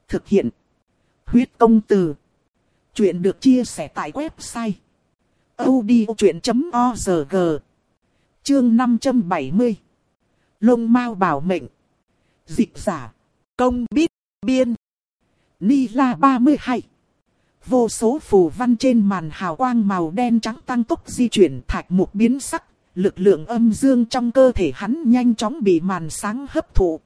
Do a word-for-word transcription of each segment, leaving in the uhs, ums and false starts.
Thực hiện. Huyết công từ. Chuyện được chia sẻ tại website audiochuyện chấm org. Chương năm trăm bảy mươi. Lông Mao bảo mệnh. Dịch giả. Công biết. Biên. Ni La ba mươi hai. Vô số phù văn trên màn hào quang màu đen trắng tăng tốc di chuyển, Thạch Mục biến sắc. Lực lượng âm dương trong cơ thể hắn nhanh chóng bị màn sáng hấp thụ.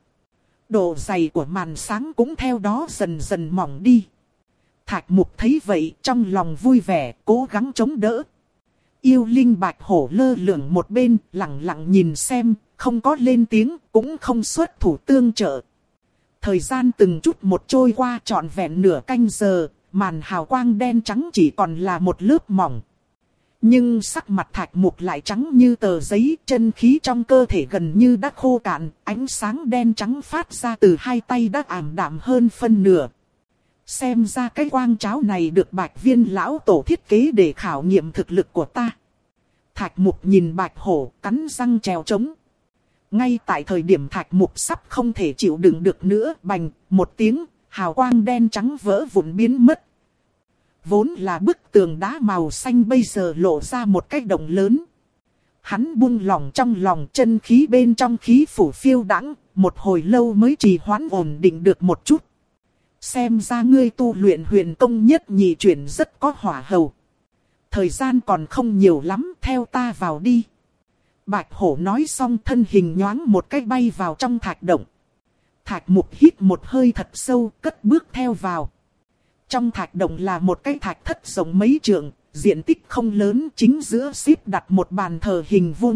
Độ dày của màn sáng cũng theo đó dần dần mỏng đi. Thạch Mục thấy vậy trong lòng vui vẻ, cố gắng chống đỡ. Yêu linh bạch hổ lơ lửng một bên, lặng lặng nhìn xem, không có lên tiếng, cũng không xuất thủ tương trợ. Thời gian từng chút một trôi qua trọn vẹn nửa canh giờ, màn hào quang đen trắng chỉ còn là một lớp mỏng. Nhưng sắc mặt Thạch Mục lại trắng như tờ giấy, chân khí trong cơ thể gần như đã khô cạn, ánh sáng đen trắng phát ra từ hai tay đã ảm đạm hơn phân nửa. Xem ra cái quang cháo này được Bạch Viên lão tổ thiết kế để khảo nghiệm thực lực của ta. Thạch Mục nhìn Bạch Hổ cắn răng trèo trống. Ngay tại thời điểm Thạch Mục sắp không thể chịu đựng được nữa, bành một tiếng, hào quang đen trắng vỡ vụn biến mất. Vốn là bức tường đá màu xanh bây giờ lộ ra một cái động lớn. Hắn buông lỏng trong lòng, chân khí bên trong khí phủ phiêu đãng, một hồi lâu mới trì hoãn ổn định được một chút. Xem ra ngươi tu luyện huyền công nhất nhị chuyển rất có hỏa hầu. Thời gian còn không nhiều lắm, theo ta vào đi. Bạch Hổ nói xong thân hình nhoáng một cái bay vào trong thạch động. Thạch Mục hít một hơi thật sâu, cất bước theo vào. Trong thạch động là một cái thạch thất rộng mấy trượng, diện tích không lớn, chính giữa xếp đặt một bàn thờ hình vuông.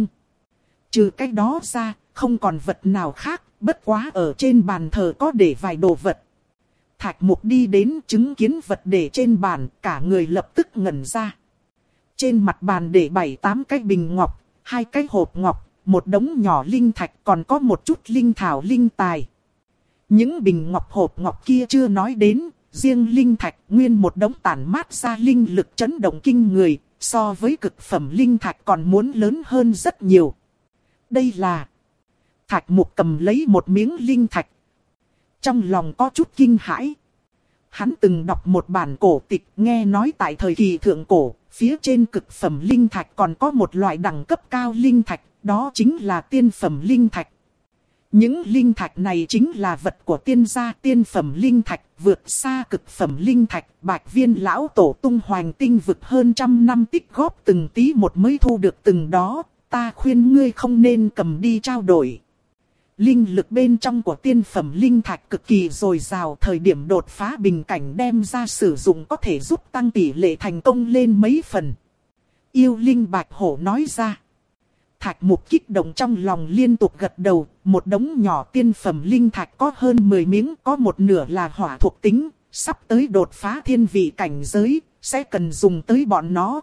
Trừ cái đó ra, không còn vật nào khác, bất quá ở trên bàn thờ có để vài đồ vật. Thạch Mục đi đến chứng kiến vật để trên bàn, cả người lập tức ngẩn ra. Trên mặt bàn để bảy tám cái bình ngọc, hai cái hộp ngọc, một đống nhỏ linh thạch, còn có một chút linh thảo linh tài. Những bình ngọc hộp ngọc kia chưa nói đến, riêng linh thạch nguyên một đống tản mát ra linh lực chấn động kinh người, so với cực phẩm linh thạch còn muốn lớn hơn rất nhiều. Đây là... Thạch Mục cầm lấy một miếng linh thạch. Trong lòng có chút kinh hãi. Hắn từng đọc một bản cổ tịch, nghe nói tại thời kỳ thượng cổ, phía trên cực phẩm linh thạch còn có một loại đẳng cấp cao linh thạch, đó chính là tiên phẩm linh thạch. Những linh thạch này chính là vật của tiên gia, tiên phẩm linh thạch, vượt xa cực phẩm linh thạch. Bạch Viên lão tổ tung hoành tinh vực hơn trăm năm tích góp từng tí một mới thu được từng đó, ta khuyên ngươi không nên cầm đi trao đổi. Linh lực bên trong của tiên phẩm linh thạch cực kỳ dồi dào, thời điểm đột phá bình cảnh đem ra sử dụng có thể giúp tăng tỷ lệ thành công lên mấy phần. Yêu linh Bạch Hổ nói ra. Thạch Mục kích động trong lòng liên tục gật đầu, một đống nhỏ tiên phẩm linh thạch có hơn mười miếng, có một nửa là hỏa thuộc tính, sắp tới đột phá thiên vị cảnh giới, sẽ cần dùng tới bọn nó.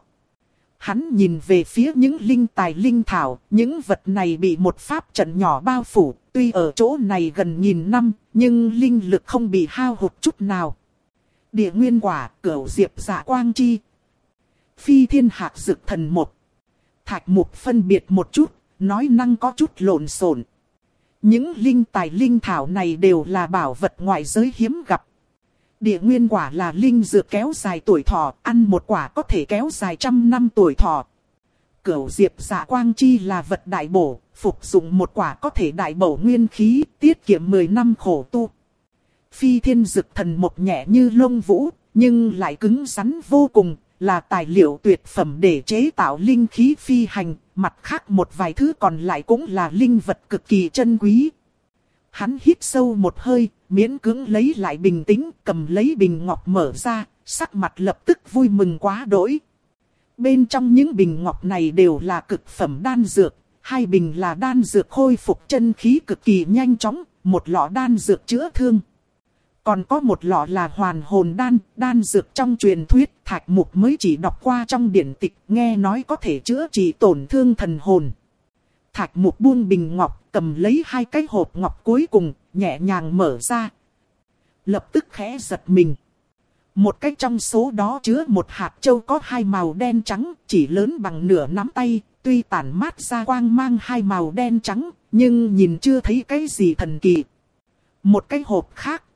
Hắn nhìn về phía những linh tài linh thảo, những vật này bị một pháp trận nhỏ bao phủ, tuy ở chỗ này gần nghìn năm, nhưng linh lực không bị hao hụt chút nào. Địa nguyên quả, cửu diệp dạ quang chi, phi thiên hạc dược thần một. Thạch Mục phân biệt một chút, nói năng có chút lộn xộn. Những linh tài linh thảo này đều là bảo vật ngoại giới hiếm gặp. Địa nguyên quả là linh dược kéo dài tuổi thọ, ăn một quả có thể kéo dài trăm năm tuổi thọ. Cửu diệp dạ quang chi là vật đại bổ, phục dụng một quả có thể đại bổ nguyên khí, tiết kiệm mười năm khổ tu. Phi thiên dược thần một nhẹ như lông vũ, nhưng lại cứng rắn vô cùng, là tài liệu tuyệt phẩm để chế tạo linh khí phi hành, mặt khác một vài thứ còn lại cũng là linh vật cực kỳ chân quý. Hắn hít sâu một hơi, miễn cưỡng lấy lại bình tĩnh, cầm lấy bình ngọc mở ra, sắc mặt lập tức vui mừng quá đỗi. Bên trong những bình ngọc này đều là cực phẩm đan dược, hai bình là đan dược khôi phục chân khí cực kỳ nhanh chóng, một lọ đan dược chữa thương. Còn có một lọ là hoàn hồn đan, đan dược trong truyền thuyết, Thạch Mục mới chỉ đọc qua trong điển tịch, nghe nói có thể chữa trị tổn thương thần hồn. Thạch Mục buông bình ngọc, cầm lấy hai cái hộp ngọc cuối cùng, nhẹ nhàng mở ra. Lập tức khẽ giật mình. Một cái trong số đó chứa một hạt châu có hai màu đen trắng, chỉ lớn bằng nửa nắm tay, tuy tản mát ra quang mang hai màu đen trắng, nhưng nhìn chưa thấy cái gì thần kỳ. Một cái hộp khác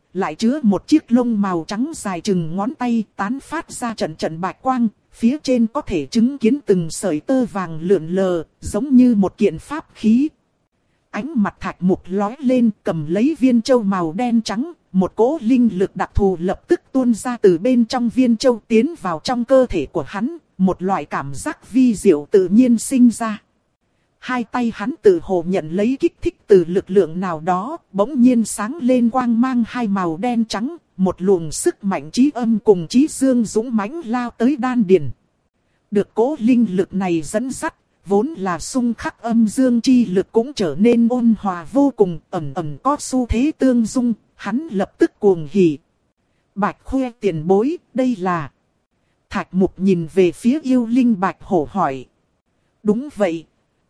lại chứa một chiếc lông màu trắng dài chừng ngón tay tán phát ra trận trận bạch quang, phía trên có thể chứng kiến từng sợi tơ vàng lượn lờ, giống như một kiện pháp khí. Ánh mặt Thạch Mục lóe lên, cầm lấy viên châu màu đen trắng, một cỗ linh lực đặc thù lập tức tuôn ra từ bên trong viên châu tiến vào trong cơ thể của hắn, một loại cảm giác vi diệu tự nhiên sinh ra. Hai tay hắn tự hồ nhận lấy kích thích từ lực lượng nào đó, bỗng nhiên sáng lên quang mang hai màu đen trắng, một luồng sức mạnh trí âm cùng trí dương dũng mãnh lao tới đan điền. Được cỗ linh lực này dẫn dắt, vốn là xung khắc âm dương chi lực cũng trở nên ôn hòa vô cùng, ẩn ẩn có xu thế tương dung, hắn lập tức cuồng hỉ. Bạch Khuê tiền bối, đây là... Thạch Mục nhìn về phía yêu linh Bạch Hổ hỏi. Đúng vậy.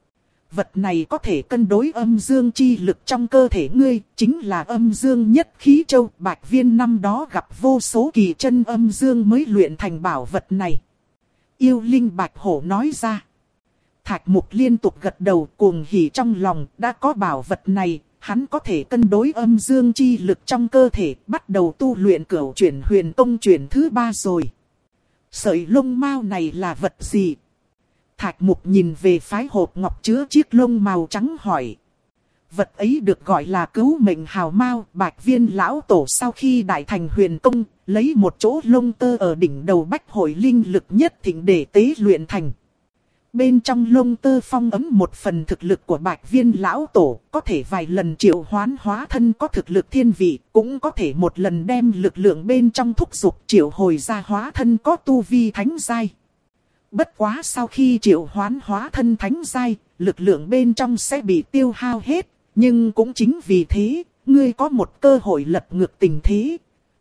Vật này có thể cân đối âm dương chi lực trong cơ thể ngươi, chính là âm dương nhất khí châu. Bạch Viên năm đó gặp vô số kỳ chân âm dương mới luyện thành bảo vật này. Yêu linh Bạch Hổ nói ra. Thạch Mục liên tục gật đầu cuồng hỉ trong lòng, đã có bảo vật này, hắn có thể cân đối âm dương chi lực trong cơ thể, bắt đầu tu luyện cửu chuyển huyền tông chuyển thứ ba rồi. Sợi lông mao này là vật gì? Thạch Mục nhìn về phái hộp ngọc chứa chiếc lông màu trắng hỏi. Vật ấy được gọi là cứu mệnh hào mao. Bạch Viên lão tổ sau khi đại thành huyền công, lấy một chỗ lông tơ ở đỉnh đầu bách hội linh lực nhất thịnh để tế luyện thành. Bên trong lông tơ phong ấm một phần thực lực của Bạch Viên lão tổ, có thể vài lần triệu hoán hóa thân có thực lực thiên vị, cũng có thể một lần đem lực lượng bên trong thúc dục triệu hồi ra hóa thân có tu vi thánh giai. Bất quá sau khi triệu hoán hóa thân thánh giai, lực lượng bên trong sẽ bị tiêu hao hết, nhưng cũng chính vì thế, ngươi có một cơ hội lật ngược tình thế.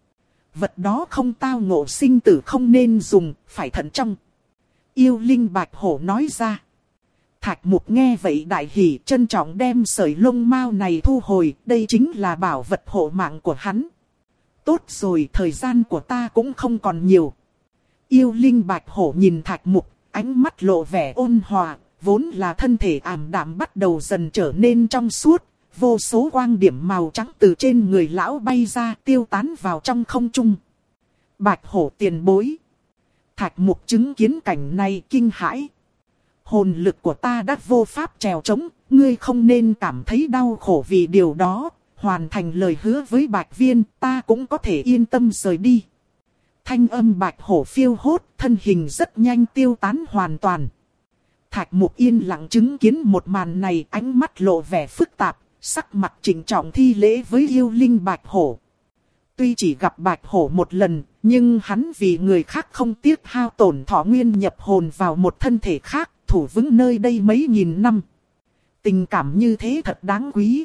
Vật đó không tao ngộ sinh tử không nên dùng, phải thận trọng. Yêu linh Bạch Hổ nói ra. Thạch Mục nghe vậy đại hỉ, trân trọng đem sợi lông mao này thu hồi, đây chính là bảo vật hộ mạng của hắn. Tốt rồi, thời gian của ta cũng không còn nhiều. Yêu linh Bạch Hổ nhìn Thạch Mục, ánh mắt lộ vẻ ôn hòa, vốn là thân thể ảm đạm bắt đầu dần trở nên trong suốt, vô số quang điểm màu trắng từ trên người lão bay ra tiêu tán vào trong không trung. Bạch Hổ tiền bối. Thạch Mục chứng kiến cảnh này kinh hãi. Hồn lực của ta đã vô pháp trèo trống, ngươi không nên cảm thấy đau khổ vì điều đó, hoàn thành lời hứa với Bạch Viên, ta cũng có thể yên tâm rời đi. Thanh âm Bạch Hổ phiêu hốt, thân hình rất nhanh tiêu tán hoàn toàn. Thạch Mục yên lặng chứng kiến một màn này, ánh mắt lộ vẻ phức tạp, sắc mặt trịnh trọng thi lễ với yêu linh Bạch Hổ. Tuy chỉ gặp Bạch Hổ một lần, nhưng hắn vì người khác không tiếc hao tổn thọ nguyên nhập hồn vào một thân thể khác, thủ vững nơi đây mấy nghìn năm. Tình cảm như thế thật đáng quý.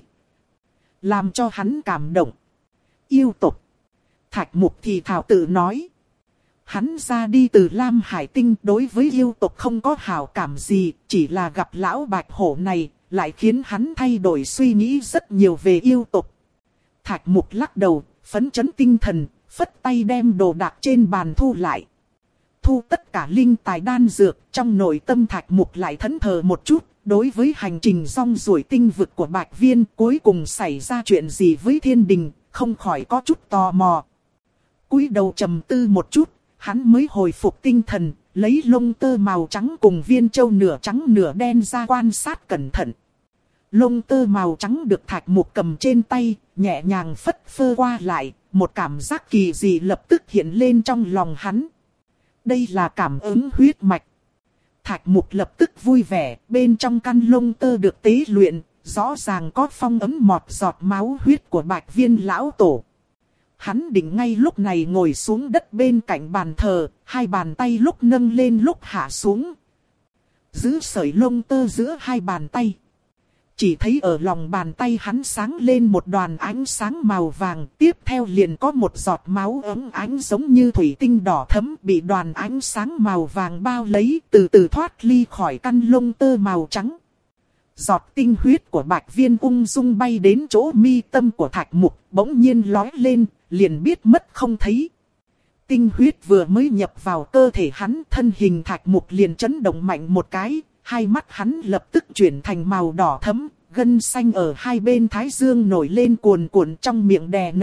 Làm cho hắn cảm động. Yêu tộc. Thạch Mục thì thảo tự nói. Hắn ra đi từ Lam Hải Tinh đối với yêu tộc không có hảo cảm gì, chỉ là gặp lão Bạch Hổ này, lại khiến hắn thay đổi suy nghĩ rất nhiều về yêu tộc. Thạch Mục lắc đầu, phấn chấn tinh thần, phất tay đem đồ đạc trên bàn thu lại. Thu tất cả linh tài đan dược, trong nội tâm Thạch Mục lại thẫn thờ một chút, đối với hành trình rong ruổi tinh vực của Bạch Viên cuối cùng xảy ra chuyện gì với thiên đình, không khỏi có chút tò mò. Cúi đầu trầm tư một chút, hắn mới hồi phục tinh thần, lấy lông tơ màu trắng cùng viên châu nửa trắng nửa đen ra quan sát cẩn thận. Lông tơ màu trắng được Thạch Mục cầm trên tay, nhẹ nhàng phất phơ qua lại, một cảm giác kỳ dị lập tức hiện lên trong lòng hắn. Đây là cảm ứng huyết mạch. Thạch Mục lập tức vui vẻ, bên trong căn lông tơ được tế luyện, rõ ràng có phong ấm mọt giọt máu huyết của Bạch Viên lão tổ. Hắn định ngay lúc này ngồi xuống đất bên cạnh bàn thờ, hai bàn tay lúc nâng lên lúc hạ xuống. Giữ sợi lông tơ giữa hai bàn tay. Chỉ thấy ở lòng bàn tay hắn sáng lên một đoàn ánh sáng màu vàng, tiếp theo liền có một giọt máu ấm ánh giống như thủy tinh đỏ thẫm bị đoàn ánh sáng màu vàng bao lấy, từ từ thoát ly khỏi căn lông tơ màu trắng. Giọt tinh huyết của Bạch Viên ung dung bay đến chỗ mi tâm của Thạch Mục, bỗng nhiên lói lên, liền biết mất không thấy. Tinh huyết vừa mới nhập vào cơ thể hắn, thân hình Thạch Mục liền chấn động mạnh một cái, hai mắt hắn lập tức chuyển thành màu đỏ thẫm, gân xanh ở hai bên thái dương nổi lên cuồn cuộn trong miệng đè nén,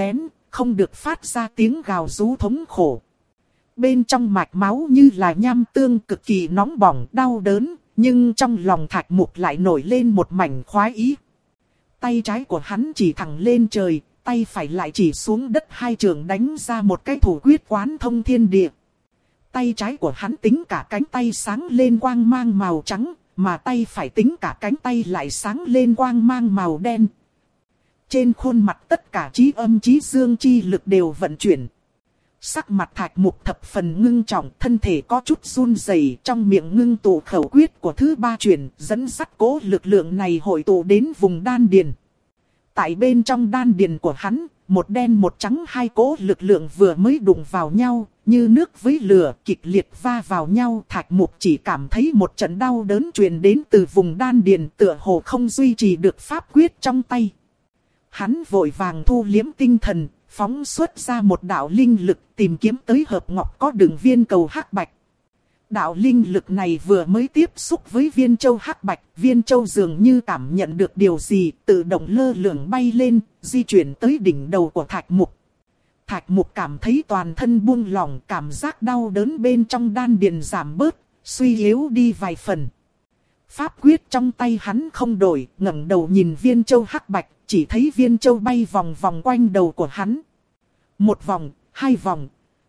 không được phát ra tiếng gào rú thống khổ. Bên trong mạch máu như là nham tương cực kỳ nóng bỏng đau đớn, nhưng trong lòng Thạch Mục lại nổi lên một mảnh khoái ý. Tay trái của hắn chỉ thẳng lên trời, tay phải lại chỉ xuống đất, hai trường đánh ra một cái thủ quyết quán thông thiên địa. Tay trái của hắn tính cả cánh tay sáng lên quang mang màu trắng, mà tay phải tính cả cánh tay lại sáng lên quang mang màu đen. Trên khuôn mặt tất cả trí âm trí dương chi lực đều vận chuyển. Sắc mặt Thạch Mục thập phần ngưng trọng, thân thể có chút run rẩy, trong miệng ngưng tụ khẩu quyết của thứ ba truyền, dẫn dắt cố lực lượng này hội tụ đến vùng đan điền. Tại bên trong đan điền của hắn, một đen một trắng hai cố lực lượng vừa mới đụng vào nhau, như nước với lửa kịch liệt va vào nhau. Thạch Mục chỉ cảm thấy một trận đau đớn truyền đến từ vùng đan điền, tựa hồ không duy trì được pháp quyết trong tay. Hắn vội vàng thu liếm tinh thần, phóng xuất ra một đạo linh lực tìm kiếm tới hợp ngọc có đường viên cầu hắc bạch. Đạo linh lực này vừa mới tiếp xúc với viên châu hắc bạch, viên châu dường như cảm nhận được điều gì, tự động lơ lửng bay lên, di chuyển tới đỉnh đầu của Thạch Mục. Thạch Mục cảm thấy toàn thân buông lỏng, cảm giác đau đớn bên trong đan điền giảm bớt, suy yếu đi vài phần. Pháp quyết trong tay hắn không đổi, ngẩng đầu nhìn viên châu hắc bạch, chỉ thấy viên châu bay vòng vòng quanh đầu của hắn. Một vòng, hai vòng,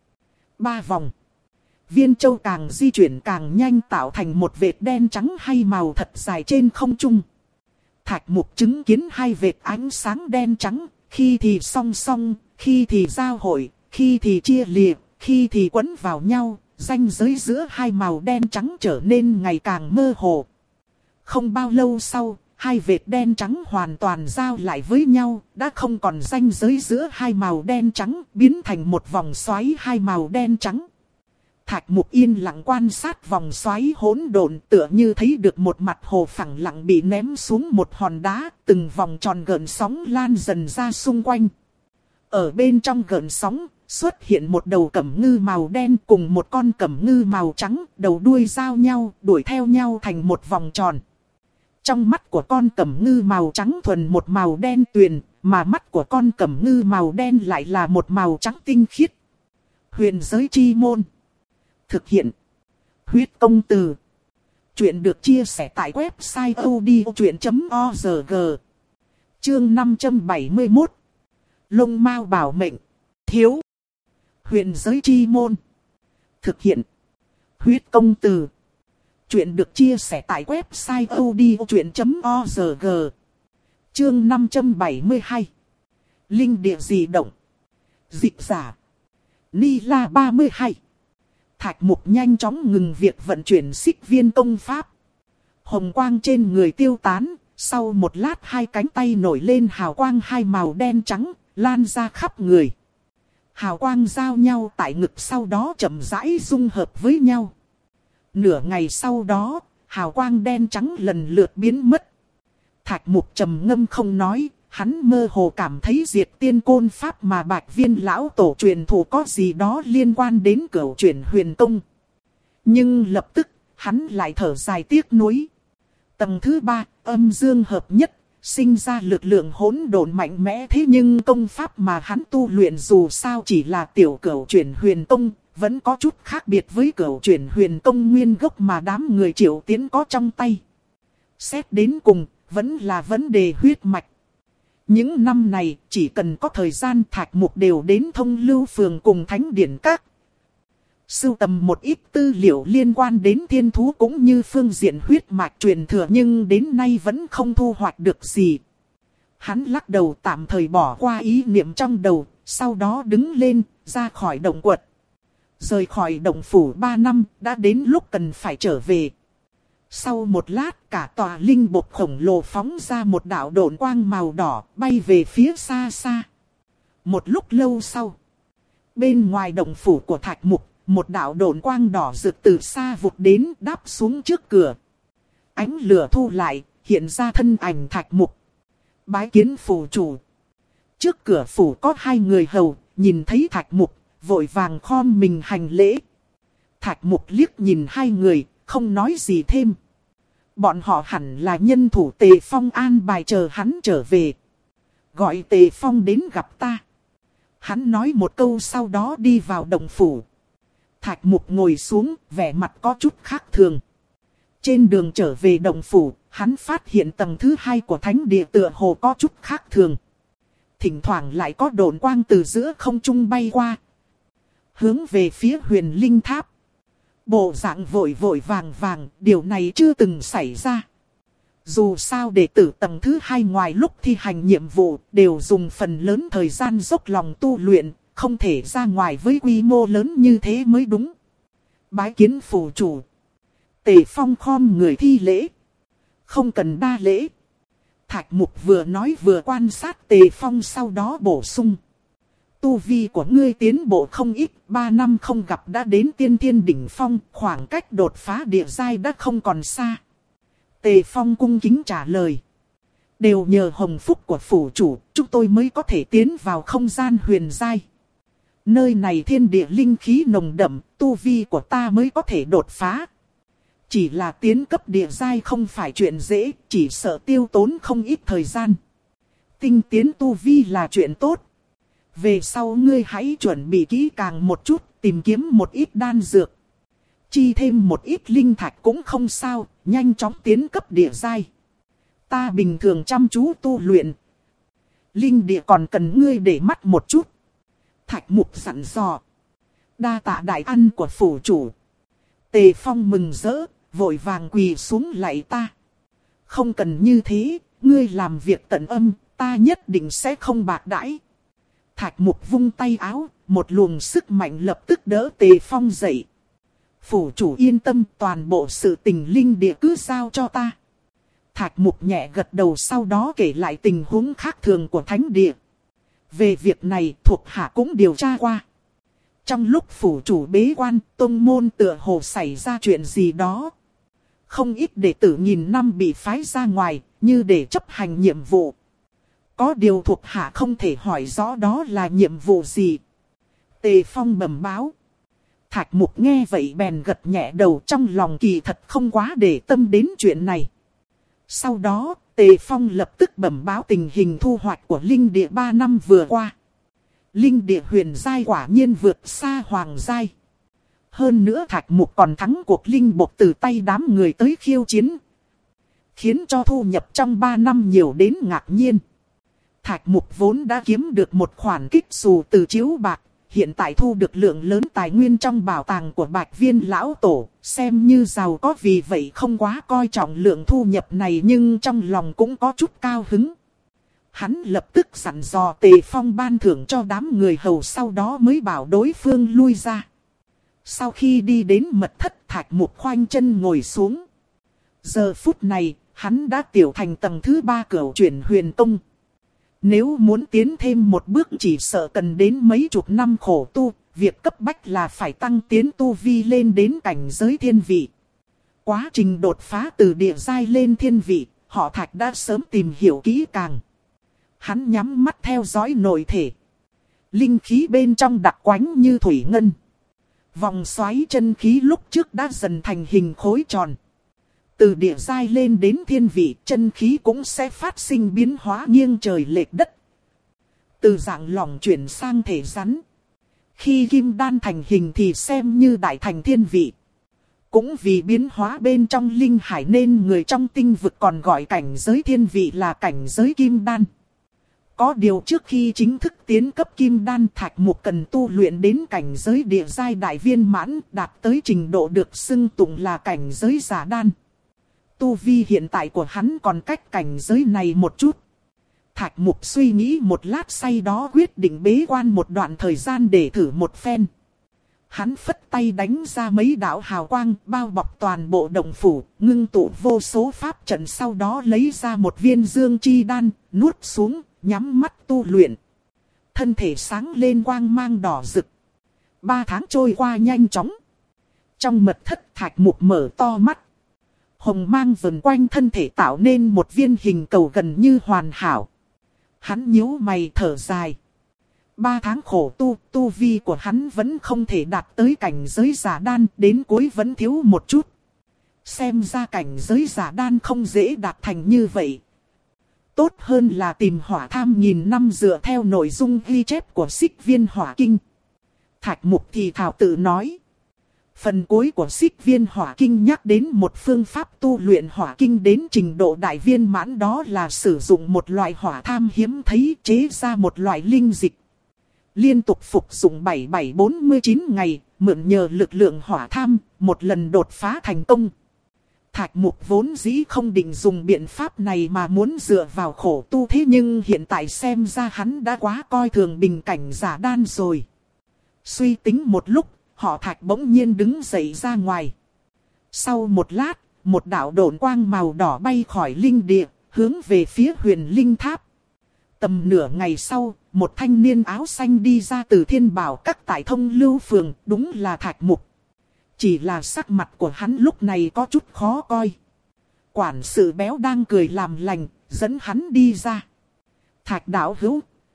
ba vòng. Viên châu càng di chuyển càng nhanh, tạo thành một vệt đen trắng hay màu thật dài trên không trung. Thạch Mục chứng kiến hai vệt ánh sáng đen trắng, khi thì song song, khi thì giao hội, khi thì chia lìa, khi thì quấn vào nhau, ranh giới giữa hai màu đen trắng trở nên ngày càng mơ hồ. Không bao lâu sau, hai vệt đen trắng hoàn toàn giao lại với nhau, đã không còn ranh giới giữa hai màu đen trắng, biến thành một vòng xoáy hai màu đen trắng. Thạch Mục yên lặng quan sát vòng xoáy hỗn độn, tựa như thấy được một mặt hồ phẳng lặng bị ném xuống một hòn đá, từng vòng tròn gợn sóng lan dần ra xung quanh. Ở bên trong gợn sóng, xuất hiện một đầu cẩm ngư màu đen cùng một con cẩm ngư màu trắng, đầu đuôi giao nhau, đuổi theo nhau thành một vòng tròn. Trong mắt của con cẩm ngư màu trắng thuần một màu đen tuyền, mà mắt của con cẩm ngư màu đen lại là một màu trắng tinh khiết. Huyền giới chi môn. Thực hiện. Huyết công từ. Chuyện được chia sẻ tại website odchuyện chấm org. Chương năm trăm bảy mươi mốt. Lông Mao bảo mệnh. Thiếu. Huyền giới chi môn. Thực hiện. Huyết công từ. Chuyện được chia sẻ tại website odchuyện chấm org. Chương năm trăm bảy mươi hai. Linh địa dị động. Dịch giả. Ni La ba mươi hai. Thạch Mục nhanh chóng ngừng việc vận chuyển xích viên công pháp. Hồng quang trên người tiêu tán, sau một lát hai cánh tay nổi lên hào quang hai màu đen trắng, lan ra khắp người. Hào quang giao nhau tại ngực, sau đó chậm rãi dung hợp với nhau. Nửa ngày sau đó, hào quang đen trắng lần lượt biến mất. Thạch Mục trầm ngâm không nói, hắn mơ hồ cảm thấy diệt tiên côn pháp mà Bạch Viên lão tổ truyền thụ có gì đó liên quan đến cửu chuyển huyền công. Nhưng lập tức, hắn lại thở dài tiếc nuối. Tầng thứ ba, âm dương hợp nhất, sinh ra lực lượng hỗn độn mạnh mẽ, thế nhưng công pháp mà hắn tu luyện dù sao chỉ là tiểu cửu chuyển huyền công, vẫn có chút khác biệt với cửu chuyển huyền công nguyên gốc mà đám người Triệu Tiến có trong tay. Xét đến cùng, vẫn là vấn đề huyết mạch. Những năm này, chỉ cần có thời gian, Thạch Mục đều đến Thông Lưu Phường cùng Thánh Điển Các, sưu tầm một ít tư liệu liên quan đến thiên thú cũng như phương diện huyết mạch truyền thừa, nhưng đến nay vẫn không thu hoạch được gì. Hắn lắc đầu tạm thời bỏ qua ý niệm trong đầu, sau đó đứng lên, ra khỏi động quật. Rời khỏi động phủ ba năm, đã đến lúc cần phải trở về. Sau một lát, cả tòa linh bột khổng lồ phóng ra một đạo độn quang màu đỏ, bay về phía xa xa. Một lúc lâu sau, bên ngoài động phủ của Thạch Mục, một đạo độn quang đỏ rực từ xa vụt đến, đáp xuống trước cửa. Ánh lửa thu lại, hiện ra thân ảnh Thạch Mục. Bái kiến phủ chủ. Trước cửa phủ có hai người hầu, nhìn thấy Thạch Mục, vội vàng khom mình hành lễ. Thạch Mục liếc nhìn hai người, không nói gì thêm. Bọn họ hẳn là nhân thủ Tề Phong an bài chờ hắn trở về. Gọi Tề Phong đến gặp ta. Hắn nói một câu sau đó đi vào động phủ. Thạch Mục ngồi xuống, vẻ mặt có chút khác thường. Trên đường trở về động phủ, hắn phát hiện tầng thứ hai của thánh địa tựa hồ có chút khác thường. Thỉnh thoảng lại có độn quang từ giữa không trung bay qua, hướng về phía huyền linh tháp. Bộ dạng vội vội vàng vàng, điều này chưa từng xảy ra. Dù sao đệ tử tầng thứ hai ngoài lúc thi hành nhiệm vụ đều dùng phần lớn thời gian dốc lòng tu luyện, không thể ra ngoài với quy mô lớn như thế mới đúng. Bái kiến phủ chủ. Tề Phong khom người thi lễ. Không cần đa lễ. Thạch Mục vừa nói vừa quan sát Tề Phong, sau đó bổ sung. Tu vi của ngươi tiến bộ không ít, ba năm không gặp đã đến tiên thiên đỉnh phong, khoảng cách đột phá địa giai đã không còn xa. Tề Phong cung kính trả lời. Đều nhờ hồng phúc của phủ chủ, chúng tôi mới có thể tiến vào không gian huyền giai. Nơi này thiên địa linh khí nồng đậm, tu vi của ta mới có thể đột phá. Chỉ là tiến cấp địa giai không phải chuyện dễ, chỉ sợ tiêu tốn không ít thời gian. Tinh tiến tu vi là chuyện tốt. Về sau ngươi hãy chuẩn bị kỹ càng một chút, tìm kiếm một ít đan dược. Chi thêm một ít linh thạch cũng không sao, nhanh chóng tiến cấp địa giai. Ta bình thường chăm chú tu luyện. Linh địa còn cần ngươi để mắt một chút. Thạch Mục dặn dò. Đa tạ đại ân của phủ chủ. Tề Phong mừng rỡ, vội vàng quỳ xuống lạy ta. Không cần như thế, ngươi làm việc tận âm, ta nhất định sẽ không bạc đãi. Thạch Mục vung tay áo, một luồng sức mạnh lập tức đỡ Tề Phong dậy. Phủ chủ yên tâm, toàn bộ sự tình linh địa cứ giao cho ta. Thạch Mục nhẹ gật đầu, sau đó kể lại tình huống khác thường của thánh địa. Về việc này thuộc hạ cũng điều tra qua. Trong lúc phủ chủ bế quan, tông môn tựa hồ xảy ra chuyện gì đó. Không ít đệ tử nghìn năm bị phái ra ngoài, như để chấp hành nhiệm vụ. Có điều thuộc hạ không thể hỏi rõ đó là nhiệm vụ gì. Tề Phong bẩm báo. Thạch Mục nghe vậy bèn gật nhẹ đầu, trong lòng kỳ thật không quá để tâm đến chuyện này. Sau đó, Tề Phong lập tức bẩm báo tình hình thu hoạch của linh địa ba năm vừa qua. Linh địa huyền giai quả nhiên vượt xa hoàng giai. Hơn nữa Thạch Mục còn thắng cuộc linh bộc từ tay đám người tới khiêu chiến, khiến cho thu nhập trong ba năm nhiều đến ngạc nhiên. Thạch Mục vốn đã kiếm được một khoản kích xù từ chiếu bạc, hiện tại thu được lượng lớn tài nguyên trong bảo tàng của Bạch Viên lão tổ, xem như giàu có, vì vậy không quá coi trọng lượng thu nhập này, nhưng trong lòng cũng có chút cao hứng. Hắn lập tức dặn dò Tề Phong ban thưởng cho đám người hầu, sau đó mới bảo đối phương lui ra. Sau khi đi đến mật thất, Thạch Mục khoanh chân ngồi xuống. Giờ phút này, hắn đã tiểu thành tầng thứ ba cửu chuyển huyền tông. Nếu muốn tiến thêm một bước chỉ sợ cần đến mấy chục năm khổ tu, việc cấp bách là phải tăng tiến tu vi lên đến cảnh giới thiên vị. Quá trình đột phá từ địa giai lên thiên vị, họ Thạch đã sớm tìm hiểu kỹ càng. Hắn nhắm mắt theo dõi nội thể. Linh khí bên trong đặc quánh như thủy ngân. Vòng xoáy chân khí lúc trước đã dần thành hình khối tròn. Từ địa giai lên đến thiên vị, chân khí cũng sẽ phát sinh biến hóa nghiêng trời lệch đất. Từ dạng lỏng chuyển sang thể rắn. Khi kim đan thành hình thì xem như đại thành thiên vị. Cũng vì biến hóa bên trong linh hải nên người trong tinh vực còn gọi cảnh giới thiên vị là cảnh giới kim đan. Có điều trước khi chính thức tiến cấp kim đan, Thạch Mục cần tu luyện đến cảnh giới địa giai đại viên mãn, đạt tới trình độ được xưng tụng là cảnh giới giả đan. Tu vi hiện tại của hắn còn cách cảnh giới này một chút. Thạch Mục suy nghĩ một lát, sau đó quyết định bế quan một đoạn thời gian để thử một phen. Hắn phất tay đánh ra mấy đạo hào quang bao bọc toàn bộ động phủ, ngưng tụ vô số pháp trận, sau đó lấy ra một viên dương chi đan, nuốt xuống, nhắm mắt tu luyện. Thân thể sáng lên quang mang đỏ rực. Ba tháng trôi qua nhanh chóng. Trong mật thất, Thạch Mục mở to mắt. Hồng mang vần quanh thân thể tạo nên một viên hình cầu gần như hoàn hảo. Hắn nhíu mày thở dài. Ba tháng khổ tu, tu vi của hắn vẫn không thể đạt tới cảnh giới giả đan, đến cuối vẫn thiếu một chút. Xem ra cảnh giới giả đan không dễ đạt thành như vậy. Tốt hơn là tìm hỏa tham nghìn năm dựa theo nội dung ghi chép của Xích Viên Hỏa Kinh. Thạch Mục thì thảo tự nói. Phần cuối của Xích Viên Hỏa Kinh nhắc đến một phương pháp tu luyện hỏa kinh đến trình độ đại viên mãn, đó là sử dụng một loại hỏa tham hiếm thấy chế ra một loại linh dịch. Liên tục phục dụng bảy bảy bốn mươi chín ngày, mượn nhờ lực lượng hỏa tham, một lần đột phá thành công. Thạch Mục vốn dĩ không định dùng biện pháp này mà muốn dựa vào khổ tu, thế nhưng hiện tại xem ra hắn đã quá coi thường bình cảnh giả đan rồi. Suy tính một lúc, họ Thạch bỗng nhiên đứng dậy ra ngoài. Sau một lát, một đạo độn quang màu đỏ bay khỏi linh địa, hướng về phía Huyền Linh Tháp. Tầm nửa ngày sau, một thanh niên áo xanh đi ra từ Thiên Bảo Các tại Thông Lưu Phường, đúng là Thạch Mục. Chỉ là sắc mặt của hắn lúc này có chút khó coi. Quản sự béo đang cười làm lành, dẫn hắn đi ra. Thạch đạo hữu,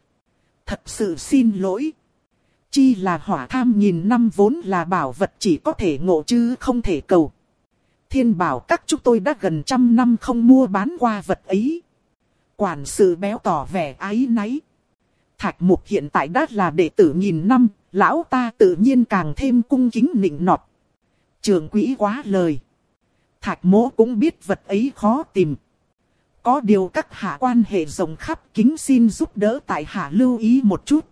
thật sự xin lỗi. Chi là hỏa tham nghìn năm vốn là bảo vật chỉ có thể ngộ chứ không thể cầu. Thiên Bảo Các chúng tôi đã gần trăm năm không mua bán qua vật ấy. Quản sự béo tỏ vẻ áy náy. Thạch Mục hiện tại đã là đệ tử nghìn năm, lão ta tự nhiên càng thêm cung kính nịnh nọt. Trưởng quỹ quá lời. Thạch Mỗ cũng biết vật ấy khó tìm. Có điều các hạ quan hệ rộng khắp, kính xin giúp đỡ tại hạ lưu ý một chút.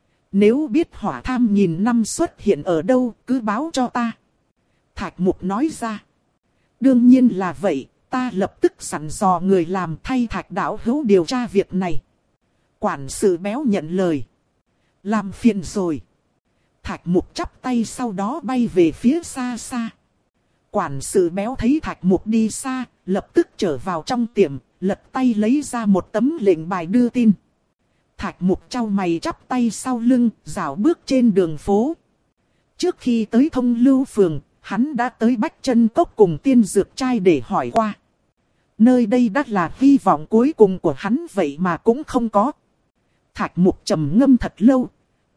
Nếu biết hỏa tham nghìn năm xuất hiện ở đâu, cứ báo cho ta. Thạch Mục nói ra. Đương nhiên là vậy, ta lập tức sẵn dò người làm thay Thạch đạo hữu điều tra việc này. Quản sự béo nhận lời. Làm phiền rồi. Thạch Mục chắp tay sau đó bay về phía xa xa. Quản sự béo thấy Thạch Mục đi xa, lập tức trở vào trong tiệm, lật tay lấy ra một tấm lệnh bài đưa tin. Thạch Mục chau mày chắp tay sau lưng, dạo bước trên đường phố. Trước khi tới Thông Lưu Phường, hắn đã tới Bách Chân Cốc cùng Tiên Dược Trai để hỏi qua. Nơi đây đã là hy vọng cuối cùng của hắn vậy mà cũng không có. Thạch Mục trầm ngâm thật lâu.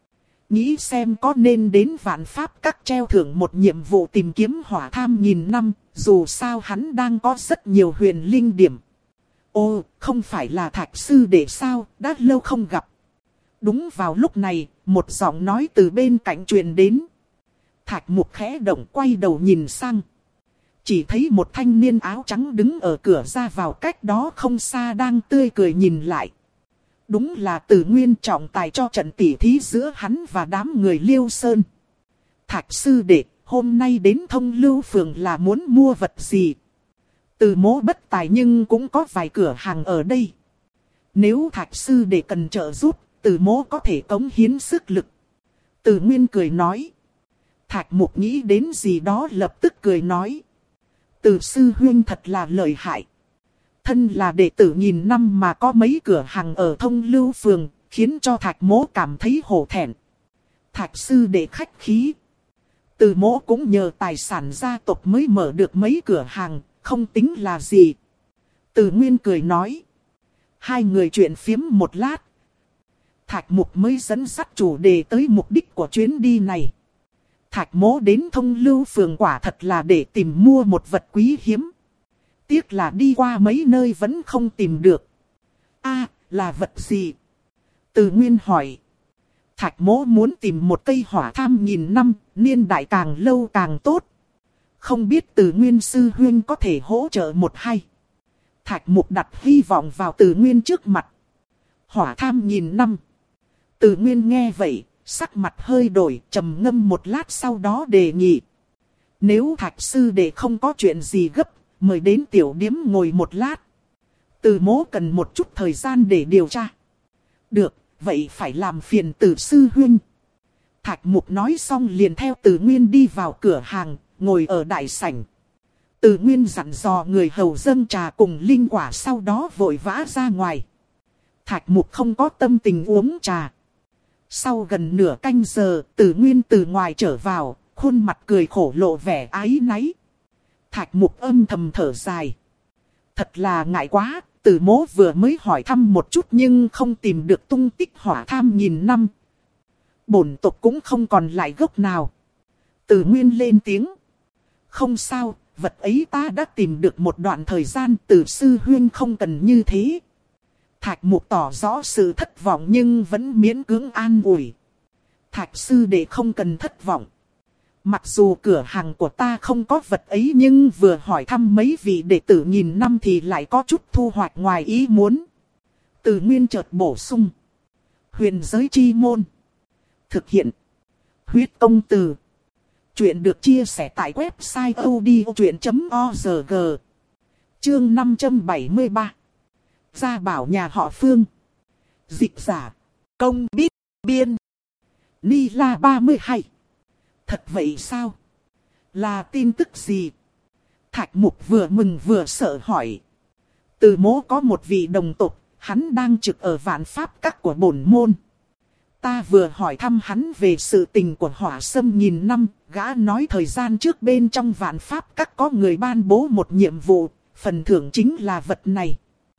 Nghĩ xem có nên đến Vạn Pháp Các treo thưởng một nhiệm vụ tìm kiếm hỏa tham nghìn năm, dù sao hắn đang có rất nhiều huyền linh điểm. Ô, không phải là Thạch sư đệ sao, đã lâu không gặp. Đúng vào lúc này, một giọng nói từ bên cạnh truyền đến. Thạch Mục khẽ động quay đầu nhìn sang. Chỉ thấy một thanh niên áo trắng đứng ở cửa ra vào cách đó không xa đang tươi cười nhìn lại. Đúng là Từ Nguyên trọng tài cho trận tỉ thí giữa hắn và đám người Liêu Sơn. Thạch sư đệ, hôm nay đến Thông Lưu Phường là muốn mua vật gì? Từ Mỗ bất tài nhưng cũng có vài cửa hàng ở đây. Nếu Thạch sư đệ cần trợ giúp, Từ Mỗ có thể cống hiến sức lực. Từ Nguyên cười nói. Thạch Mục nghĩ đến gì đó lập tức cười nói. Từ sư huynh thật là lợi hại. Thân là đệ tử nghìn năm mà có mấy cửa hàng ở Thông Lưu Phường, khiến cho Thạch Mỗ cảm thấy hổ thẹn. Thạch sư đệ khách khí. Từ Mỗ cũng nhờ tài sản gia tộc mới mở được mấy cửa hàng, không tính là gì. Từ Nguyên cười nói. Hai người chuyện phiếm một lát. Thạch Mục mới dẫn dắt chủ đề tới mục đích của chuyến đi này. Thạch Mỗ đến Thông Lưu Phường quả thật là để tìm mua một vật quý hiếm. Tiếc là đi qua mấy nơi vẫn không tìm được. A, là vật gì? Từ Nguyên hỏi. Thạch Mỗ muốn tìm một cây hỏa tham nghìn năm, niên đại càng lâu càng tốt. Không biết Từ Nguyên sư huynh có thể hỗ trợ một hay. Thạch Mục đặt hy vọng vào Từ Nguyên trước mặt. Hỏa tham nghìn năm. Từ Nguyên nghe vậy, sắc mặt hơi đổi, trầm ngâm một lát sau đó đề nghị. Nếu Thạch sư đệ không có chuyện gì gấp, mời đến tiểu điếm ngồi một lát. Từ Mỗ cần một chút thời gian để điều tra. Được, vậy phải làm phiền Từ sư huynh. Thạch Mục nói xong liền theo Từ Nguyên đi vào cửa hàng, ngồi ở đại sảnh. Từ Nguyên dặn dò người hầu dâng trà cùng linh quả sau đó vội vã ra ngoài. Thạch Mục không có tâm tình uống trà. Sau gần nửa canh giờ, Từ Nguyên từ ngoài trở vào, khuôn mặt cười khổ lộ vẻ áy náy. Thạch Mục âm thầm thở dài. Thật là ngại quá, Từ Mỗ vừa mới hỏi thăm một chút nhưng không tìm được tung tích hỏa tham nghìn năm. Bổn tộc cũng không còn lại gốc nào. Từ Nguyên lên tiếng. Không sao, vật ấy ta đã tìm được một đoạn thời gian, Từ sư huynh không cần như thế. Thạch Mục tỏ rõ sự thất vọng nhưng vẫn miễn cưỡng an ủi. Thạch sư đệ không cần thất vọng. Mặc dù cửa hàng của ta không có vật ấy nhưng vừa hỏi thăm mấy vị đệ tử nghìn năm thì lại có chút thu hoạch ngoài ý muốn. Từ Nguyên chợt bổ sung. Huyền giới chi môn. Thực hiện. Huyết công từ. Chuyện được chia sẻ tại website odchuyện chấm org. Chương năm trăm bảy mươi ba. Gia bảo nhà họ Phương. Dịch giả. Công biết. Biên. Ni La ba mươi hai. Thật vậy sao? Là tin tức gì? Thạch Mục vừa mừng vừa sợ hỏi. Từ Mỗ có một vị đồng tộc, hắn đang trực ở Vạn Pháp Các của bổn môn. Ta vừa hỏi thăm hắn về sự tình của Hỏa Sâm nghìn năm, gã nói thời gian trước bên trong Vạn Pháp Các có người ban bố một nhiệm vụ, phần thưởng chính là vật này.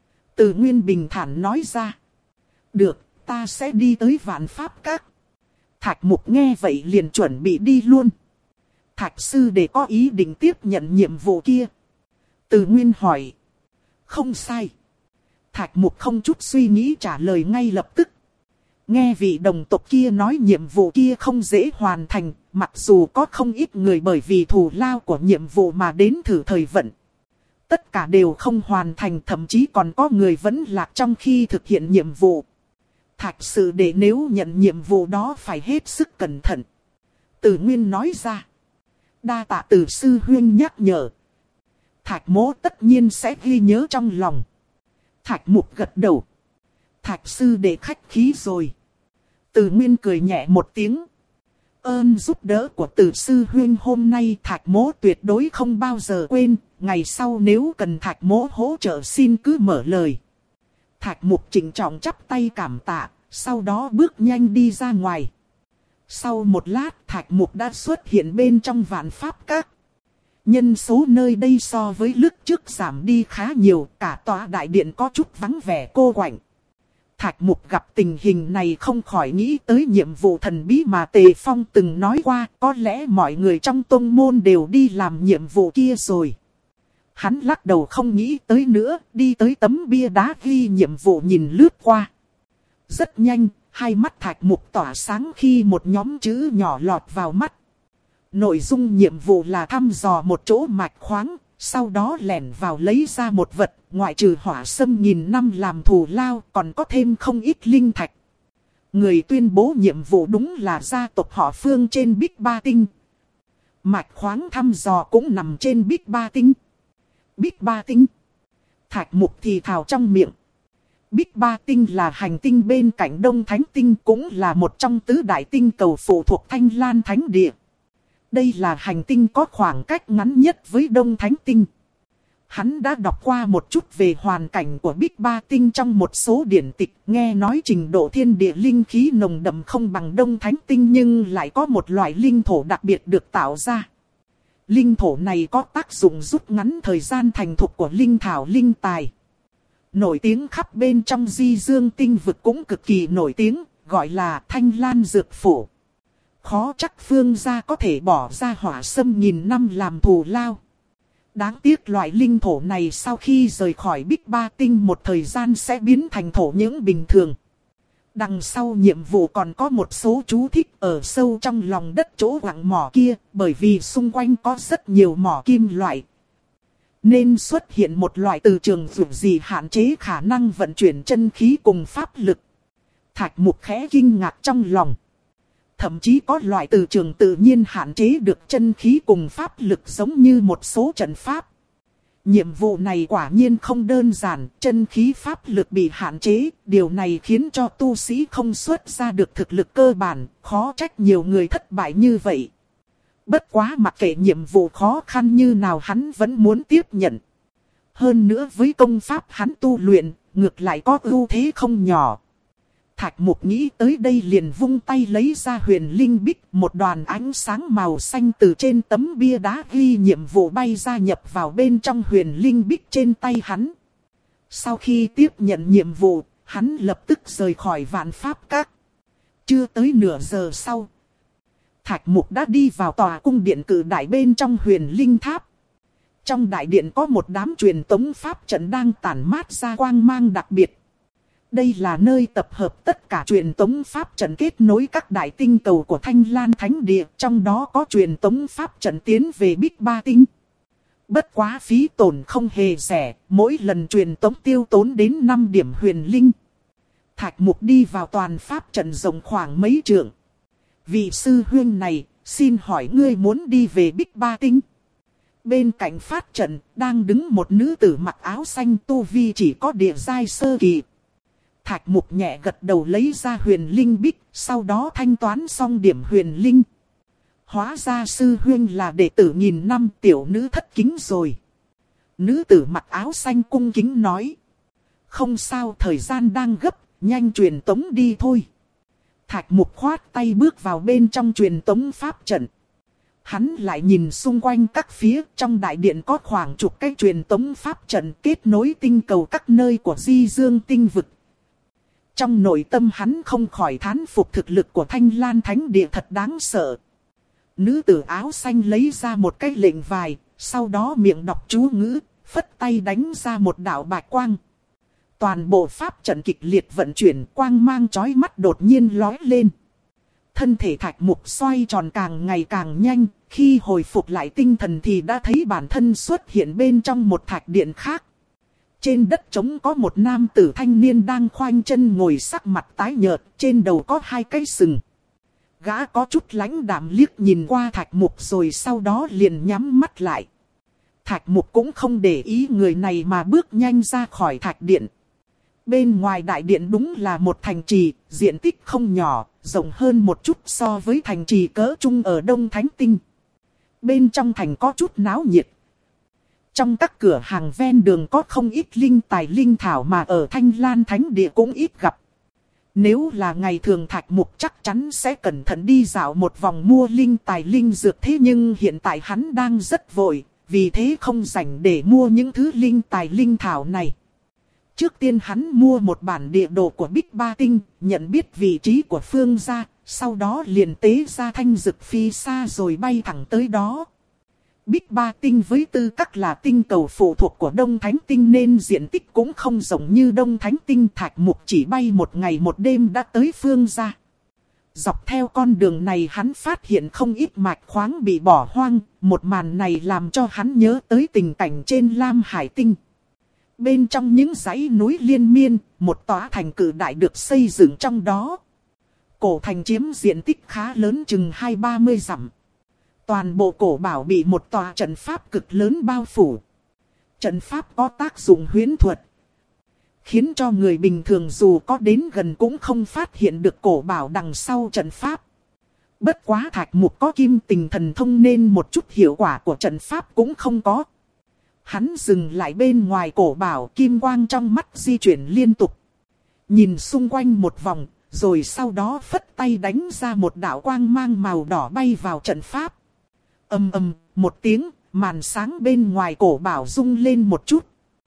Từ Nguyên bình thản nói ra. Được, ta sẽ đi tới Vạn Pháp Các. Thạch Mục nghe vậy liền chuẩn bị đi luôn. Thạch sư đệ có ý định tiếp nhận nhiệm vụ kia. Từ Nguyên hỏi. Không sai. Thạch Mục không chút suy nghĩ trả lời ngay lập tức. Nghe vị đồng tộc kia nói nhiệm vụ kia không dễ hoàn thành, mặc dù có không ít người bởi vì thù lao của nhiệm vụ mà đến thử thời vận. Tất cả đều không hoàn thành, thậm chí còn có người vẫn lạc trong khi thực hiện nhiệm vụ. Thạch sư đệ nếu nhận nhiệm vụ đó phải hết sức cẩn thận. Từ Nguyên nói ra. Đa tạ Từ sư huynh nhắc nhở. Thạch Mỗ tất nhiên sẽ ghi nhớ trong lòng. Thạch Mục gật đầu. Thạch sư đệ khách khí rồi. Từ Nguyên cười nhẹ một tiếng. Ơn giúp đỡ của Từ sư huynh hôm nay Thạch Mỗ tuyệt đối không bao giờ quên. Ngày sau nếu cần Thạch Mỗ hỗ trợ xin cứ mở lời. Thạch Mục trịnh trọng chắp tay cảm tạ, sau đó bước nhanh đi ra ngoài. Sau một lát Thạch Mục đã xuất hiện bên trong Vạn Pháp Các. Nhân số nơi đây so với lúc trước giảm đi khá nhiều, cả tòa đại điện có chút vắng vẻ cô quạnh. Thạch Mục gặp tình hình này không khỏi nghĩ tới nhiệm vụ thần bí mà Tề Phong từng nói qua, có lẽ mọi người trong tông môn đều đi làm nhiệm vụ kia rồi. Hắn lắc đầu không nghĩ tới nữa, đi tới tấm bia đá ghi nhiệm vụ nhìn lướt qua. Rất nhanh, hai mắt Thạch Mục tỏa sáng khi một nhóm chữ nhỏ lọt vào mắt. Nội dung nhiệm vụ là thăm dò một chỗ mạch khoáng, sau đó lẻn vào lấy ra một vật, ngoại trừ Hỏa Sâm nghìn năm làm thù lao, còn có thêm không ít linh thạch. Người tuyên bố nhiệm vụ đúng là gia tộc họ Phương trên Bích Ba Tinh. Mạch khoáng thăm dò cũng nằm trên Bích Ba Tinh. Bích Ba Tinh. Thạch Mục thì thào trong miệng. Bích Ba Tinh là hành tinh bên cạnh Đông Thánh Tinh, cũng là một trong tứ đại tinh cầu phụ thuộc Thanh Lan Thánh Địa. Đây là hành tinh có khoảng cách ngắn nhất với Đông Thánh Tinh. Hắn đã đọc qua một chút về hoàn cảnh của Bích Ba Tinh trong một số điển tịch, nghe nói trình độ thiên địa linh khí nồng đậm không bằng Đông Thánh Tinh nhưng lại có một loại linh thổ đặc biệt được tạo ra. Linh thổ này có tác dụng rút ngắn thời gian thành thục của linh thảo linh tài. Nổi tiếng khắp bên trong Di Dương Tinh vực cũng cực kỳ nổi tiếng, gọi là Thanh Lan Dược Phủ. Khó chắc Phương gia có thể bỏ ra Hỏa Sâm nghìn năm làm thù lao. Đáng tiếc loại linh thổ này sau khi rời khỏi Bích Ba Tinh một thời gian sẽ biến thành thổ nhưỡng bình thường. Đằng sau nhiệm vụ còn có một số chú thích ở sâu trong lòng đất chỗ quặng mỏ kia, bởi vì xung quanh có rất nhiều mỏ kim loại. Nên xuất hiện một loại từ trường dù gì hạn chế khả năng vận chuyển chân khí cùng pháp lực. Thạch Mục khẽ kinh ngạc trong lòng. Thậm chí có loại từ trường tự nhiên hạn chế được chân khí cùng pháp lực giống như một số trận pháp. Nhiệm vụ này quả nhiên không đơn giản, chân khí pháp lực bị hạn chế, điều này khiến cho tu sĩ không xuất ra được thực lực cơ bản, khó trách nhiều người thất bại như vậy. Bất quá mặc kệ nhiệm vụ khó khăn như nào hắn vẫn muốn tiếp nhận. Hơn nữa với công pháp hắn tu luyện, ngược lại có ưu thế không nhỏ. Thạch Mục nghĩ tới đây liền vung tay lấy ra huyền linh bích, một đoàn ánh sáng màu xanh từ trên tấm bia đá ghi nhiệm vụ bay ra nhập vào bên trong huyền linh bích trên tay hắn. Sau khi tiếp nhận nhiệm vụ, hắn lập tức rời khỏi Vạn Pháp Các. Chưa tới nửa giờ sau, Thạch Mục đã đi vào tòa cung điện cự đại bên trong huyền linh tháp. Trong đại điện có một đám truyền tống pháp trận đang tản mát ra quang mang đặc biệt. Đây là nơi tập hợp tất cả truyền tống pháp trận kết nối các đại tinh cầu của Thanh Lan Thánh Địa, trong đó có truyền tống pháp trận tiến về Bích Ba Tinh. Bất quá phí tổn không hề rẻ, mỗi lần truyền tống tiêu tốn đến năm điểm huyền linh. Thạch Mục đi vào toàn pháp trận rộng khoảng mấy trượng. Vị sư huynh này, xin hỏi ngươi muốn đi về Bích Ba Tinh? Bên cạnh pháp trận, đang đứng một nữ tử mặc áo xanh tu vi chỉ có địa giai sơ kỳ. Thạch Mục nhẹ gật đầu lấy ra huyền linh bích, sau đó thanh toán xong điểm huyền linh. Hóa ra sư huynh là đệ tử nghìn năm, tiểu nữ thất kính rồi. Nữ tử mặc áo xanh cung kính nói. Không sao, thời gian đang gấp, nhanh truyền tống đi thôi. Thạch Mục khoát tay bước vào bên trong truyền tống pháp trận. Hắn lại nhìn xung quanh các phía, trong đại điện có khoảng chục cái truyền tống pháp trận kết nối tinh cầu các nơi của Di Dương tinh vực. Trong nội tâm hắn không khỏi thán phục thực lực của Thanh Lan Thánh Địa thật đáng sợ. Nữ tử áo xanh lấy ra một cái lệnh vài, sau đó miệng đọc chú ngữ, phất tay đánh ra một đạo bạch quang. Toàn bộ pháp trận kịch liệt vận chuyển, quang mang chói mắt đột nhiên lói lên. Thân thể Thạch Mục xoay tròn càng ngày càng nhanh, khi hồi phục lại tinh thần thì đã thấy bản thân xuất hiện bên trong một thạch điện khác. Trên đất trống có một nam tử thanh niên đang khoanh chân ngồi, sắc mặt tái nhợt, trên đầu có hai cái sừng. Gã có chút lãnh đạm liếc nhìn qua Thạch Mục rồi sau đó liền nhắm mắt lại. Thạch Mục cũng không để ý người này mà bước nhanh ra khỏi thạch điện. Bên ngoài đại điện đúng là một thành trì, diện tích không nhỏ, rộng hơn một chút so với thành trì cỡ trung ở Đông Thánh Tinh. Bên trong thành có chút náo nhiệt. Trong các cửa hàng ven đường có không ít linh tài linh thảo mà ở Thanh Lan Thánh Địa cũng ít gặp. Nếu là ngày thường Thạch Mục chắc chắn sẽ cẩn thận đi dạo một vòng mua linh tài linh dược, thế nhưng hiện tại hắn đang rất vội, vì thế không rảnh để mua những thứ linh tài linh thảo này. Trước tiên hắn mua một bản địa đồ của Bích Ba Tinh, nhận biết vị trí của phương gia, sau đó liền tế ra thanh dực phi xa rồi bay thẳng tới đó. Bích Ba Tinh với tư cách là tinh cầu phụ thuộc của Đông Thánh Tinh nên diện tích cũng không rộng như Đông Thánh Tinh. Thạch Mục chỉ bay một ngày một đêm đã tới phương gia. Dọc theo con đường này hắn phát hiện không ít mạch khoáng bị bỏ hoang, một màn này làm cho hắn nhớ tới tình cảnh trên Lam Hải Tinh. Bên trong những dãy núi liên miên, một tòa thành cự đại được xây dựng trong đó. Cổ thành chiếm diện tích khá lớn, chừng hai ba mươi dặm. Toàn bộ cổ bảo bị một tòa trận pháp cực lớn bao phủ. Trận pháp có tác dụng huyễn thuật, khiến cho người bình thường dù có đến gần cũng không phát hiện được cổ bảo đằng sau trận pháp. Bất quá Thạch Mục có kim tình thần thông nên một chút hiệu quả của trận pháp cũng không có. Hắn dừng lại bên ngoài cổ bảo, kim quang trong mắt di chuyển liên tục. Nhìn xung quanh một vòng, rồi sau đó phất tay đánh ra một đạo quang mang màu đỏ bay vào trận pháp. Ầm ầm, một tiếng, màn sáng bên ngoài cổ bảo rung lên một chút.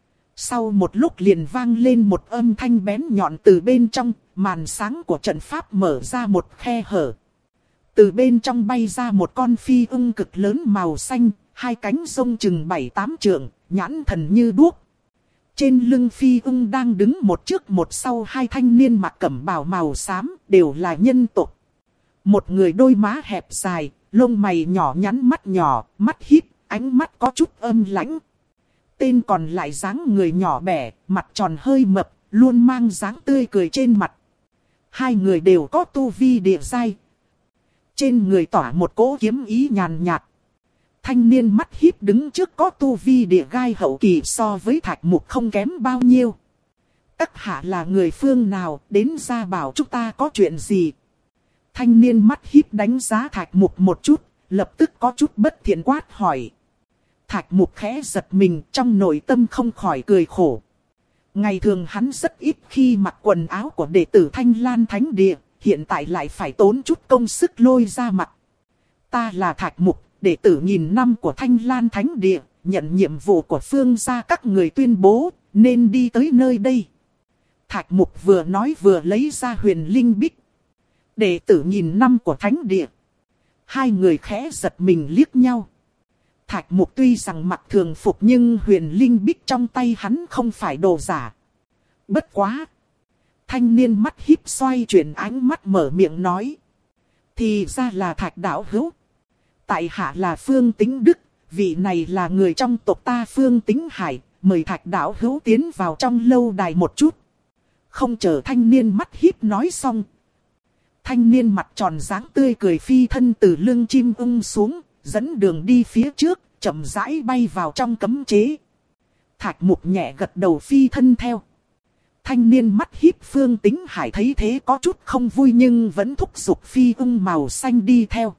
Sau một lúc liền vang lên một âm thanh bén nhọn từ bên trong, màn sáng của trận pháp mở ra một khe hở. Từ bên trong bay ra một con phi ưng cực lớn màu xanh, hai cánh rông chừng bảy tám trượng, nhãn thần như đuốc. Trên lưng phi ưng đang đứng một trước một sau hai thanh niên mặc cẩm bào màu xám, đều là nhân tộc. Một người đôi má hẹp dài, lông mày nhỏ nhắn, mắt nhỏ, mắt híp, ánh mắt có chút âm lãnh. Tên còn lại dáng người nhỏ bẻ, mặt tròn hơi mập, luôn mang dáng tươi cười trên mặt. Hai người đều có tu vi địa giai. Trên người tỏa một cỗ kiếm ý nhàn nhạt. Thanh niên mắt híp đứng trước có tu vi địa gai hậu kỳ, so với Thạch Mục không kém bao nhiêu. Các hạ là người phương nào, đến ra bảo chúng ta có chuyện gì? Thanh niên mắt híp đánh giá Thạch Mục một chút, lập tức có chút bất thiện quát hỏi. Thạch Mục khẽ giật mình, trong nội tâm không khỏi cười khổ. Ngày thường hắn rất ít khi mặc quần áo của đệ tử Thanh Lan Thánh Địa, hiện tại lại phải tốn chút công sức lôi ra mặc. Ta là Thạch Mục, đệ tử nghìn năm của Thanh Lan Thánh Địa, nhận nhiệm vụ của phương gia các người tuyên bố, nên đi tới nơi đây. Thạch Mục vừa nói vừa lấy ra huyền linh bích. Đệ tử nghìn năm của Thánh Địa. Hai người khẽ giật mình liếc nhau. Thạch Mục tuy rằng mặc thường phục nhưng huyền linh bích trong tay hắn không phải đồ giả. Bất quá. Thanh niên mắt híp xoay chuyển ánh mắt mở miệng nói. Thì ra là Thạch đạo hữu. Tại hạ là Phương Tĩnh Đức, vị này là người trong tộc ta Phương Tĩnh Hải, mời Thạch đạo hữu tiến vào trong lâu đài một chút. Không chờ thanh niên mắt híp nói xong. Thanh niên mặt tròn dáng tươi cười phi thân từ lưng chim ưng xuống, dẫn đường đi phía trước, chậm rãi bay vào trong cấm chế. Thạch Mục nhẹ gật đầu phi thân theo. Thanh niên mắt híp Phương Tĩnh Hải thấy thế có chút không vui nhưng vẫn thúc giục phi ưng màu xanh đi theo.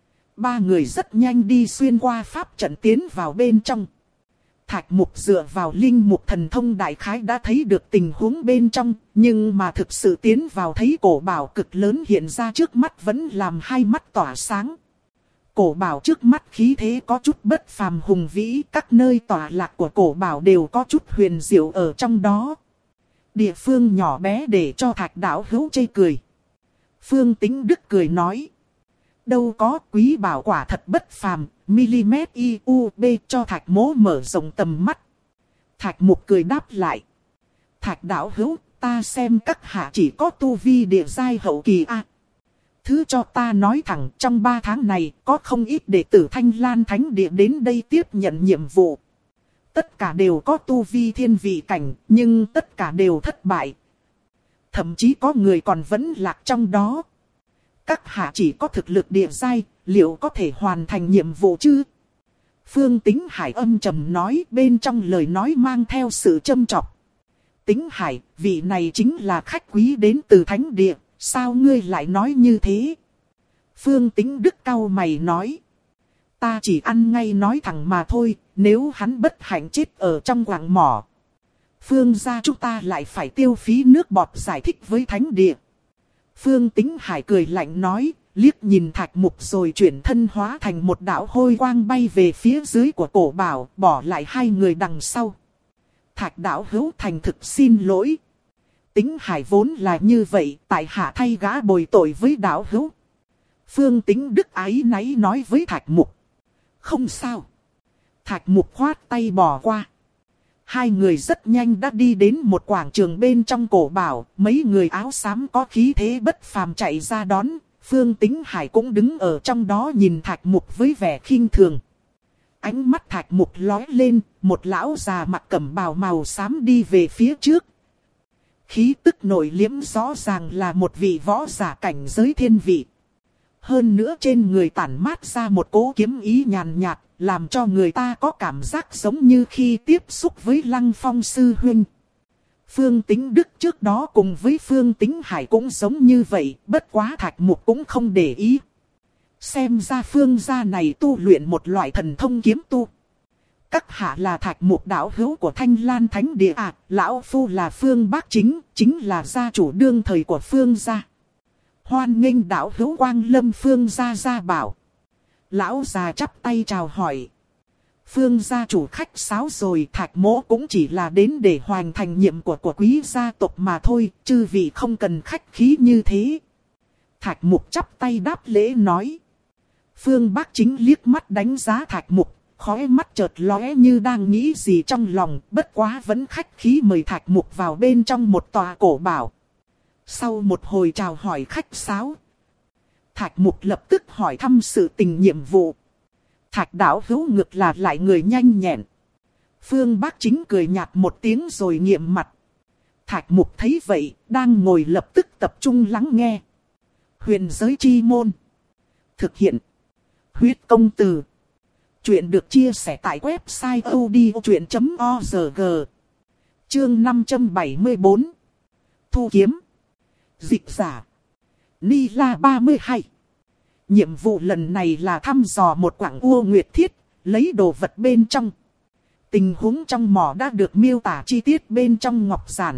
Ba người rất nhanh đi xuyên qua pháp trận tiến vào bên trong. Thạch Mục dựa vào linh mục thần thông đại khái đã thấy được tình huống bên trong, nhưng mà thực sự tiến vào thấy cổ bảo cực lớn hiện ra trước mắt vẫn làm hai mắt tỏa sáng. Cổ bảo trước mắt khí thế có chút bất phàm hùng vĩ, các nơi tỏa lạc của cổ bảo đều có chút huyền diệu ở trong đó. Địa phương nhỏ bé để cho Thạch đạo hữu chê cười. Phương Tĩnh Đức cười nói. Đâu có, quý bảo quả thật bất phàm, mm i u b cho Thạch mỗ mở rộng tầm mắt. Thạch Mục cười đáp lại. Thạch đạo hữu, ta xem các hạ chỉ có tu vi địa giai hậu kỳ a. Thứ cho ta nói thẳng, trong ba tháng này có không ít đệ tử Thanh Lan Thánh Địa đến đây tiếp nhận nhiệm vụ. Tất cả đều có tu vi thiên vị cảnh, nhưng tất cả đều thất bại. Thậm chí có người còn vẫn lạc trong đó. Các hạ chỉ có thực lực địa giai, liệu có thể hoàn thành nhiệm vụ chứ? Phương Tĩnh Hải âm trầm nói, bên trong lời nói mang theo sự châm chọc. Tĩnh Hải, vị này chính là khách quý đến từ Thánh Địa, sao ngươi lại nói như thế? Phương Tĩnh Đức cau mày nói. Ta chỉ ăn ngay nói thẳng mà thôi, nếu hắn bất hạnh chết ở trong quặng mỏ. Phương gia chúng ta lại phải tiêu phí nước bọt giải thích với Thánh Địa. Phương Tĩnh Hải cười lạnh nói, liếc nhìn Thạch Mục rồi chuyển thân hóa thành một đạo hôi quang bay về phía dưới của cổ bảo, bỏ lại hai người đằng sau. Thạch đạo hữu thành thực xin lỗi. Tĩnh Hải vốn là như vậy, tại hạ thay gã bồi tội với đạo hữu. Phương Tĩnh Đức áy náy nói với Thạch Mục. Không sao. Thạch Mục khoát tay bỏ qua. Hai người rất nhanh đã đi đến một quảng trường bên trong cổ bảo, mấy người áo xám có khí thế bất phàm chạy ra đón, Phương Tĩnh Hải cũng đứng ở trong đó nhìn Thạch Mục với vẻ khinh thường. Ánh mắt Thạch Mục lóe lên, một lão già mặc cẩm bào màu xám đi về phía trước. Khí tức nổi liếm rõ ràng là một vị võ giả cảnh giới thiên vị. Hơn nữa trên người tản mát ra một cỗ kiếm ý nhàn nhạt, làm cho người ta có cảm giác giống như khi tiếp xúc với Lăng Phong sư huynh. Phương Tĩnh Đức trước đó cùng với Phương Tĩnh Hải cũng giống như vậy, bất quá Thạch Mục cũng không để ý. Xem ra Phương gia này tu luyện một loại thần thông kiếm tu. Các hạ là Thạch Mục đạo hữu của Thanh Lan Thánh Địa à, lão phu là Phương Bác Chính, chính là gia chủ đương thời của Phương gia. Hoan nghênh đạo hữu quang lâm Phương gia gia bảo. Lão già chắp tay chào hỏi. Phương gia chủ khách sáo rồi, Thạch mỗ cũng chỉ là đến để hoàn thành nhiệm vụ của quý gia tộc mà thôi, chư vị không cần khách khí như thế. Thạch Mục chắp tay đáp lễ nói. Phương Bác Chính liếc mắt đánh giá Thạch Mục, khóe mắt chợt lóe như đang nghĩ gì trong lòng, bất quá vẫn khách khí mời Thạch Mục vào bên trong một tòa cổ bảo. Sau một hồi chào hỏi khách sáo, Thạch Mục lập tức hỏi thăm sự tình nhiệm vụ. Thạch đạo hữu ngược là lại người nhanh nhẹn. Phương Bác Chính cười nhạt một tiếng rồi nghiệm mặt. Thạch Mục thấy vậy, đang ngồi lập tức tập trung lắng nghe. Huyền giới chi môn. Thực hiện. Huyết công từ. Chuyện được chia sẻ tại website odchuyện chấm org. Chương năm trăm bảy mươi bốn. Thu kiếm. Dịch giả. Ni La ba mươi hai. Nhiệm vụ lần này là thăm dò một quặng U Nguyệt Thiết, lấy đồ vật bên trong. Tình huống trong mỏ đã được miêu tả chi tiết bên trong ngọc giản.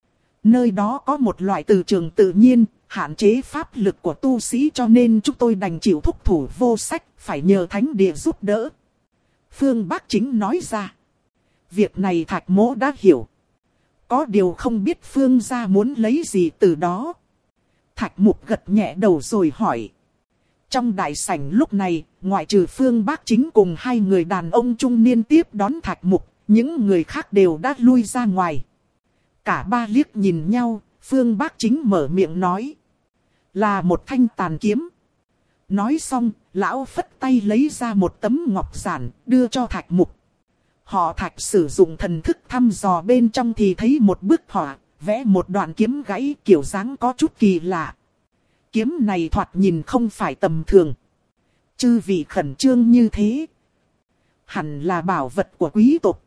Nơi đó có một loại từ trường tự nhiên, hạn chế pháp lực của tu sĩ cho nên chúng tôi đành chịu thúc thủ vô sách, phải nhờ Thánh Địa giúp đỡ. Phương Bác Chính nói ra. Việc này Thạch mỗ đã hiểu. Có điều không biết Phương gia muốn lấy gì từ đó. Thạch Mục gật nhẹ đầu rồi hỏi. Trong đại sảnh lúc này, ngoại trừ Phương Bác Chính cùng hai người đàn ông trung niên tiếp đón Thạch Mục, những người khác đều đã lui ra ngoài. Cả ba liếc nhìn nhau, Phương Bác Chính mở miệng nói. Là một thanh tàn kiếm. Nói xong, lão phất tay lấy ra một tấm ngọc giản, đưa cho Thạch Mục. Họ Thạch sử dụng thần thức thăm dò bên trong thì thấy một bức họa, vẽ một đoạn kiếm gãy kiểu dáng có chút kỳ lạ. Kiếm này thoạt nhìn không phải tầm thường. Chư vị khẩn trương như thế, hẳn là bảo vật của quý tộc.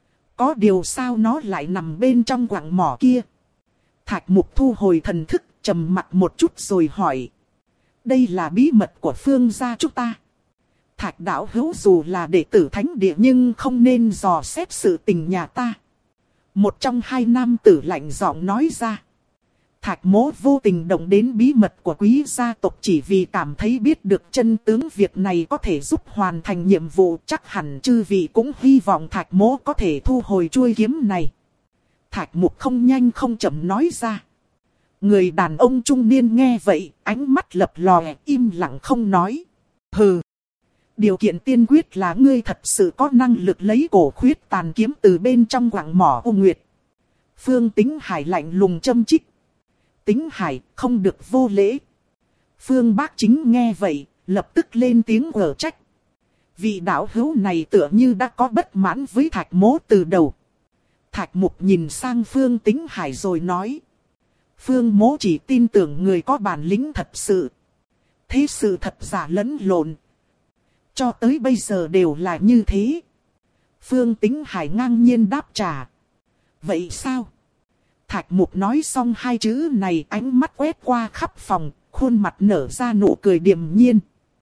Có điều sao nó lại nằm bên trong quặng mỏ kia? Thạch Mục thu hồi thần thức, trầm mặt một chút rồi hỏi. Đây là bí mật của Phương gia chúng ta. Thạch đạo hữu dù là đệ tử thánh địa nhưng không nên dò xét sự tình nhà ta. Một trong hai nam tử lạnh giọng nói ra. Thạch Mỗ vô tình động đến bí mật của quý gia tộc chỉ vì cảm thấy biết được chân tướng việc này có thể giúp hoàn thành nhiệm vụ. Chắc hẳn chư vị cũng hy vọng Thạch Mỗ có thể thu hồi chuôi kiếm này. Thạch Mục không nhanh không chậm nói ra. Người đàn ông trung niên nghe vậy, ánh mắt lập lòe, im lặng không nói. Hừ. Điều kiện tiên quyết là ngươi thật sự có năng lực lấy cổ khuyết tàn kiếm từ bên trong quặng mỏ U Nguyệt. Phương Tính Hải lạnh lùng châm chích. Tính Hải, không được vô lễ. Phương Bác Chính nghe vậy, lập tức lên tiếng quở trách. Vị đạo hữu này tựa như đã có bất mãn với Thạch Mỗ từ đầu. Thạch Mục nhìn sang Phương Tính Hải rồi nói. Phương Mỗ chỉ tin tưởng người có bản lĩnh thật sự. Thế sự thật giả lẫn lộn. Cho tới bây giờ đều là như thế. Phương Tính Hải ngang nhiên đáp trả. Vậy sao? Thạch Mục nói xong hai chữ này, ánh mắt quét qua khắp phòng, khuôn mặt nở ra nụ cười điềm nhiên.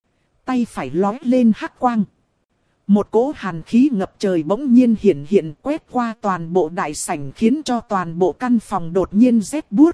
Tay phải lói lên hắc quang. Một cỗ hàn khí ngập trời bỗng nhiên hiện hiện quét qua toàn bộ đại sảnh khiến cho toàn bộ căn phòng đột nhiên rét buốt.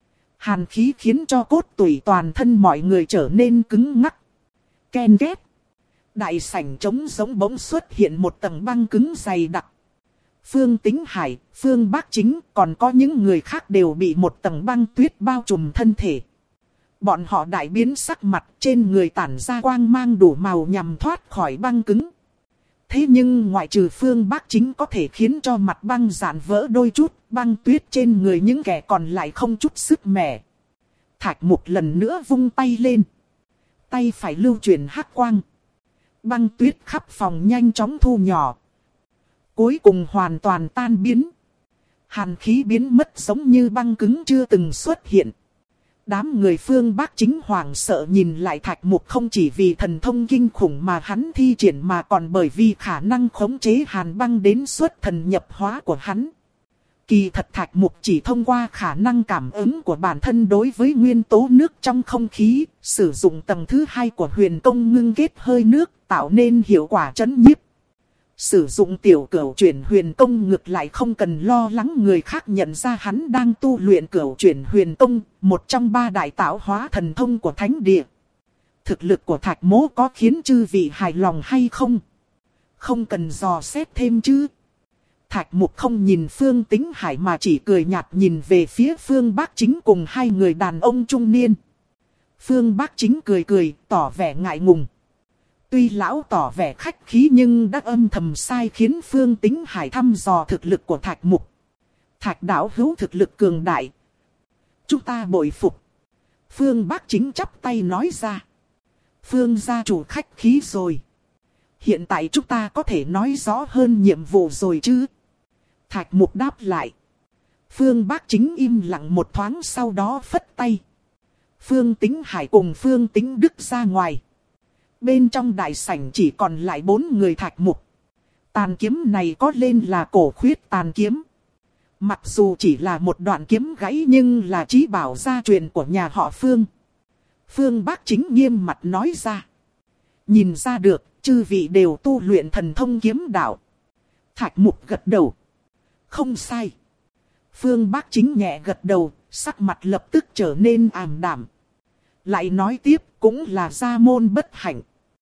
Hàn khí khiến cho cốt tủy toàn thân mọi người trở nên cứng ngắc. Ken két. Đại sảnh trống rỗng bỗng xuất hiện một tầng băng cứng dày đặc. Phương Tính Hải, Phương Bác Chính còn có những người khác đều bị một tầng băng tuyết bao trùm thân thể. Bọn họ đại biến sắc mặt, trên người tản ra quang mang đủ màu nhằm thoát khỏi băng cứng. Thế nhưng ngoại trừ Phương Bác Chính có thể khiến cho mặt băng giãn vỡ đôi chút, băng tuyết trên người những kẻ còn lại không chút sức mẻ. Thạch Mục lần nữa vung tay lên. Tay phải lưu chuyển hắc quang. Băng tuyết khắp phòng nhanh chóng thu nhỏ. Cuối cùng hoàn toàn tan biến. Hàn khí biến mất giống như băng cứng chưa từng xuất hiện. Đám người Phương Bác Chính hoảng sợ nhìn lại Thạch Mục không chỉ vì thần thông kinh khủng mà hắn thi triển mà còn bởi vì khả năng khống chế hàn băng đến xuất thần nhập hóa của hắn. Kỳ thật Thạch Mục chỉ thông qua khả năng cảm ứng của bản thân đối với nguyên tố nước trong không khí, sử dụng tầng thứ hai của huyền công ngưng kết hơi nước tạo nên hiệu quả chấn nhiếp. Sử dụng tiểu cửu chuyển huyền công ngược lại không cần lo lắng người khác nhận ra hắn đang tu luyện cửu chuyển huyền công, một trong ba đại tạo hóa thần thông của thánh địa. Thực lực của Thạch Mỗ có khiến chư vị hài lòng hay không? Không cần dò xét thêm chứ. Thạch Mục không nhìn Phương Tính Hải mà chỉ cười nhạt nhìn về phía Phương Bác Chính cùng hai người đàn ông trung niên. Phương Bác Chính cười cười, tỏ vẻ ngại ngùng. Tuy lão tỏ vẻ khách khí nhưng đã âm thầm sai khiến Phương Tính Hải thăm dò thực lực của Thạch Mục. Thạch đạo hữu thực lực cường đại. Chúng ta bội phục. Phương Bác Chính chắp tay nói ra. Phương gia chủ khách khí rồi. Hiện tại chúng ta có thể nói rõ hơn nhiệm vụ rồi chứ? Thạch Mục đáp lại. Phương Bác Chính im lặng một thoáng sau đó phất tay. Phương Tính Hải cùng Phương Tính Đức ra ngoài. Bên trong đại sảnh chỉ còn lại bốn người Thạch Mục. Tàn kiếm này có lên là cổ khuyết tàn kiếm. Mặc dù chỉ là một đoạn kiếm gãy nhưng là chí bảo gia truyền của nhà họ Phương. Phương Bác Chính nghiêm mặt nói ra. Nhìn ra được, chư vị đều tu luyện thần thông kiếm đạo. Thạch Mục gật đầu. Không sai. Phương Bác Chính nhẹ gật đầu, sắc mặt lập tức trở nên ảm đạm. Lại nói tiếp, cũng là gia môn bất hạnh.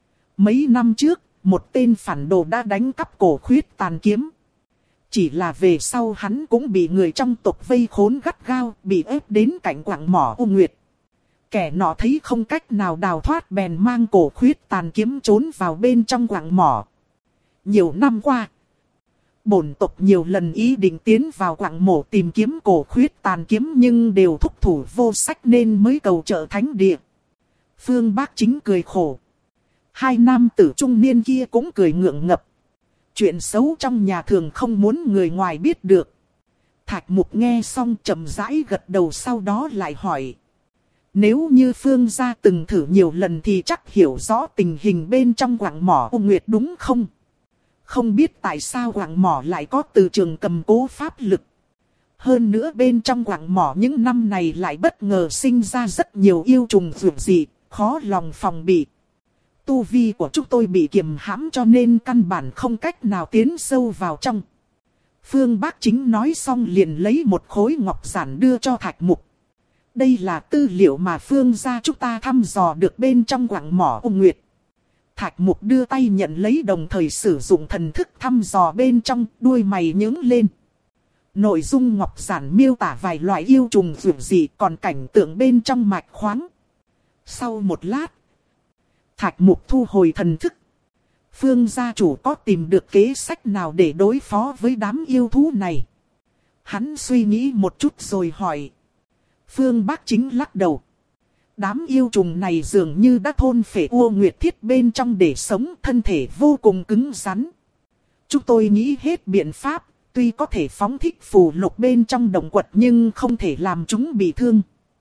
Mấy năm trước, một tên phản đồ đã đánh cắp cổ khuyết tàn kiếm. Chỉ là về sau hắn cũng bị người trong tộc vây khốn gắt gao, bị ép đến cạnh quặng mỏ U Nguyệt. Kẻ nọ thấy không cách nào đào thoát bèn mang cổ khuyết tàn kiếm trốn vào bên trong quặng mỏ. Nhiều năm qua, Bổn tộc nhiều lần ý định tiến vào quặng mộ tìm kiếm cổ khuyết tàn kiếm nhưng đều thúc thủ vô sách nên mới cầu trợ thánh địa. Phương Bác Chính cười khổ. Hai nam tử trung niên kia cũng cười ngượng ngập. Chuyện xấu trong nhà thường không muốn người ngoài biết được. Thạch Mục nghe xong chậm rãi gật đầu, sau đó lại hỏi. Nếu như Phương gia từng thử nhiều lần thì chắc hiểu rõ tình hình bên trong quặng mỏ U Nguyệt đúng không? Không biết tại sao quặng mỏ lại có từ trường cầm cố pháp lực. Hơn nữa bên trong quặng mỏ những năm này lại bất ngờ sinh ra rất nhiều yêu trùng dường dị, khó lòng phòng bị. Tu vi của chúng tôi bị kiềm hãm cho nên căn bản không cách nào tiến sâu vào trong. Phương Bác Chính nói xong liền lấy một khối ngọc giản đưa cho Thạch Mục. Đây là tư liệu mà Phương gia chúng ta thăm dò được bên trong quặng mỏ U Nguyệt. Thạch Mục đưa tay nhận lấy đồng thời sử dụng thần thức thăm dò bên trong, đuôi mày nhướng lên. Nội dung ngọc giản miêu tả vài loại yêu trùng dường dị, còn cảnh tượng bên trong mạch khoáng. Sau một lát, Thạch Mục thu hồi thần thức. Phương gia chủ có tìm được kế sách nào để đối phó với đám yêu thú này? Hắn suy nghĩ một chút rồi hỏi. Phương Bác Chính lắc đầu. Đám yêu trùng này dường như đã thôn phệ U Nguyệt Thiết bên trong để sống, thân thể vô cùng cứng rắn. Chúng tôi nghĩ hết biện pháp, tuy có thể phóng thích phù lục bên trong động quật nhưng không thể làm chúng bị thương.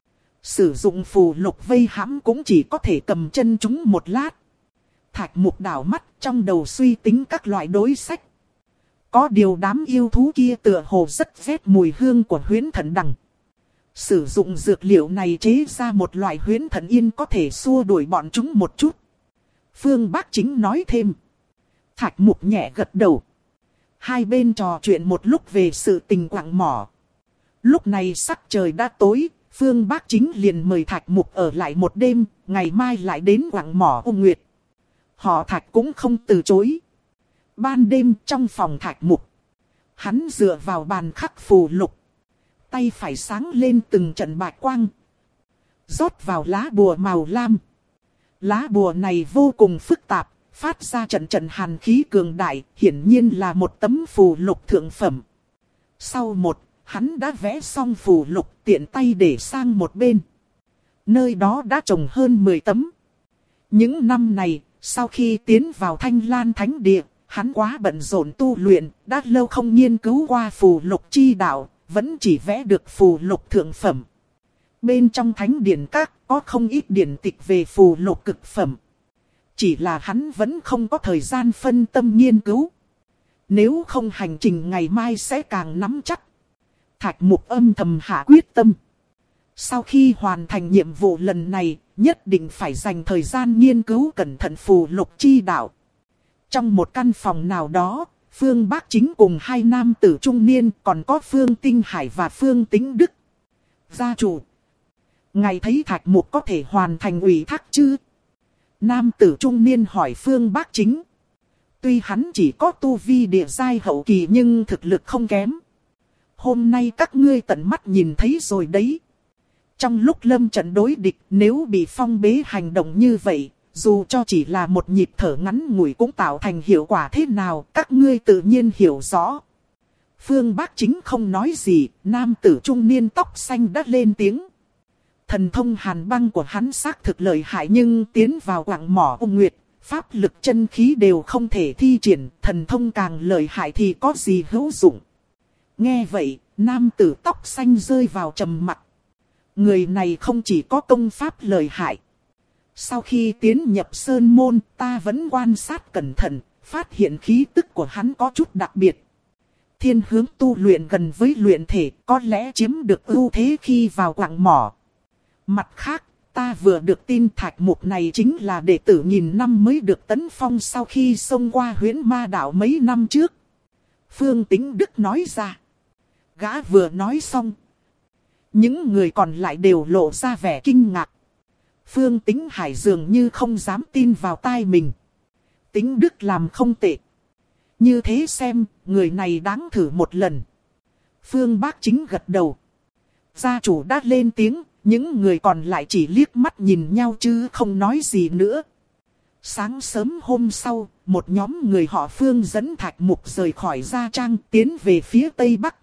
Sử dụng phù lục vây hãm cũng chỉ có thể cầm chân chúng một lát. Thạch Mục đảo mắt trong đầu suy tính các loại đối sách. Có điều đám yêu thú kia tựa hồ rất ghét mùi hương của huyễn thần đằng. Sử dụng dược liệu này chế ra một loại huyễn thần yên có thể xua đuổi bọn chúng một chút. Phương Bác Chính nói thêm. Thạch Mục nhẹ gật đầu. Hai bên trò chuyện một lúc về sự tình quặng mỏ. Lúc này sắc trời đã tối, Phương Bác Chính liền mời Thạch Mục ở lại một đêm, ngày mai lại đến quặng mỏ U Nguyệt. Họ Thạch cũng không từ chối. Ban đêm trong phòng Thạch Mục, hắn dựa vào bàn khắc phù lục. Tay phải sáng lên từng trận bạch quang. Rót vào lá bùa màu lam. Lá bùa này vô cùng phức tạp, phát ra trận trận hàn khí cường đại, hiển nhiên là một tấm phù lục thượng phẩm. Sau một, hắn đã vẽ xong phù lục, tiện tay để sang một bên. Nơi đó đã trồng hơn mười tấm. Những năm này, sau khi tiến vào Thanh Lan Thánh Địa, hắn quá bận rộn tu luyện, đã lâu không nghiên cứu qua phù lục chi đạo, vẫn chỉ vẽ được phù lục thượng phẩm. Bên trong thánh điển các có không ít điển tịch về phù lục cực phẩm. Chỉ là hắn vẫn không có thời gian phân tâm nghiên cứu. Nếu không hành trình ngày mai sẽ càng nắm chắc. Thạch Mục âm thầm hạ quyết tâm. Sau khi hoàn thành nhiệm vụ lần này, nhất định phải dành thời gian nghiên cứu cẩn thận phù lục chi đạo. Trong một căn phòng nào đó, Phương Bác Chính cùng hai nam tử trung niên, còn có Phương Tinh Hải và Phương Tĩnh Đức. Gia chủ, ngài thấy Thạch Mục có thể hoàn thành ủy thác chứ? Nam tử trung niên hỏi Phương Bác Chính. Tuy hắn chỉ có tu vi địa giai hậu kỳ nhưng thực lực không kém. Hôm nay các ngươi tận mắt nhìn thấy rồi đấy. Trong lúc lâm trận đối địch, nếu bị phong bế hành động như vậy, dù cho chỉ là một nhịp thở ngắn ngủi cũng tạo thành hiệu quả thế nào, các ngươi tự nhiên hiểu rõ. Phương Bác Chính không nói gì, nam tử trung niên tóc xanh đã lên tiếng. Thần thông hàn băng của hắn xác thực lợi hại nhưng tiến vào quặng mỏ U Nguyệt, pháp lực chân khí đều không thể thi triển, thần thông càng lợi hại thì có gì hữu dụng. Nghe vậy, nam tử tóc xanh rơi vào trầm mặc. Người này không chỉ có công pháp lợi hại. Sau khi tiến nhập sơn môn, ta vẫn quan sát cẩn thận, phát hiện khí tức của hắn có chút đặc biệt. Thiên hướng tu luyện gần với luyện thể, có lẽ chiếm được ưu thế khi vào quặng mỏ. Mặt khác, ta vừa được tin Thạch Mục này chính là đệ tử nghìn năm mới được tấn phong sau khi xông qua huyễn ma đảo mấy năm trước. Phương Tĩnh Đức nói ra. Gã vừa nói xong. Những người còn lại đều lộ ra vẻ kinh ngạc. Phương Tĩnh Hải dường như không dám tin vào tai mình. Tĩnh Đức làm không tệ. Như thế xem, người này đáng thử một lần. Phương Bác Chính gật đầu. Gia chủ đã lên tiếng, những người còn lại chỉ liếc mắt nhìn nhau chứ không nói gì nữa. Sáng sớm hôm sau, một nhóm người họ Phương dẫn Thạch Mục rời khỏi Gia Trang tiến về phía Tây Bắc.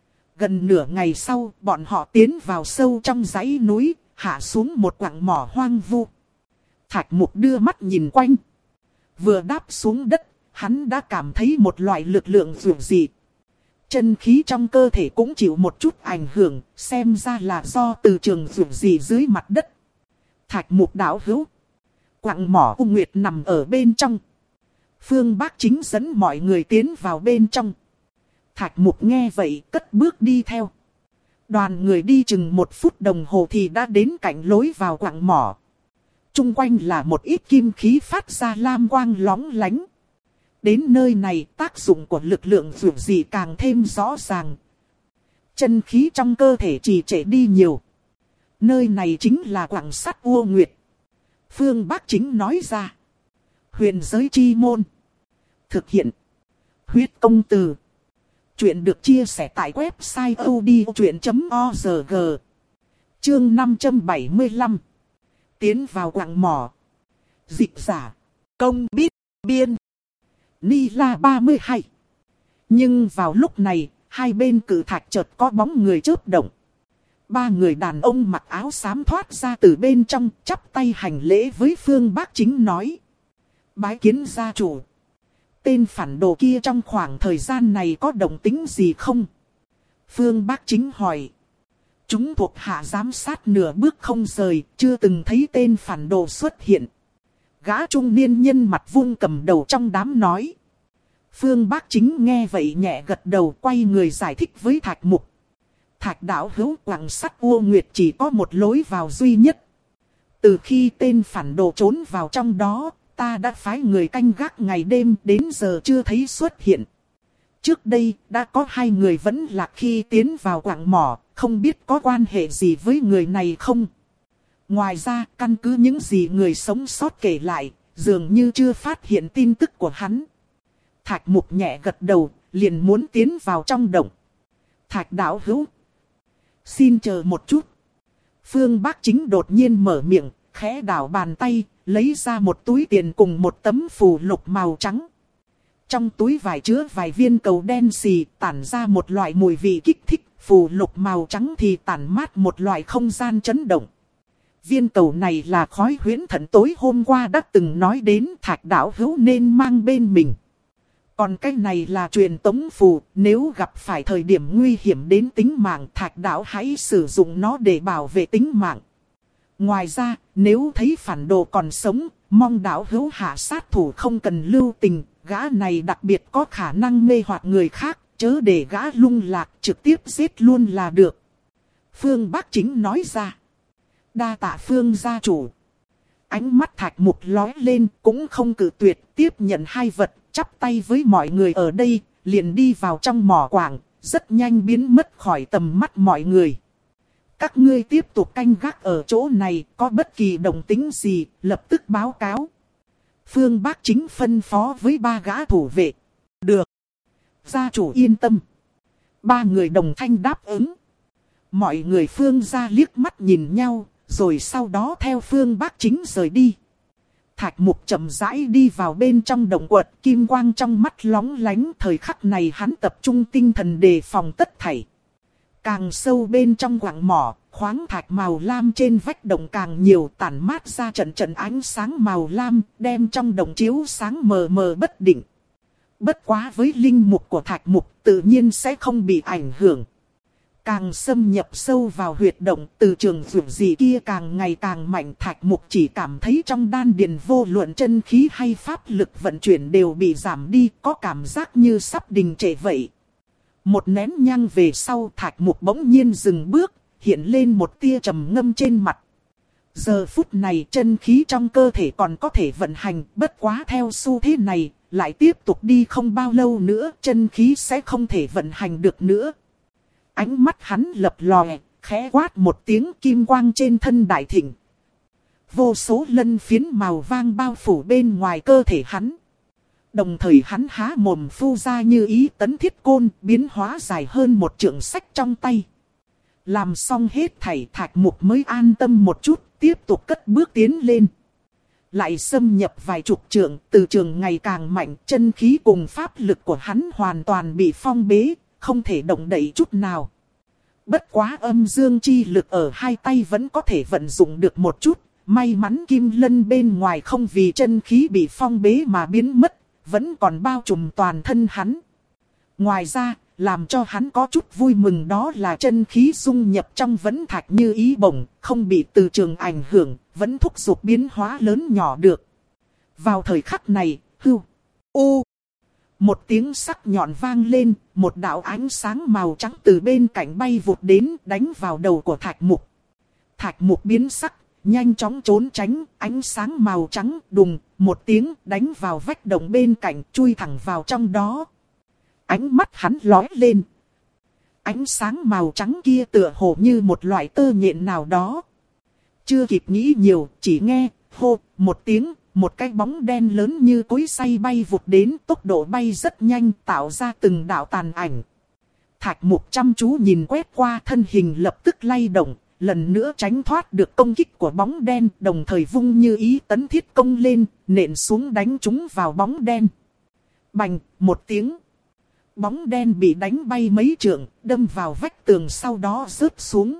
Gần nửa ngày sau, bọn họ tiến vào sâu trong dãy núi, hạ xuống một quặng mỏ hoang vu. Thạch Mục đưa mắt nhìn quanh. Vừa đáp xuống đất, hắn đã cảm thấy một loại lực lượng dường dị. Chân khí trong cơ thể cũng chịu một chút ảnh hưởng, xem ra là do từ trường dường dị dưới mặt đất. Thạch Mục đạo hữu. Quặng mỏ U Nguyệt nằm ở bên trong. Phương Bác Chính dẫn mọi người tiến vào bên trong. Thạch Mục nghe vậy cất bước đi theo. Đoàn người đi chừng một phút đồng hồ thì đã đến cạnh lối vào quặng mỏ. Trung quanh là một ít kim khí phát ra lam quang lóng lánh. Đến nơi này tác dụng của lực lượng dường dị càng thêm rõ ràng. Chân khí trong cơ thể trì trệ đi nhiều. Nơi này chính là quặng sắt U Nguyệt. Phương Bác Chính nói ra. Huyền giới chi môn. Thực hiện. Huyết công từ. Chuyện được chia sẻ tại website odchuyện chấm org. Chương năm trăm bảy mươi lăm. Tiến vào quặng mỏ. Dịch giả. Công biết. Biên. Ni La ba mươi hai. Nhưng vào lúc này, hai bên cự thạch chợt có bóng người chớp động. Ba người đàn ông mặc áo xám thoát ra từ bên trong, chắp tay hành lễ với Phương Bác Chính nói. Bái kiến gia chủ. Tên phản đồ kia trong khoảng thời gian này có động tính gì không? Phương Bác Chính hỏi. Chúng thuộc hạ giám sát nửa bước không rời, chưa từng thấy tên phản đồ xuất hiện. Gã trung niên nhân mặt vuông cầm đầu trong đám nói. Phương Bác Chính nghe vậy nhẹ gật đầu, quay người giải thích với Thạch Mục. Thạch đạo hữu, quặng sắt U Nguyệt chỉ có một lối vào duy nhất. Từ khi tên phản đồ trốn vào trong đó, ta đã phái người canh gác ngày đêm, đến giờ chưa thấy xuất hiện. Trước đây, đã có hai người vẫn lạc khi tiến vào quặng mỏ, không biết có quan hệ gì với người này không? Ngoài ra, căn cứ những gì người sống sót kể lại, dường như chưa phát hiện tin tức của hắn. Thạch Mục nhẹ gật đầu, liền muốn tiến vào trong động. Thạch đạo hữu. Xin chờ một chút. Phương Bác Chính đột nhiên mở miệng, khẽ đảo bàn tay, lấy ra một túi tiền cùng một tấm phù lục màu trắng. Trong túi vải chứa vài viên cầu đen xì, tản ra một loại mùi vị kích thích, phù lục màu trắng thì tản mát một loại không gian chấn động. Viên cầu này là khói huyễn thần tối hôm qua đã từng nói đến, Thạch đạo hữu nên mang bên mình. Còn cái này là truyền tống phù, nếu gặp phải thời điểm nguy hiểm đến tính mạng, Thạch đạo hãy sử dụng nó để bảo vệ tính mạng. Ngoài ra, nếu thấy phản đồ còn sống, mong đạo hữu hạ sát thủ không cần lưu tình, gã này đặc biệt có khả năng mê hoặc người khác, chớ để gã lung lạc, trực tiếp giết luôn là được. Phương Bác Chính nói ra. Đa tạ Phương gia chủ. Ánh mắt Thạch Mục lóe lên, cũng không cự tuyệt, tiếp nhận hai vật, chắp tay với mọi người ở đây, liền đi vào trong mỏ quặng, rất nhanh biến mất khỏi tầm mắt mọi người. Các ngươi tiếp tục canh gác ở chỗ này, có bất kỳ động tĩnh gì, lập tức báo cáo. Phương Bác Chính phân phó với ba gã thủ vệ. Được. Gia chủ yên tâm. Ba người đồng thanh đáp ứng. Mọi người Phương gia liếc mắt nhìn nhau, rồi sau đó theo Phương Bác Chính rời đi. Thạch Mục chậm rãi đi vào bên trong động quật, kim quang trong mắt lóng lánh, thời khắc này hắn tập trung tinh thần đề phòng tất thảy. Càng sâu bên trong quặng mỏ, khoáng thạch màu lam trên vách động càng nhiều, tản mát ra trận trận ánh sáng màu lam, đem trong động chiếu sáng mờ mờ bất định. Bất quá với linh mục của Thạch Mục tự nhiên sẽ không bị ảnh hưởng. Càng xâm nhập sâu vào huyệt động, từ trường dường dị kia càng ngày càng mạnh. Thạch Mục chỉ cảm thấy trong đan điền vô luận chân khí hay pháp lực vận chuyển đều bị giảm đi, có cảm giác như sắp đình trệ vậy. Một nén nhang về sau, Thạch Mục bỗng nhiên dừng bước, hiện lên một tia trầm ngâm trên mặt. Giờ phút này chân khí trong cơ thể còn có thể vận hành, bất quá theo xu thế này, lại tiếp tục đi không bao lâu nữa, chân khí sẽ không thể vận hành được nữa. Ánh mắt hắn lập lòe, khẽ quát một tiếng, kim quang trên thân đại thịnh. Vô số lân phiến màu vàng bao phủ bên ngoài cơ thể hắn. Đồng thời hắn há mồm phu ra như ý tấn thiết côn, biến hóa dài hơn một trượng sách trong tay. Làm xong hết thảy, Thạch Mục mới an tâm một chút, tiếp tục cất bước tiến lên. lại xâm nhập vài chục trượng, từ trường ngày càng mạnh, chân khí cùng pháp lực của hắn hoàn toàn bị phong bế, không thể động đậy chút nào. Bất quá âm dương chi lực ở hai tay vẫn có thể vận dụng được một chút, may mắn kim lân bên ngoài không vì chân khí bị phong bế mà biến mất, vẫn còn bao trùm toàn thân hắn. Ngoài ra, làm cho hắn có chút vui mừng đó là chân khí dung nhập trong vẫn thạch như ý bổng, không bị từ trường ảnh hưởng, vẫn thúc giục biến hóa lớn nhỏ được. Vào thời khắc này, hưu, u, một tiếng sắc nhọn vang lên, một đạo ánh sáng màu trắng từ bên cạnh bay vụt đến đánh vào đầu của Thạch Mục. Thạch Mục biến sắc, nhanh chóng trốn tránh, ánh sáng màu trắng đùng, một tiếng đánh vào vách động bên cạnh, chui thẳng vào trong đó. Ánh mắt hắn lóe lên. Ánh sáng màu trắng kia tựa hồ như một loại tơ nhện nào đó. Chưa kịp nghĩ nhiều, chỉ nghe, hô, một tiếng, một cái bóng đen lớn như cối xay bay vụt đến, tốc độ bay rất nhanh, tạo ra từng đạo tàn ảnh. Thạch Mục chăm chú nhìn quét qua, thân hình lập tức lay động, lần nữa tránh thoát được công kích của bóng đen, đồng thời vung như ý tấn thiết công lên, nện xuống đánh chúng vào bóng đen. Bành, một tiếng. Bóng đen bị đánh bay mấy trượng, đâm vào vách tường sau đó rớt xuống.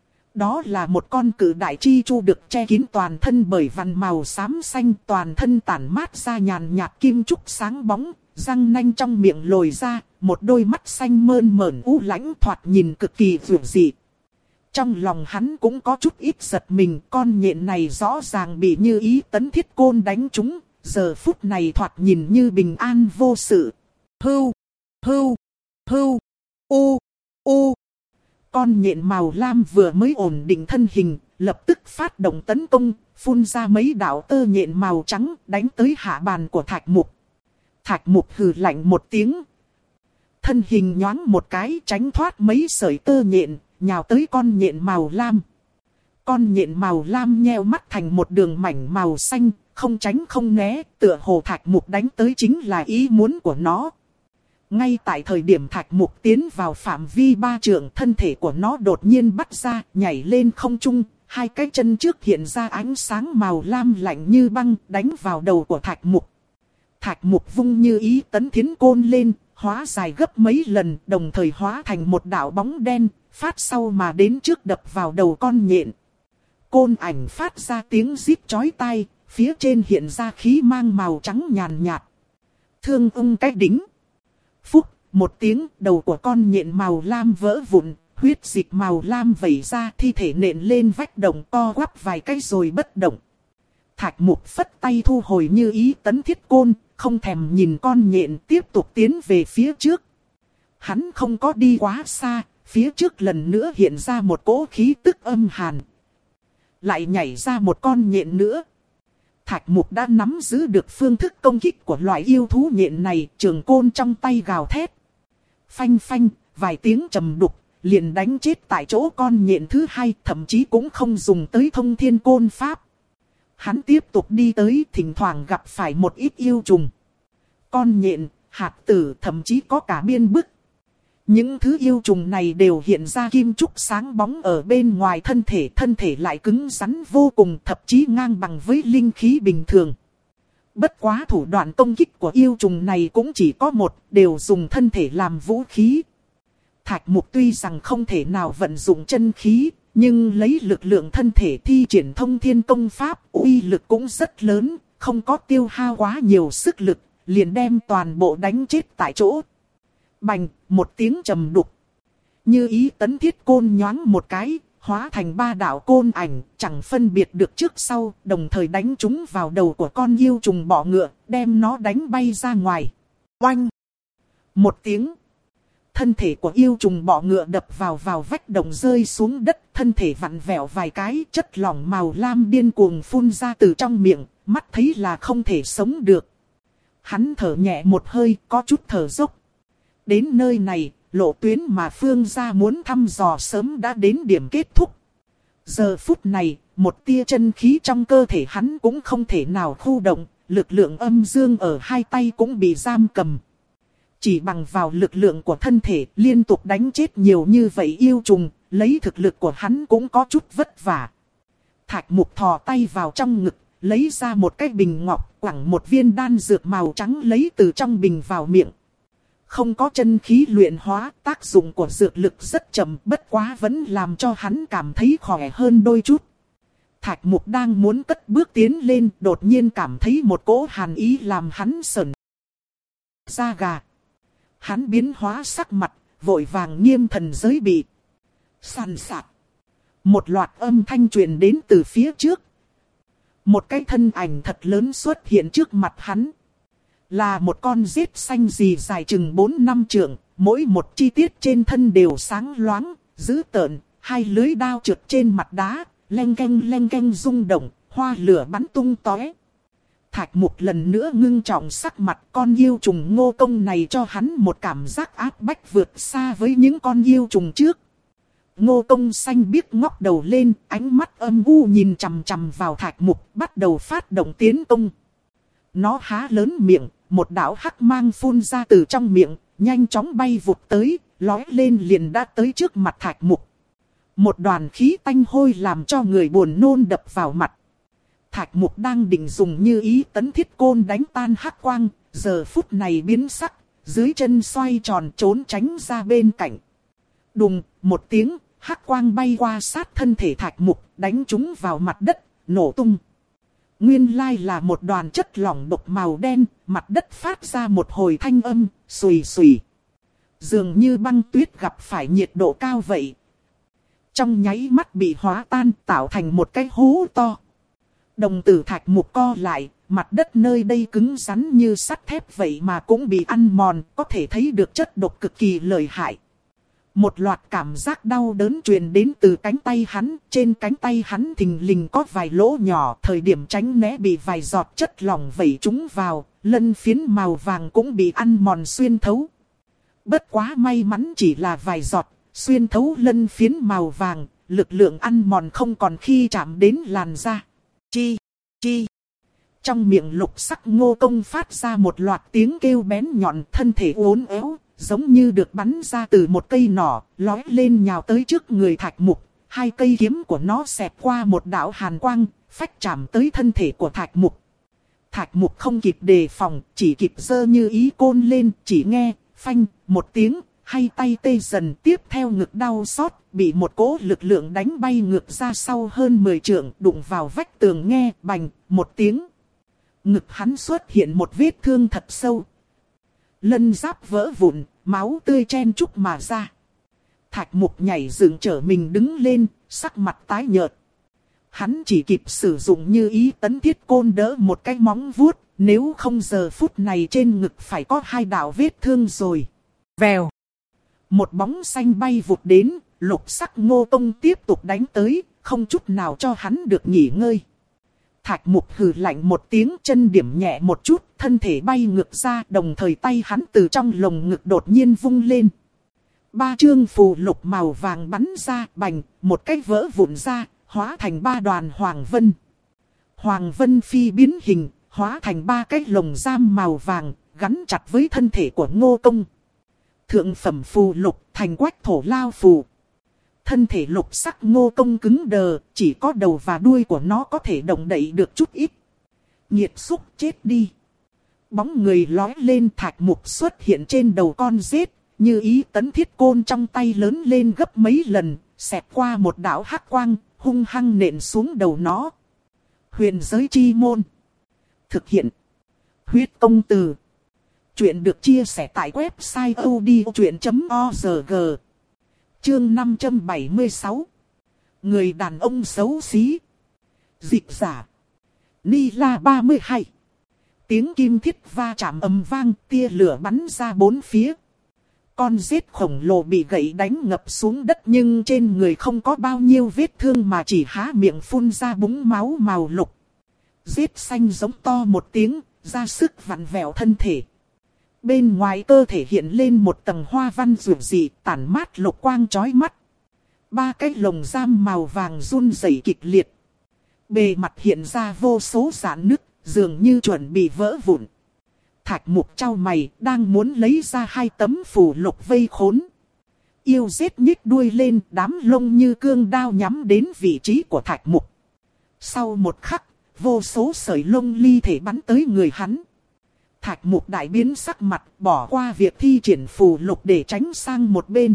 Đó là một con cự đại chi chu được che kín toàn thân bởi vằn màu xám xanh, toàn thân tản mát ra nhàn nhạt kim trúc sáng bóng, răng nanh trong miệng lồi ra, một đôi mắt xanh mơn mởn u lãnh thoạt nhìn cực kỳ dữ dị. Trong lòng hắn cũng có chút ít giật mình, con nhện này rõ ràng bị như ý tấn thiết côn đánh trúng, giờ phút này thoạt nhìn như bình an vô sự. Hưu, hưu, hưu, u, u. Con nhện màu lam vừa mới ổn định thân hình, lập tức phát động tấn công, phun ra mấy đạo tơ nhện màu trắng đánh tới hạ bàn của Thạch Mục. Thạch Mục hừ lạnh một tiếng. Thân hình nhoáng một cái tránh thoát mấy sợi tơ nhện, nhào tới con nhện màu lam. Con nhện màu lam nheo mắt thành một đường mảnh màu xanh, không tránh không né, tựa hồ Thạch Mục đánh tới chính là ý muốn của nó. Ngay tại thời điểm Thạch Mục tiến vào phạm vi ba trượng, thân thể của nó đột nhiên bắt ra, nhảy lên không trung, hai cái chân trước hiện ra ánh sáng màu lam lạnh như băng, đánh vào đầu của Thạch Mục. Thạch Mục vung như ý tấn thiến côn lên, hóa dài gấp mấy lần, đồng thời hóa thành một đạo bóng đen, phát sau mà đến trước đập vào đầu con nhện. Côn ảnh phát ra tiếng rít chói tai, phía trên hiện ra khí mang màu trắng nhàn nhạt. Thương ung cái đính. Phúc, một tiếng, đầu của con nhện màu lam vỡ vụn, huyết dịch màu lam vẩy ra, thi thể nện lên vách động, co quắp vài cái rồi bất động. Thạch Mục phất tay thu hồi như ý tấn thiết côn, không thèm nhìn con nhện, tiếp tục tiến về phía trước. Hắn không có đi quá xa, phía trước lần nữa hiện ra một cỗ khí tức âm hàn. Lại nhảy ra một con nhện nữa. Thạch Mục đã nắm giữ được phương thức công kích của loại yêu thú nhện này, trường côn trong tay gào thét. Phanh phanh, vài tiếng trầm đục, liền đánh chết tại chỗ con nhện thứ hai, thậm chí cũng không dùng tới thông thiên côn pháp. Hắn tiếp tục đi tới, thỉnh thoảng gặp phải một ít yêu trùng. Con nhện, hạt tử, thậm chí có cả biên bức. Những thứ yêu trùng này đều hiện ra kim trúc sáng bóng ở bên ngoài thân thể, thân thể lại cứng rắn vô cùng, thậm chí ngang bằng với linh khí bình thường. Bất quá thủ đoạn công kích của yêu trùng này cũng chỉ có một, đều dùng thân thể làm vũ khí. Thạch Mục tuy rằng không thể nào vận dụng chân khí, nhưng lấy lực lượng thân thể thi triển thông thiên công pháp, uy lực cũng rất lớn, không có tiêu hao quá nhiều sức lực, liền đem toàn bộ đánh chết tại chỗ. Bành, một tiếng trầm đục. Như ý tấn thiết côn nhoáng một cái, hóa thành ba đạo côn ảnh, chẳng phân biệt được trước sau, đồng thời đánh chúng vào đầu của con yêu trùng bọ ngựa, đem nó đánh bay ra ngoài. Oanh! Một tiếng. Thân thể của yêu trùng bọ ngựa đập vào vào vách đồng rơi xuống đất, thân thể vặn vẹo vài cái, chất lỏng màu lam điên cuồng phun ra từ trong miệng, mắt thấy là không thể sống được. Hắn thở nhẹ một hơi, có chút thở dốc. Đến nơi này, lộ tuyến mà Phương gia muốn thăm dò sớm đã đến điểm kết thúc. Giờ phút này, một tia chân khí trong cơ thể hắn cũng không thể nào khu động, lực lượng âm dương ở hai tay cũng bị giam cầm. Chỉ bằng vào lực lượng của thân thể liên tục đánh chết nhiều như vậy yêu trùng, lấy thực lực của hắn cũng có chút vất vả. Thạch Mục thò tay vào trong ngực, lấy ra một cái bình ngọc, quẳng một viên đan dược màu trắng lấy từ trong bình vào miệng. Không có chân khí luyện hóa, tác dụng của dược lực rất chậm, bất quá vẫn làm cho hắn cảm thấy khỏe hơn đôi chút. Thạch Mục đang muốn cất bước tiến lên, đột nhiên cảm thấy một cỗ hàn ý làm hắn sởn da gà. Hắn biến hóa sắc mặt, vội vàng nghiêm thần giới bị. Sàn sạt. Một loạt âm thanh truyền đến từ phía trước. Một cái thân ảnh thật lớn xuất hiện trước mặt hắn. Là một con rết xanh gì dài chừng bốn năm trượng, mỗi một chi tiết trên thân đều sáng loáng, dữ tợn, hai lưới đao trượt trên mặt đá, leng keng leng keng rung động, hoa lửa bắn tung tóe. Thạch Mục lần nữa ngưng trọng sắc mặt, con yêu trùng Ngô Công này cho hắn một cảm giác áp bách vượt xa với những con yêu trùng trước. Ngô Công xanh biếc ngóc đầu lên, ánh mắt âm u nhìn chằm chằm vào Thạch Mục, bắt đầu phát động tiến công. Nó há lớn miệng, một đạo hắc mang phun ra từ trong miệng, nhanh chóng bay vụt tới, lói lên liền đã tới trước mặt Thạch Mục. Một đoàn khí tanh hôi làm cho người buồn nôn đập vào mặt. Thạch Mục đang định dùng như ý tấn thiết côn đánh tan hắc quang, giờ phút này biến sắc, dưới chân xoay tròn trốn tránh ra bên cạnh. Đùng, một tiếng, hắc quang bay qua sát thân thể Thạch Mục, đánh chúng vào mặt đất, nổ tung. Nguyên lai là một đoàn chất lỏng độc màu đen, mặt đất phát ra một hồi thanh âm, xùy xùy. Dường như băng tuyết gặp phải nhiệt độ cao vậy. Trong nháy mắt bị hóa tan, tạo thành một cái hố to. Đồng tử Thạch Mục co lại, mặt đất nơi đây cứng rắn như sắt thép vậy mà cũng bị ăn mòn, có thể thấy được chất độc cực kỳ lợi hại. Một loạt cảm giác đau đớn truyền đến từ cánh tay hắn, trên cánh tay hắn thình lình có vài lỗ nhỏ, thời điểm tránh né bị vài giọt chất lỏng vẩy trúng vào, lân phiến màu vàng cũng bị ăn mòn xuyên thấu. Bất quá may mắn chỉ là vài giọt, xuyên thấu lân phiến màu vàng, lực lượng ăn mòn không còn khi chạm đến làn da. Chi, chi. Trong miệng Lục Sắc Ngô Công phát ra một loạt tiếng kêu bén nhọn, thân thể uốn éo, giống như được bắn ra từ một cây nỏ, lói lên nhào tới trước người Thạch Mục. Hai cây kiếm của nó xẹt qua một đạo hàn quang, phách chạm tới thân thể của Thạch Mục. Thạch Mục không kịp đề phòng, chỉ kịp giơ như ý côn lên, chỉ nghe, phanh, một tiếng, hai tay tê dần, tiếp theo ngực đau xót, bị một cỗ lực lượng đánh bay ngược ra sau hơn mười trượng, đụng vào vách tường nghe, bành, một tiếng. Ngực hắn xuất hiện một vết thương thật sâu. Lân giáp vỡ vụn, máu tươi chen chúc mà ra. Thạch Mục nhảy dựng trở mình đứng lên, sắc mặt tái nhợt. Hắn chỉ kịp sử dụng như ý tấn thiết côn đỡ một cái móng vuốt, nếu không giờ phút này trên ngực phải có hai đạo vết thương rồi. Vèo. Một bóng xanh bay vụt đến, Lục Sắc Ngô Công tiếp tục đánh tới, không chút nào cho hắn được nghỉ ngơi. Thạch Mục hừ lạnh một tiếng, chân điểm nhẹ một chút, thân thể bay ngược ra, đồng thời tay hắn từ trong lồng ngực đột nhiên vung lên. Ba chương phù lục màu vàng bắn ra, bành, một cái vỡ vụn ra, hóa thành ba đoàn hoàng vân. Hoàng vân phi biến hình, hóa thành ba cái lồng giam màu vàng, gắn chặt với thân thể của Ngô Công. Thượng phẩm phù lục, thành quách thổ lao phù. Thân thể Lục Sắc Ngô Công cứng đờ, chỉ có đầu và đuôi của nó có thể động đậy được chút ít. Nhiệt xúc chết đi. Bóng người lói lên, Thạch Mục xuất hiện trên đầu con rết, như ý tấn thiết côn trong tay lớn lên gấp mấy lần, xẹt qua một đạo hắc quang, hung hăng nện xuống đầu nó. Huyền giới chi môn. Thực hiện. Huyết công từ. Chuyện được chia sẻ tại website a u d i o chuyện chấm org. Chương năm trăm bảy mươi sáu. Người đàn ông xấu xí. Dịch giả. Ni La ba mươi hai. Tiếng kim thiết va chạm ầm vang, tia lửa bắn ra bốn phía. Con rết khổng lồ bị gậy đánh ngập xuống đất, nhưng trên người không có bao nhiêu vết thương mà chỉ há miệng phun ra búng máu màu lục. Rết xanh giống to một tiếng, ra sức vặn vẹo thân thể. Bên ngoài cơ thể hiện lên một tầng hoa văn rực rỡ, tản mát lục quang chói mắt. Ba cái lồng giam màu vàng run rẩy kịch liệt. Bề mặt hiện ra vô số rạn nứt, dường như chuẩn bị vỡ vụn. Thạch Mục chau mày, đang muốn lấy ra hai tấm phù lục vây khốn. Yêu rết nhích đuôi lên, đám lông như cương đao nhắm đến vị trí của Thạch Mục. Sau một khắc, vô số sợi lông ly thể bắn tới người hắn. Thạch Mục đại biến sắc mặt, bỏ qua việc thi triển phù lục để tránh sang một bên.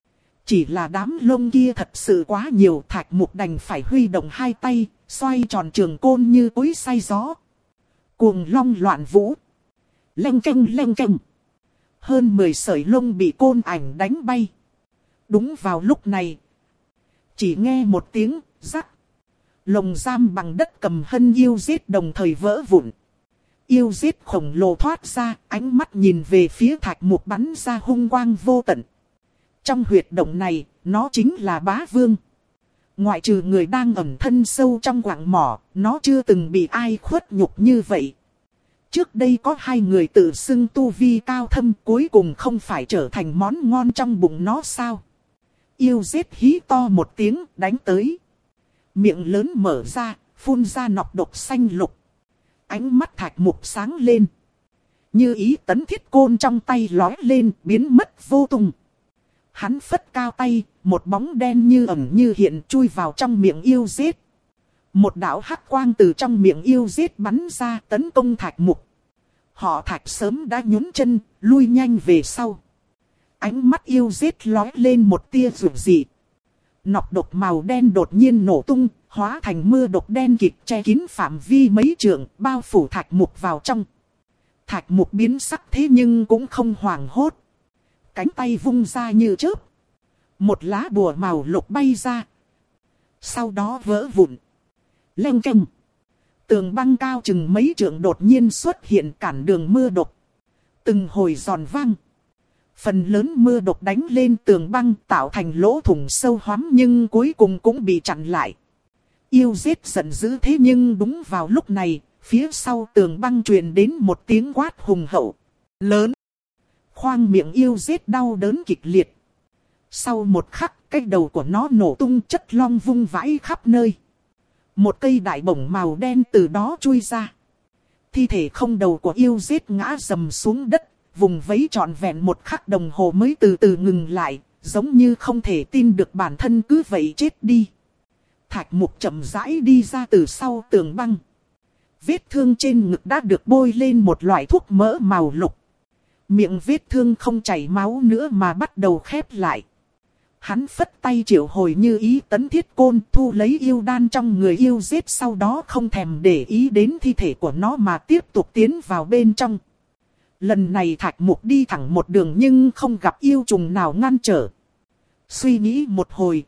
Chỉ là đám lông kia thật sự quá nhiều, Thạch Mục đành phải huy động hai tay, xoay tròn trường côn như cối xay gió. Cuồng long loạn vũ. Leng keng leng keng. Hơn mười sợi lông bị côn ảnh đánh bay. Đúng vào lúc này, chỉ nghe một tiếng rắc. Lồng giam bằng đất cầm hân yêu giết đồng thời vỡ vụn. Yêu giết khổng lồ thoát ra, ánh mắt nhìn về phía Thạch Mục bắn ra hung quang vô tận. Trong huyệt động này, nó chính là bá vương. Ngoại trừ người đang ẩn thân sâu trong quặng mỏ, nó chưa từng bị ai khuất nhục như vậy. Trước đây có hai người tự xưng tu vi cao thâm, cuối cùng không phải trở thành món ngon trong bụng nó sao? Yêu giết hí to một tiếng, đánh tới. Miệng lớn mở ra, phun ra nọc độc xanh lục. Ánh mắt Thạch Mục sáng lên. Như ý tấn thiết côn trong tay lói lên, biến mất vô tung. Hắn phất cao tay, một bóng đen như ẩn như hiện chui vào trong miệng yêu giết. Một đạo hắc quang từ trong miệng yêu giết bắn ra tấn công Thạch Mục. Họ Thạch sớm đã nhún chân, lui nhanh về sau. Ánh mắt yêu giết lói lên một tia rụt dị. Nọc độc màu đen đột nhiên nổ tung, hóa thành mưa độc đen kịt che kín phạm vi mấy trượng, bao phủ Thạch Mục vào trong. Thạch Mục biến sắc thế nhưng cũng không hoảng hốt. Cánh tay vung ra như chớp. Một lá bùa màu lục bay ra. Sau đó vỡ vụn. Leng keng. Tường băng cao chừng mấy trượng đột nhiên xuất hiện cản đường mưa độc. Từng hồi giòn vang. Phần lớn mưa độc đánh lên tường băng tạo thành lỗ thủng sâu hoắm nhưng cuối cùng cũng bị chặn lại. Yêu giết giận dữ thế nhưng đúng vào lúc này, phía sau tường băng truyền đến một tiếng quát hùng hậu. Lớn. Khoang miệng yêu giết đau đớn kịch liệt. Sau một khắc, cái đầu của nó nổ tung chất long vung vãi khắp nơi. Một cây đại bổng màu đen từ đó chui ra. Thi thể không đầu của yêu giết ngã rầm xuống đất, vùng vẫy trọn vẹn một khắc đồng hồ mới từ từ ngừng lại, giống như không thể tin được bản thân cứ vậy chết đi. Thạch Mục chậm rãi đi ra từ sau tường băng. Vết thương trên ngực đã được bôi lên một loại thuốc mỡ màu lục. Miệng vết thương không chảy máu nữa mà bắt đầu khép lại. Hắn phất tay triệu hồi như ý tấn thiết côn thu lấy yêu đan trong người yêu giết, sau đó không thèm để ý đến thi thể của nó mà tiếp tục tiến vào bên trong. Lần này Thạch Mục đi thẳng một đường nhưng không gặp yêu trùng nào ngăn trở. Suy nghĩ một hồi,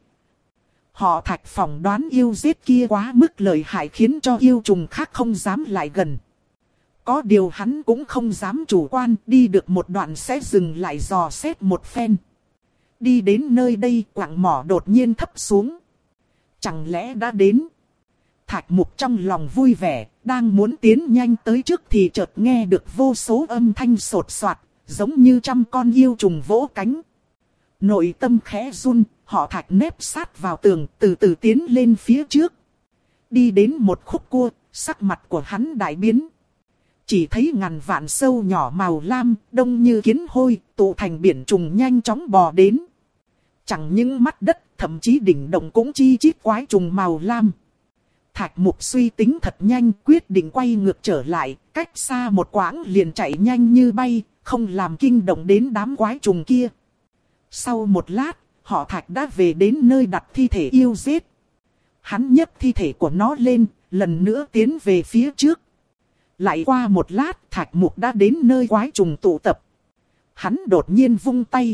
họ Thạch phỏng đoán yêu giết kia quá mức lợi hại khiến cho yêu trùng khác không dám lại gần. Có điều hắn cũng không dám chủ quan, đi được một đoạn sẽ dừng lại dò xét một phen. Đi đến nơi đây quặng mỏ đột nhiên thấp xuống. Chẳng lẽ đã đến? Thạch Mục trong lòng vui vẻ, đang muốn tiến nhanh tới trước thì chợt nghe được vô số âm thanh sột soạt, giống như trăm con yêu trùng vỗ cánh. Nội tâm khẽ run, họ Thạch nép sát vào tường, từ từ tiến lên phía trước. Đi đến một khúc cua, sắc mặt của hắn đại biến. Chỉ thấy ngàn vạn sâu nhỏ màu lam, đông như kiến hôi, tụ thành biển trùng nhanh chóng bò đến. Chẳng những mắt đất, thậm chí đỉnh động cũng chi chít quái trùng màu lam. Thạch Mục suy tính thật nhanh, quyết định quay ngược trở lại, cách xa một quãng liền chạy nhanh như bay, không làm kinh động đến đám quái trùng kia. Sau một lát, họ Thạch đã về đến nơi đặt thi thể yêu giết. Hắn nhấc thi thể của nó lên, lần nữa tiến về phía trước. Lại qua một lát, Thạch Mục đã đến nơi quái trùng tụ tập. Hắn đột nhiên vung tay,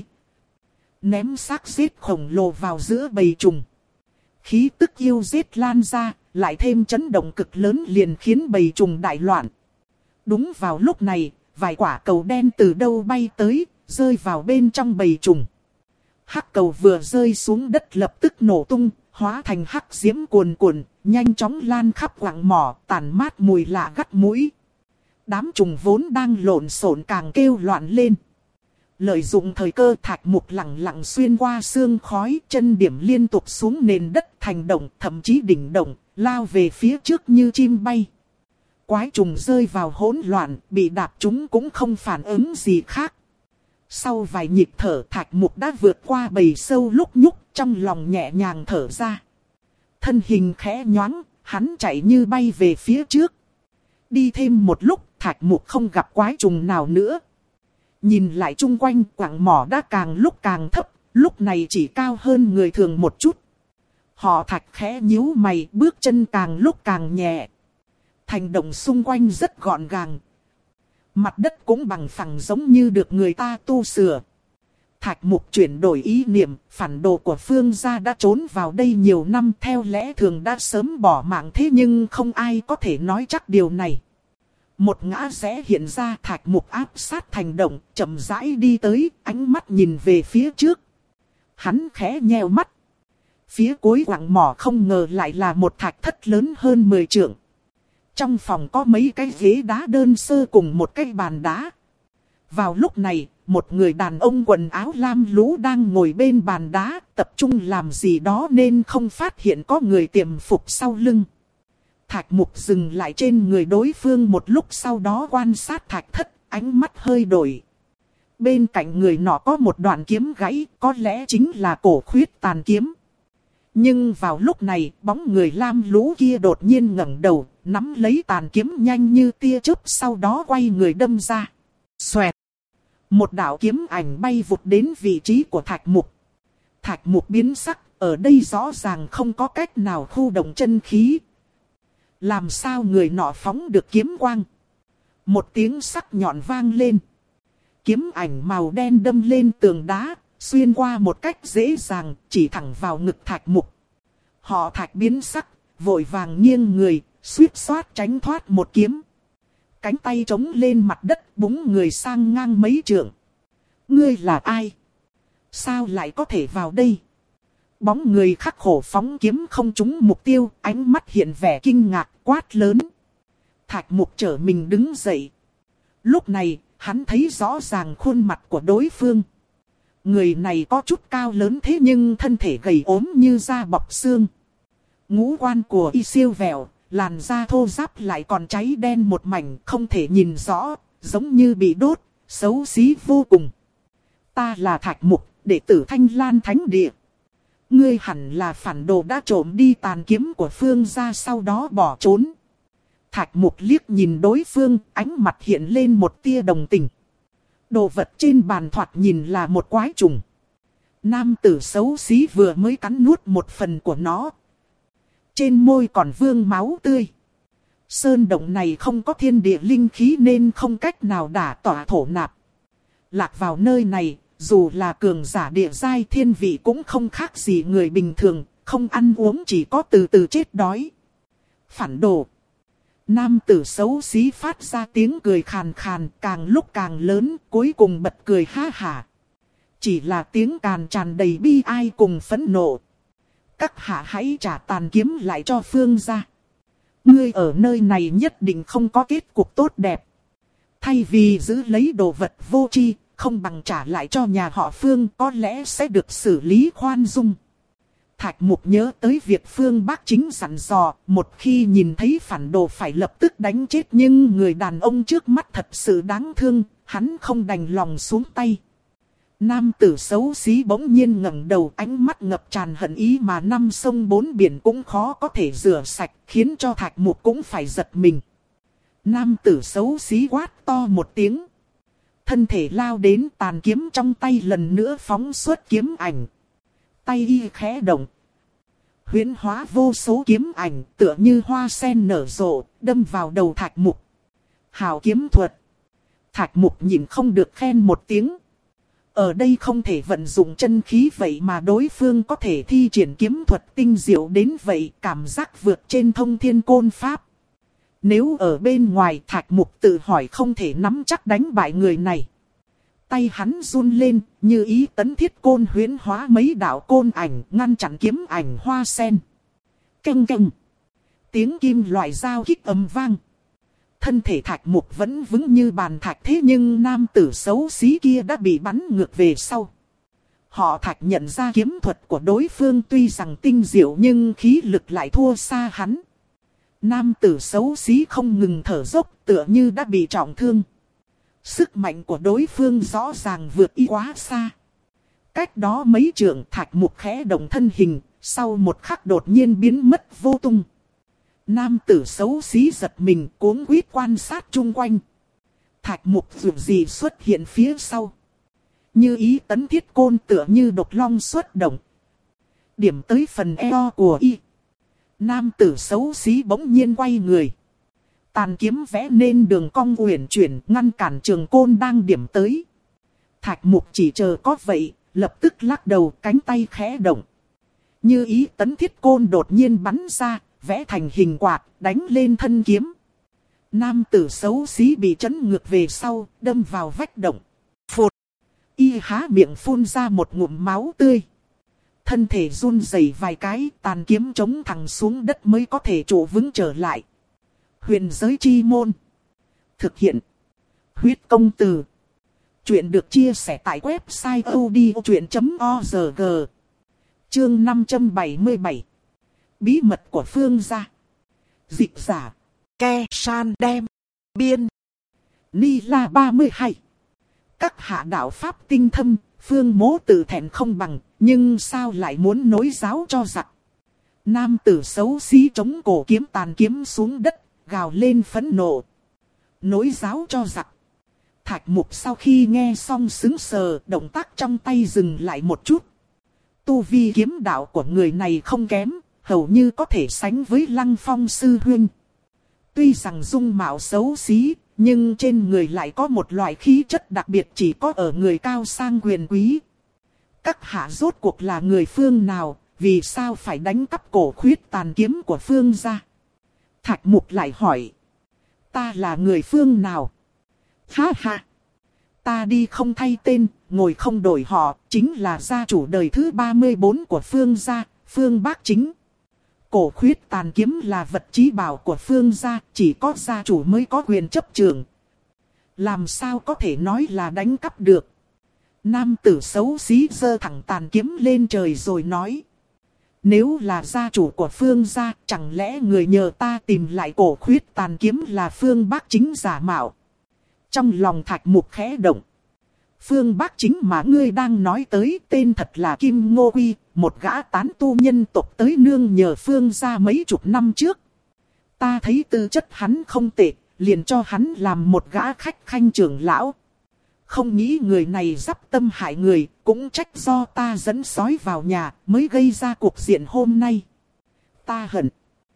ném xác giết khổng lồ vào giữa bầy trùng. Khí tức yêu giết lan ra, lại thêm chấn động cực lớn liền khiến bầy trùng đại loạn. Đúng vào lúc này, vài quả cầu đen từ đâu bay tới, rơi vào bên trong bầy trùng. Hắc cầu vừa rơi xuống đất lập tức nổ tung, hóa thành hắc diễm cuồn cuộn, nhanh chóng lan khắp quặng mỏ, tản mát mùi lạ gắt mũi. Đám trùng vốn đang lộn xộn càng kêu loạn lên. Lợi dụng thời cơ, Thạch Mục lẳng lặng xuyên qua sương khói, chân điểm liên tục xuống nền đất thành động, thậm chí đỉnh động, lao về phía trước như chim bay. Quái trùng rơi vào hỗn loạn, bị đạp chúng cũng không phản ứng gì khác. Sau vài nhịp thở, Thạch Mục đã vượt qua bầy sâu lúc nhúc, trong lòng nhẹ nhàng thở ra. Thân hình khẽ nhoáng, hắn chạy như bay về phía trước. Đi thêm một lúc, Thạch Mục không gặp quái trùng nào nữa. Nhìn lại chung quanh, quặng mỏ đã càng lúc càng thấp, lúc này chỉ cao hơn người thường một chút. Họ Thạch khẽ nhíu mày, bước chân càng lúc càng nhẹ. Thành động xung quanh rất gọn gàng. Mặt đất cũng bằng phẳng giống như được người ta tu sửa. Thạch Mục chuyển đổi ý niệm, phản đồ của Phương gia đã trốn vào đây nhiều năm, theo lẽ thường đã sớm bỏ mạng, thế nhưng không ai có thể nói chắc điều này. Một ngã rẽ hiện ra, Thạch Mục áp sát thành động, chậm rãi đi tới, ánh mắt nhìn về phía trước. Hắn khẽ nheo mắt. Phía cuối quặng mỏ không ngờ lại là một thạch thất lớn hơn mười trượng. Trong phòng có mấy cái ghế đá đơn sơ cùng một cái bàn đá. Vào lúc này, một người đàn ông quần áo lam lũ đang ngồi bên bàn đá, tập trung làm gì đó nên không phát hiện có người tiềm phục sau lưng. Thạch Mục dừng lại trên người đối phương một lúc, sau đó quan sát thạch thất, ánh mắt hơi đổi. Bên cạnh người nọ có một đoạn kiếm gãy, có lẽ chính là cổ khuyết tàn kiếm. Nhưng vào lúc này, bóng người lam lũ kia đột nhiên ngẩng đầu, nắm lấy tàn kiếm nhanh như tia chớp, sau đó quay người đâm ra. Xoẹt! Một đạo kiếm ảnh bay vụt đến vị trí của Thạch Mục. Thạch Mục biến sắc, ở đây rõ ràng không có cách nào khu động chân khí. Làm sao người nọ phóng được kiếm quang? Một tiếng sắc nhọn vang lên. Kiếm ảnh màu đen đâm lên tường đá, xuyên qua một cách dễ dàng, chỉ thẳng vào ngực Thạch Mục. Họ Thạch biến sắc, vội vàng nghiêng người, suýt xoát tránh thoát một kiếm. Cánh tay trống lên mặt đất, búng người sang ngang mấy trượng. Ngươi là ai? Sao lại có thể vào đây? Bóng người khắc khổ phóng kiếm không trúng mục tiêu, ánh mắt hiện vẻ kinh ngạc, quát lớn. Thạch Mục trở mình đứng dậy. Lúc này, hắn thấy rõ ràng khuôn mặt của đối phương. Người này có chút cao lớn thế nhưng thân thể gầy ốm như da bọc xương. Ngũ quan của y siêu vẹo, làn da thô ráp lại còn cháy đen một mảnh, không thể nhìn rõ, giống như bị đốt, xấu xí vô cùng. Ta là Thạch Mục, đệ tử Thanh Lan Thánh Địa. Ngươi hẳn là phản đồ đã trộm đi tàn kiếm của Phương gia sau đó bỏ trốn. Thạch Mục liếc nhìn đối phương, ánh mặt hiện lên một tia đồng tình. Đồ vật trên bàn thoạt nhìn là một quái trùng. Nam tử xấu xí vừa mới cắn nuốt một phần của nó. Trên môi còn vương máu tươi. Sơn động này không có thiên địa linh khí nên không cách nào đả tỏa thổ nạp. Lạc vào nơi này, dù là cường giả địa giai thiên vị cũng không khác gì người bình thường, không ăn uống chỉ có từ từ chết đói. Phản đồ. Nam tử xấu xí phát ra tiếng cười khàn khàn, càng lúc càng lớn, cuối cùng bật cười ha hả. Chỉ là tiếng càn tràn đầy bi ai cùng phẫn nộ. Các hạ hãy trả tàn kiếm lại cho Phương gia. Ngươi ở nơi này nhất định không có kết cục tốt đẹp. Thay vì giữ lấy đồ vật vô tri, không bằng trả lại cho nhà họ Phương, có lẽ sẽ được xử lý khoan dung. Thạch Mục nhớ tới việc Phương Bác Chính dặn dò, một khi nhìn thấy phản đồ phải lập tức đánh chết, nhưng người đàn ông trước mắt thật sự đáng thương, hắn không đành lòng xuống tay. Nam tử xấu xí bỗng nhiên ngẩng đầu, ánh mắt ngập tràn hận ý mà năm sông bốn biển cũng khó có thể rửa sạch, khiến cho Thạch Mục cũng phải giật mình. Nam tử xấu xí quát to một tiếng. Thân thể lao đến, tàn kiếm trong tay lần nữa phóng xuất kiếm ảnh. Tay y khẽ động. Huyễn hóa vô số kiếm ảnh tựa như hoa sen nở rộ, đâm vào đầu Thạch Mục. Hào kiếm thuật. Thạch Mục nhìn không được khen một tiếng. Ở đây không thể vận dụng chân khí, vậy mà đối phương có thể thi triển kiếm thuật tinh diệu đến vậy, cảm giác vượt trên thông thiên côn pháp. Nếu ở bên ngoài, Thạch Mục tự hỏi không thể nắm chắc đánh bại người này. Tay hắn run lên, như ý tấn thiết côn huyễn hóa mấy đạo côn ảnh, ngăn chặn kiếm ảnh hoa sen. Keng keng. Tiếng kim loại dao kích ầm vang. Thân thể Thạch Mục vẫn vững như bàn thạch, thế nhưng nam tử xấu xí kia đã bị bắn ngược về sau. Họ Thạch nhận ra kiếm thuật của đối phương tuy rằng tinh diệu nhưng khí lực lại thua xa hắn. Nam tử xấu xí không ngừng thở dốc, tựa như đã bị trọng thương. Sức mạnh của đối phương rõ ràng vượt y quá xa. Cách đó mấy trượng, Thạch Mục khẽ động thân hình, sau một khắc đột nhiên biến mất vô tung. Nam tử xấu xí giật mình cuống quýt quan sát chung quanh. Thạch mục dù gì xuất hiện phía sau. Như ý tấn thiết côn tựa như độc long xuất động. Điểm tới phần eo của y. Nam tử xấu xí bỗng nhiên quay người. Tàn kiếm vẽ nên đường cong uyển chuyển ngăn cản trường côn đang điểm tới. Thạch mục chỉ chờ có vậy, lập tức lắc đầu cánh tay khẽ động. Như ý tấn thiết côn đột nhiên bắn ra, vẽ thành hình quạt, đánh lên thân kiếm. Nam tử xấu xí bị chấn ngược về sau, đâm vào vách động. Phụt! Y há miệng phun ra một ngụm máu tươi. Thân thể run rẩy vài cái, tàn kiếm chống thẳng xuống đất mới có thể trụ vững trở lại. Huyền giới chi môn. Thực hiện. Huyết công từ. Chuyện được chia sẻ tại website odchuyện chấm org. Chương năm trăm bảy mươi bảy. Bí mật của Phương gia. Dịch giả. Ke san đem. Biên. Ni la ba mươi hai. Các hạ đạo pháp tinh thâm, Phương mố tự thẹn không bằng, nhưng sao lại muốn nối giáo cho giặc. Nam tử xấu xí chống cổ kiếm tàn kiếm xuống đất, gào lên phẫn nộ. Nối giáo cho giặc. Thạch mục sau khi nghe xong sững sờ, động tác trong tay dừng lại một chút. Tu vi kiếm đạo của người này không kém, hầu như có thể sánh với Lăng Phong sư huynh. Tuy rằng dung mạo xấu xí, nhưng trên người lại có một loại khí chất đặc biệt chỉ có ở người cao sang quyền quý. Các hạ rốt cuộc là người Phương nào, vì sao phải đánh cắp cổ khuyết tàn kiếm của Phương gia? Thạch mục lại hỏi. Ta là người Phương nào? Ha ha! Ta đi không thay tên, ngồi không đổi họ, chính là gia chủ đời thứ ba mươi bốn của Phương gia, Phương Bác Chính. Cổ khuyết tàn kiếm là vật chí bảo của Phương gia, chỉ có gia chủ mới có quyền chấp trưởng. Làm sao có thể nói là đánh cắp được? Nam tử xấu xí giơ thẳng tàn kiếm lên trời rồi nói. Nếu là gia chủ của Phương gia, chẳng lẽ người nhờ ta tìm lại cổ khuyết tàn kiếm là Phương Bác Chính giả mạo? Trong lòng Thạch Mục khẽ động. Phương Bác Chính mà ngươi đang nói tới tên thật là Kim Ngô Quy, một gã tán tu nhân tộc tới nương nhờ Phương gia mấy chục năm trước. Ta thấy tư chất hắn không tệ, liền cho hắn làm một gã khách khanh trưởng lão. Không nghĩ người này dắp tâm hại người, cũng trách do ta dẫn sói vào nhà mới gây ra cuộc diện hôm nay. Ta hận.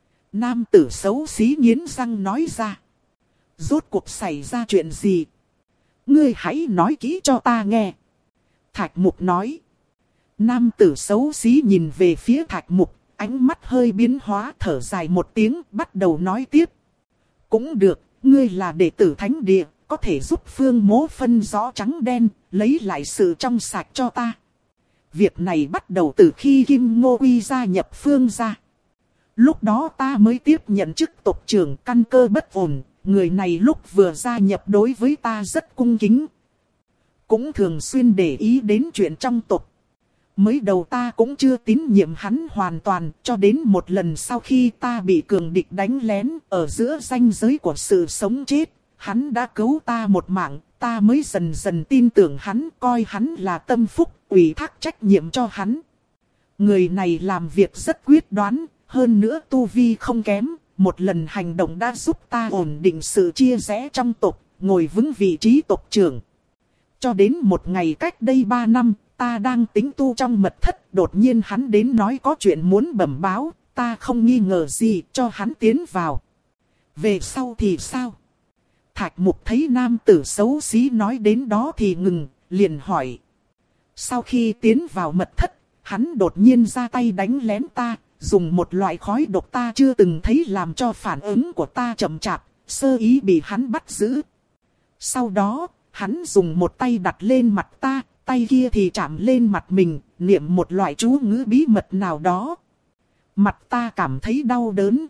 Nam tử xấu xí nghiến răng nói ra. Rốt cuộc xảy ra chuyện gì? Ngươi hãy nói kỹ cho ta nghe. Thạch Mục nói. Nam tử xấu xí nhìn về phía Thạch Mục, ánh mắt hơi biến hóa, thở dài một tiếng, bắt đầu nói tiếp. Cũng được, ngươi là đệ tử thánh địa, có thể giúp Phương mố phân rõ trắng đen, lấy lại sự trong sạch cho ta. Việc này bắt đầu từ khi Kim Ngô Quy gia nhập Phương gia. Lúc đó ta mới tiếp nhận chức tộc trưởng, căn cơ bất ổn. Người này lúc vừa gia nhập đối với ta rất cung kính. Cũng thường xuyên để ý đến chuyện trong tộc. Mới đầu ta cũng chưa tín nhiệm hắn hoàn toàn, cho đến một lần sau khi ta bị cường địch đánh lén ở giữa ranh giới của sự sống chết. Hắn đã cứu ta một mạng, ta mới dần dần tin tưởng hắn, coi hắn là tâm phúc, ủy thác trách nhiệm cho hắn. Người này làm việc rất quyết đoán, hơn nữa tu vi không kém. Một lần hành động đã giúp ta ổn định sự chia rẽ trong tộc, ngồi vững vị trí tộc trưởng. Cho đến một ngày cách đây ba năm, ta đang tính tu trong mật thất, đột nhiên hắn đến nói có chuyện muốn bẩm báo, ta không nghi ngờ gì, cho hắn tiến vào. Về sau thì sao? Thạch Mục thấy nam tử xấu xí nói đến đó thì ngừng, liền hỏi. Sau khi tiến vào mật thất, hắn đột nhiên ra tay đánh lén ta. Dùng một loại khói độc ta chưa từng thấy làm cho phản ứng của ta chậm chạp, sơ ý bị hắn bắt giữ. Sau đó, hắn dùng một tay đặt lên mặt ta, tay kia thì chạm lên mặt mình, niệm một loại chú ngữ bí mật nào đó. Mặt ta cảm thấy đau đớn.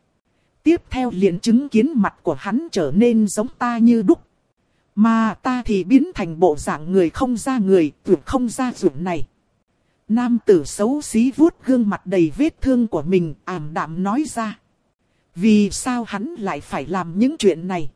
Tiếp theo liền chứng kiến mặt của hắn trở nên giống ta như đúc. Mà ta thì biến thành bộ dạng người không ra người, tuyệt không ra ruộng này. Nam tử xấu xí vuốt gương mặt đầy vết thương của mình, ảm đạm nói ra. Vì sao hắn lại phải làm những chuyện này?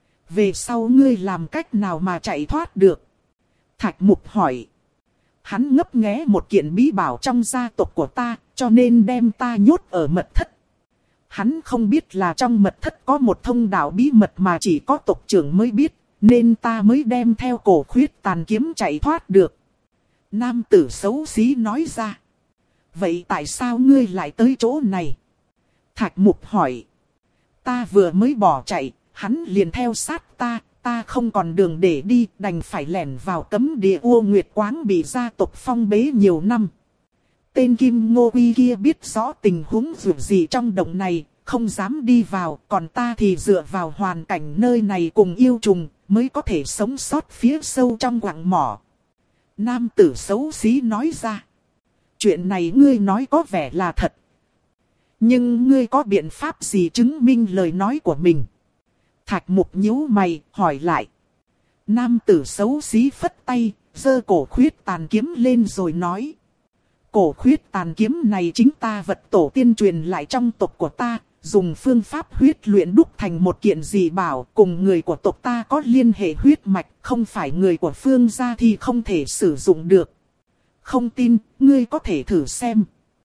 Về sau ngươi làm cách nào mà chạy thoát được? Thạch Mục hỏi. Hắn ngấp nghé một kiện bí bảo trong gia tộc của ta, cho nên đem ta nhốt ở mật thất. Hắn không biết là trong mật thất có một thông đạo bí mật mà chỉ có tộc trưởng mới biết, nên ta mới đem theo cổ khuyết tàn kiếm chạy thoát được. Nam tử xấu xí nói ra. Vậy tại sao ngươi lại tới chỗ này? Thạch Mục hỏi. Ta vừa mới bỏ chạy, hắn liền theo sát ta, ta không còn đường để đi, đành phải lẻn vào cấm địa U Nguyệt Quáng bị gia tộc phong bế nhiều năm. Tên Kim Ngô Quy kia biết rõ tình huống dù gì trong động này, không dám đi vào, còn ta thì dựa vào hoàn cảnh nơi này cùng yêu trùng, mới có thể sống sót phía sâu trong quặng mỏ. Nam tử xấu xí nói ra. Chuyện này ngươi nói có vẻ là thật. Nhưng ngươi có biện pháp gì chứng minh lời nói của mình? Thạch Mục nhíu mày, hỏi lại. Nam tử xấu xí phất tay, giơ cổ khuyết tàn kiếm lên rồi nói. Cổ khuyết tàn kiếm này chính ta vật tổ tiên truyền lại trong tộc của ta, dùng phương pháp huyết luyện đúc thành một kiện dị bảo, cùng người của tộc ta có liên hệ huyết mạch, không phải người của Phương gia thì không thể sử dụng được. Không tin, ngươi có thể thử xem.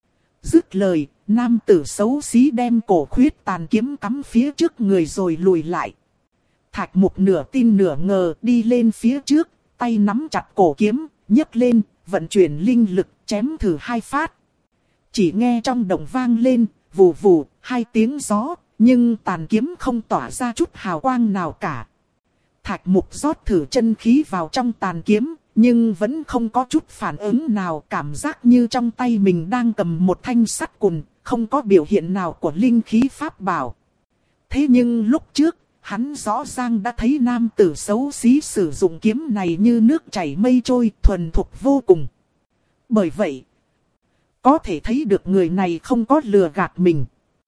Dứt lời, nam tử xấu xí đem cổ khuyết tàn kiếm cắm phía trước người rồi lùi lại. Thạch Mục nửa tin nửa ngờ đi lên phía trước, tay nắm chặt cổ kiếm, nhấc lên, vận chuyển linh lực, chém thử hai phát. Chỉ nghe trong động vang lên, vù vù, hai tiếng gió, nhưng tàn kiếm không tỏa ra chút hào quang nào cả. Thạch Mục rót thử chân khí vào trong tàn kiếm, nhưng vẫn không có chút phản ứng nào, cảm giác như trong tay mình đang cầm một thanh sắt cùn, không có biểu hiện nào của linh khí pháp bảo. Thế nhưng lúc trước, hắn rõ ràng đã thấy nam tử xấu xí sử dụng kiếm này như nước chảy mây trôi, thuần thục vô cùng. Bởi vậy, có thể thấy được người này không có lừa gạt mình.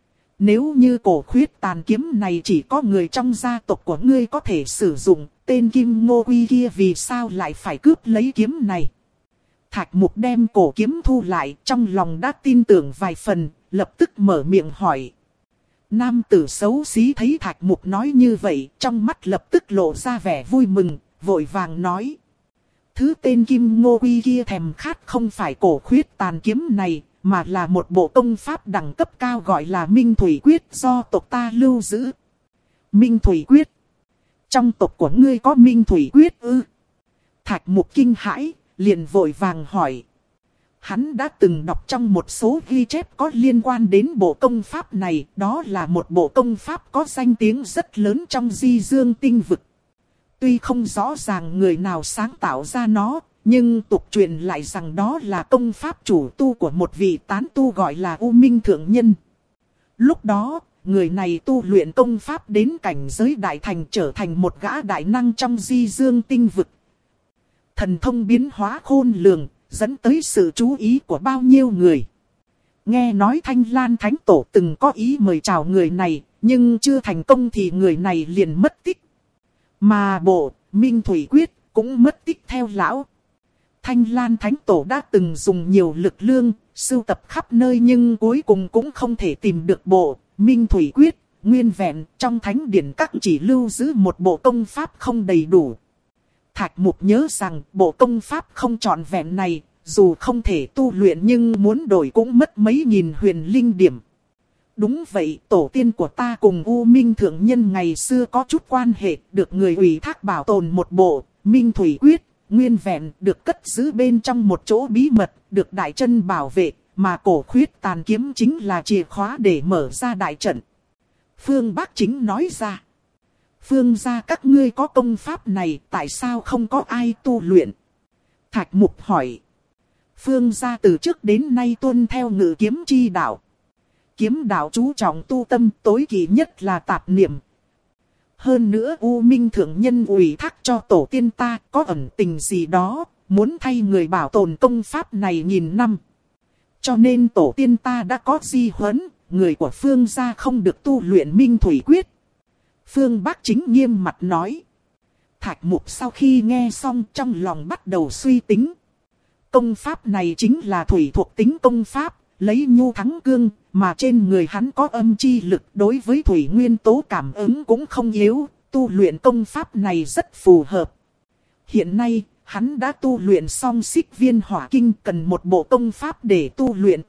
Nếu như cổ khuyết tàn kiếm này chỉ có người trong gia tộc của ngươi có thể sử dụng, tên Kim Ngô Quy kia vì sao lại phải cướp lấy kiếm này? Thạch Mục đem cổ kiếm thu lại, trong lòng đã tin tưởng vài phần, lập tức mở miệng hỏi. Nam tử xấu xí thấy Thạch Mục nói như vậy, trong mắt lập tức lộ ra vẻ vui mừng, vội vàng nói. Thứ tên Kim Ngô Quy kia thèm khát không phải cổ khuyết tàn kiếm này, mà là một bộ công pháp đẳng cấp cao gọi là Minh Thủy Quyết do tộc ta lưu giữ. Minh Thủy Quyết? Trong tộc của ngươi có Minh Thủy Quyết ư? Thạch Mục kinh hãi, liền vội vàng hỏi. Hắn đã từng đọc trong một số ghi chép có liên quan đến bộ công pháp này, đó là một bộ công pháp có danh tiếng rất lớn trong Di Dương tinh vực. Tuy không rõ ràng người nào sáng tạo ra nó, nhưng tục truyền lại rằng đó là công pháp chủ tu của một vị tán tu gọi là U Minh Thượng Nhân. Lúc đó, người này tu luyện công pháp đến cảnh giới đại thành, trở thành một gã đại năng trong Di Dương tinh vực. Thần thông biến hóa khôn lường, dẫn tới sự chú ý của bao nhiêu người. Nghe nói Thanh Lan Thánh Tổ từng có ý mời chào người này, nhưng chưa thành công thì người này liền mất tích. Mà bộ Minh Thủy Quyết cũng mất tích theo lão. Thanh Lan Thánh Tổ đã từng dùng nhiều lực lượng, sưu tập khắp nơi nhưng cuối cùng cũng không thể tìm được bộ Minh Thủy Quyết. Nguyên vẹn trong thánh điển các chỉ lưu giữ một bộ công pháp không đầy đủ. Thạch Mục nhớ rằng bộ công pháp không trọn vẹn này, dù không thể tu luyện nhưng muốn đổi cũng mất mấy nghìn huyền linh điểm. Đúng vậy, tổ tiên của ta cùng U Minh Thượng Nhân ngày xưa có chút quan hệ, được người ủy thác bảo tồn một bộ Minh Thủy Quyết, nguyên vẹn được cất giữ bên trong một chỗ bí mật, được đại chân bảo vệ, mà cổ khuyết tàn kiếm chính là chìa khóa để mở ra đại trận. Phương Bắc Chính nói ra. Phương gia các ngươi có công pháp này, tại sao không có ai tu luyện? Thạch Mục hỏi. Phương gia từ trước đến nay tuân theo ngự kiếm chi đạo. Kiếm đạo chú trọng tu tâm, tối kỵ nhất là tạp niệm. Hơn nữa U Minh Thượng Nhân ủy thác cho tổ tiên ta có ẩn tình gì đó, muốn thay người bảo tồn công pháp này nghìn năm. Cho nên tổ tiên ta đã có di huấn, người của Phương gia không được tu luyện Minh Thủy Quyết. Phương Bắc Chính nghiêm mặt nói. Thạch Mục sau khi nghe xong trong lòng bắt đầu suy tính. Công pháp này chính là thủy thuộc tính công pháp, lấy nhu thắng cương, mà trên người hắn có âm chi lực, đối với thủy nguyên tố cảm ứng cũng không yếu, tu luyện công pháp này rất phù hợp. Hiện nay, hắn đã tu luyện xong Xích Viên Hỏa Kinh, cần một bộ công pháp để tu luyện tiếp,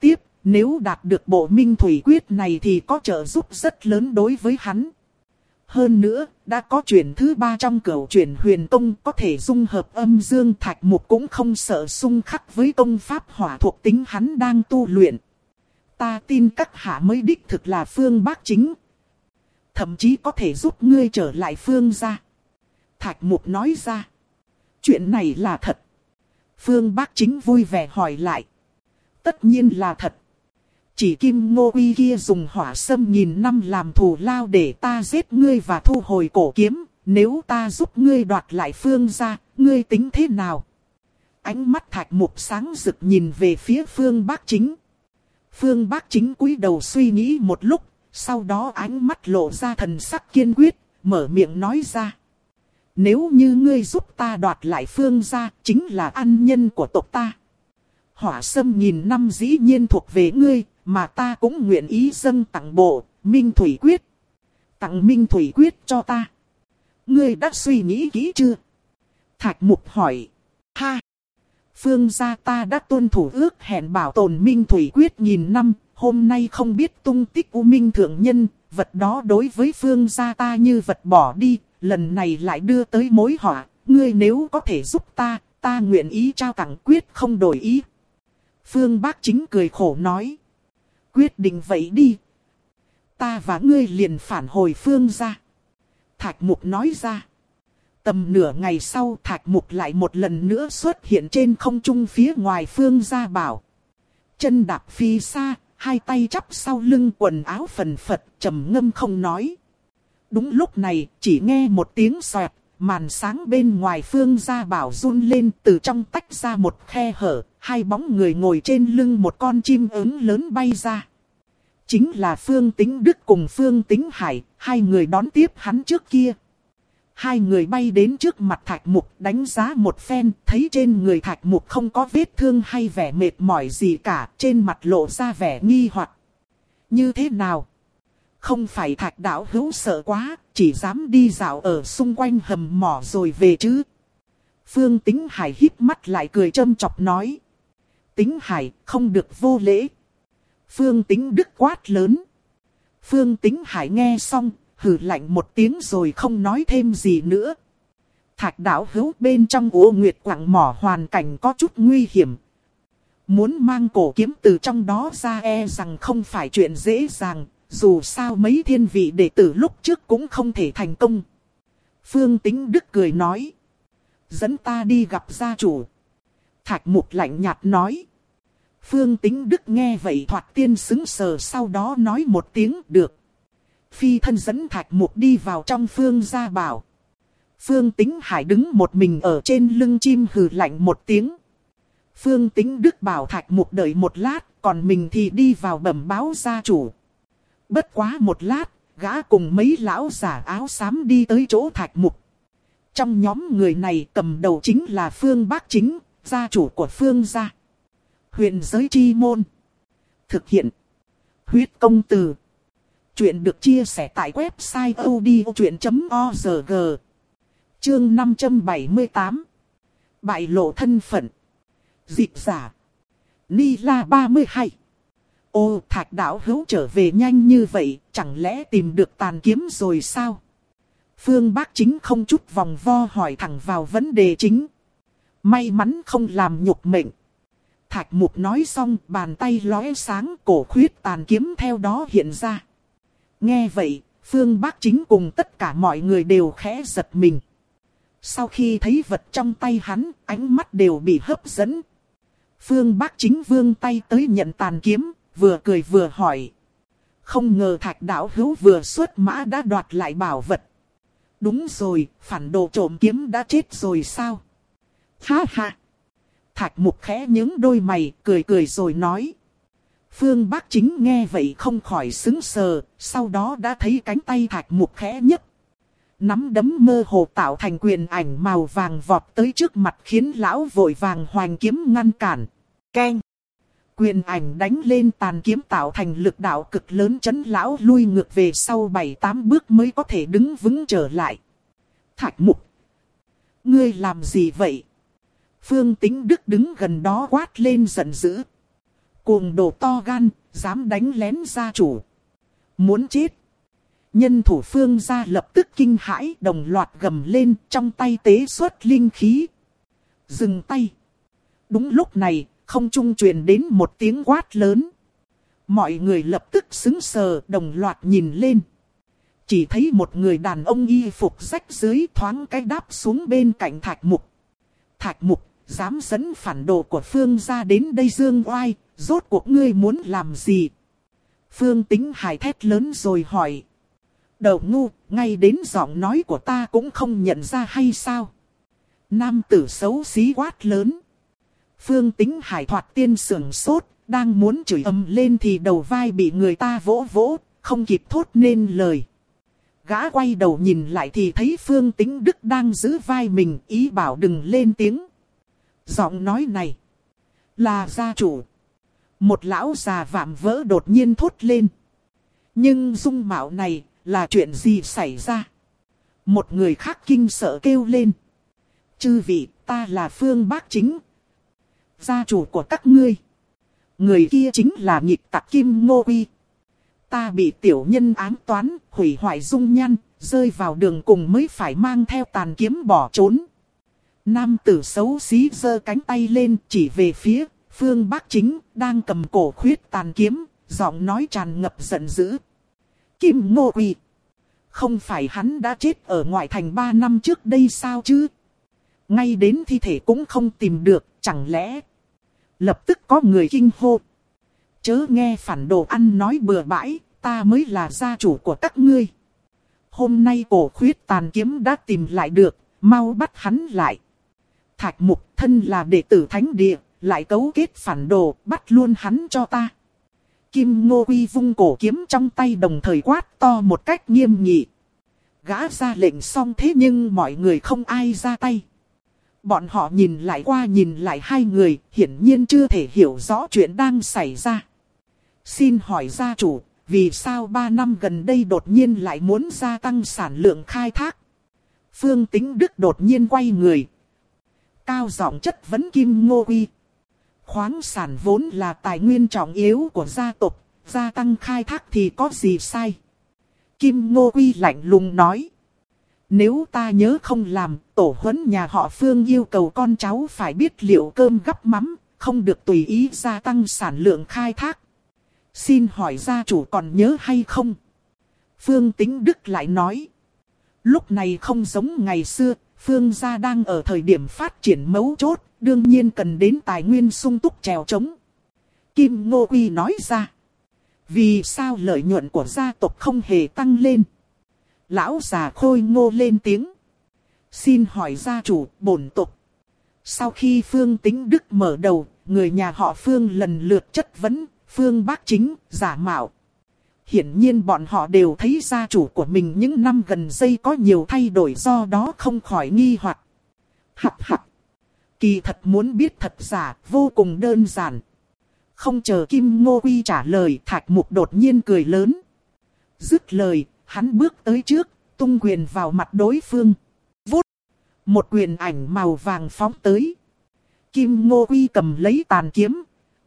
Nếu đạt được bộ minh thủy quyết này thì có trợ giúp rất lớn đối với hắn. Hơn nữa, đã có chuyển thứ ba trong cửu chuyển huyền công có thể dung hợp âm dương thạch mục cũng không sợ xung khắc với công pháp hỏa thuộc tính hắn đang tu luyện. Ta tin các hạ mới đích thực là Phương Bác Chính. Thậm chí có thể giúp ngươi trở lại Phương gia. Thạch mục nói ra. Chuyện này là thật. Phương Bác Chính vui vẻ hỏi lại. Tất nhiên là thật. Chỉ Kim Ngô Uy kia dùng hỏa sâm nghìn năm làm thù lao để ta giết ngươi và thu hồi cổ kiếm. Nếu ta giúp ngươi đoạt lại Phương gia, ngươi tính thế nào? Ánh mắt Thạch Mục sáng rực nhìn về phía Phương Bác Chính. Phương Bác Chính cúi đầu suy nghĩ một lúc, sau đó ánh mắt lộ ra thần sắc kiên quyết, mở miệng nói ra. Nếu như ngươi giúp ta đoạt lại Phương gia, chính là ân nhân của tộc ta. Hỏa sâm nghìn năm dĩ nhiên thuộc về ngươi, mà ta cũng nguyện ý dâng tặng bộ Minh Thủy Quyết. Tặng Minh Thủy Quyết cho ta. Ngươi đã suy nghĩ kỹ chưa? Thạch Mục hỏi. Ha! Phương gia ta đã tuân thủ ước hẹn bảo tồn Minh Thủy Quyết nghìn năm, hôm nay không biết tung tích U Minh Thượng Nhân, vật đó đối với Phương gia ta như vật bỏ đi, lần này lại đưa tới mối họa, ngươi nếu có thể giúp ta, ta nguyện ý trao tặng quyết không đổi ý. Phương Bác Chính cười khổ nói. Quyết định vậy đi. Ta và ngươi liền phản hồi Phương gia. Thạch Mục nói ra. Tầm nửa ngày sau Thạch Mục lại một lần nữa xuất hiện trên không trung phía ngoài Phương gia bảo. Chân đạp phi xa, hai tay chắp sau lưng quần áo phần phật trầm ngâm không nói. Đúng lúc này chỉ nghe một tiếng xoẹt, màn sáng bên ngoài Phương gia bảo run lên từ trong tách ra một khe hở, hai bóng người ngồi trên lưng một con chim ống lớn bay ra. Chính là Phương Tĩnh Đức cùng Phương Tĩnh Hải, hai người đón tiếp hắn trước kia. Hai người bay đến trước mặt Thạch Mục đánh giá một phen, thấy trên người Thạch Mục không có vết thương hay vẻ mệt mỏi gì cả, trên mặt lộ ra vẻ nghi hoặc. Như thế nào? Không phải Thạch đạo hữu sợ quá, chỉ dám đi dạo ở xung quanh hầm mỏ rồi về chứ? Phương Tĩnh Hải híp mắt lại cười châm chọc nói. Tĩnh Hải, không được vô lễ. Phương Tĩnh Đức quát lớn. Phương Tĩnh Hải nghe xong, hừ lạnh một tiếng rồi không nói thêm gì nữa. Thạch đạo hữu bên trong Ô Nguyệt quặng mỏ hoàn cảnh có chút nguy hiểm. Muốn mang cổ kiếm từ trong đó ra e rằng không phải chuyện dễ dàng, dù sao mấy thiên vị đệ tử lúc trước cũng không thể thành công. Phương Tĩnh Đức cười nói. Dẫn ta đi gặp gia chủ. Thạch Mục lạnh nhạt nói. Phương Tĩnh Đức nghe vậy thoạt tiên sững sờ, sau đó nói một tiếng được. Phi thân dẫn Thạch Mục đi vào trong Phương gia bảo. Phương Tĩnh Hải đứng một mình ở trên lưng chim hừ lạnh một tiếng. Phương Tĩnh Đức bảo Thạch Mục đợi một lát, còn mình thì đi vào bẩm báo gia chủ. Bất quá một lát, gã cùng mấy lão giả áo xám đi tới chỗ Thạch Mục. Trong nhóm người này cầm đầu chính là Phương Bác Chính, gia chủ của Phương gia. Huyền giới chi môn. Thực hiện. Huyết công từ. Chuyện được chia sẻ tại website odchuyện chấm org. Chương năm trăm bảy mươi tám. Bại lộ thân phận. Dịch giả. Ni La ba mươi hai. Ô, Thạch đạo hữu trở về nhanh như vậy, chẳng lẽ tìm được tàn kiếm rồi sao? Phương Bác Chính không chút vòng vo hỏi thẳng vào vấn đề chính. May mắn không làm nhục mệnh. Thạch Mục nói xong, bàn tay lóe sáng, cổ khuyết tàn kiếm theo đó hiện ra. Nghe vậy, Phương Bác Chính cùng tất cả mọi người đều khẽ giật mình. Sau khi thấy vật trong tay hắn, ánh mắt đều bị hấp dẫn. Phương Bác Chính vươn tay tới nhận tàn kiếm, vừa cười vừa hỏi. Không ngờ Thạch đạo hữu vừa xuất mã đã đoạt lại bảo vật. Đúng rồi, phản đồ trộm kiếm đã chết rồi sao? Ha ha! Thạch Mục khẽ nhướng đôi mày, cười cười rồi nói. Phương Bác Chính nghe vậy không khỏi sững sờ, sau đó đã thấy cánh tay Thạch Mục khẽ nhấc. Nắm đấm mơ hồ tạo thành quyền ảnh màu vàng vọt tới trước mặt khiến lão vội vàng hoành kiếm ngăn cản. Keng! Quyền ảnh đánh lên tàn kiếm tạo thành lực đạo cực lớn chấn lão lui ngược về sau bảy tám bước mới có thể đứng vững trở lại. Thạch Mục! Ngươi làm gì vậy? Phương Tĩnh Đức đứng gần đó quát lên giận dữ. Cuồng đồ to gan, dám đánh lén gia chủ. Muốn chết. Nhân thủ Phương gia lập tức kinh hãi, đồng loạt gầm lên, trong tay tế xuất linh khí. Dừng tay. Đúng lúc này, không trung truyền đến một tiếng quát lớn. Mọi người lập tức sững sờ, đồng loạt nhìn lên. Chỉ thấy một người đàn ông y phục rách dưới thoáng cái đáp xuống bên cạnh Thạch Mục. Thạch Mục, dám dẫn phản đồ của Phương gia đến đây dương oai, rốt cuộc ngươi muốn làm gì? Phương Tính Hải thét lớn rồi hỏi. Đầu ngu, ngay đến giọng nói của ta cũng không nhận ra hay sao? Nam tử xấu xí quát lớn. Phương Tính Hải thoạt tiên sưởng sốt, đang muốn chửi ầm lên thì đầu vai bị người ta vỗ vỗ, không kịp thốt nên lời. Gã quay đầu nhìn lại thì thấy Phương Tính Đức đang giữ vai mình, ý bảo đừng lên tiếng. Giọng nói này là gia chủ. Một lão già vạm vỡ đột nhiên thốt lên. Nhưng dung mạo này là chuyện gì xảy ra? Một người khác kinh sợ kêu lên. Chư vị, ta là Phương Bác Chính, gia chủ của các ngươi. Người kia chính là nghịch tặc Kim Ngô Uy. Ta bị tiểu nhân ám toán, hủy hoại dung nhan, rơi vào đường cùng mới phải mang theo tàn kiếm bỏ trốn. Nam tử xấu xí giơ cánh tay lên chỉ về phía Phương Bác Chính đang cầm cổ khuyết tàn kiếm, giọng nói tràn ngập giận dữ. Kim Ngô Uy, không phải hắn đã chết ở ngoại thành ba năm trước đây sao chứ? Ngay đến thi thể cũng không tìm được, chẳng lẽ... Lập tức có người kinh hô. Chớ nghe phản đồ ăn nói bừa bãi, ta mới là gia chủ của các ngươi. Hôm nay cổ khuyết tàn kiếm đã tìm lại được, mau bắt hắn lại. Thạch Mục thân là đệ tử thánh địa, lại cấu kết phản đồ, bắt luôn hắn cho ta. Kim Ngô Uy vung cổ kiếm trong tay đồng thời quát to một cách nghiêm nghị. Gã ra lệnh xong thế nhưng mọi người không ai ra tay. Bọn họ nhìn lại qua nhìn lại hai người, hiển nhiên chưa thể hiểu rõ chuyện đang xảy ra. Xin hỏi gia chủ, vì sao ba năm gần đây đột nhiên lại muốn gia tăng sản lượng khai thác? Phương Tính Đức đột nhiên quay người. Cao giọng chất vấn Kim Ngô Uy. Khoáng sản vốn là tài nguyên trọng yếu của gia tộc, gia tăng khai thác thì có gì sai? Kim Ngô Uy lạnh lùng nói. Nếu ta nhớ không làm, tổ huấn nhà họ Phương yêu cầu con cháu phải biết liệu cơm gắp mắm, không được tùy ý gia tăng sản lượng khai thác. Xin hỏi gia chủ còn nhớ hay không? Phương Tính Đức lại nói. Lúc này không giống ngày xưa, Phương gia đang ở thời điểm phát triển mấu chốt, đương nhiên cần đến tài nguyên sung túc trèo trống. Kim Ngô Uy nói ra. Vì sao lợi nhuận của gia tộc không hề tăng lên? Lão già Khôi Ngô lên tiếng. Xin hỏi gia chủ, bổn tộc. Sau khi Phương Tính Đức mở đầu, người nhà họ Phương lần lượt chất vấn, Phương Bác Chính, giả mạo. Hiển nhiên bọn họ đều thấy gia chủ của mình những năm gần đây có nhiều thay đổi, do đó không khỏi nghi hoặc. Hắc hắc. Kỳ thật muốn biết thật giả, vô cùng đơn giản. Không chờ Kim Ngô Uy trả lời, Thạch Mục đột nhiên cười lớn. Dứt lời, hắn bước tới trước, tung quyền vào mặt đối phương. Vút. Một quyền ảnh màu vàng phóng tới. Kim Ngô Uy cầm lấy tàn kiếm,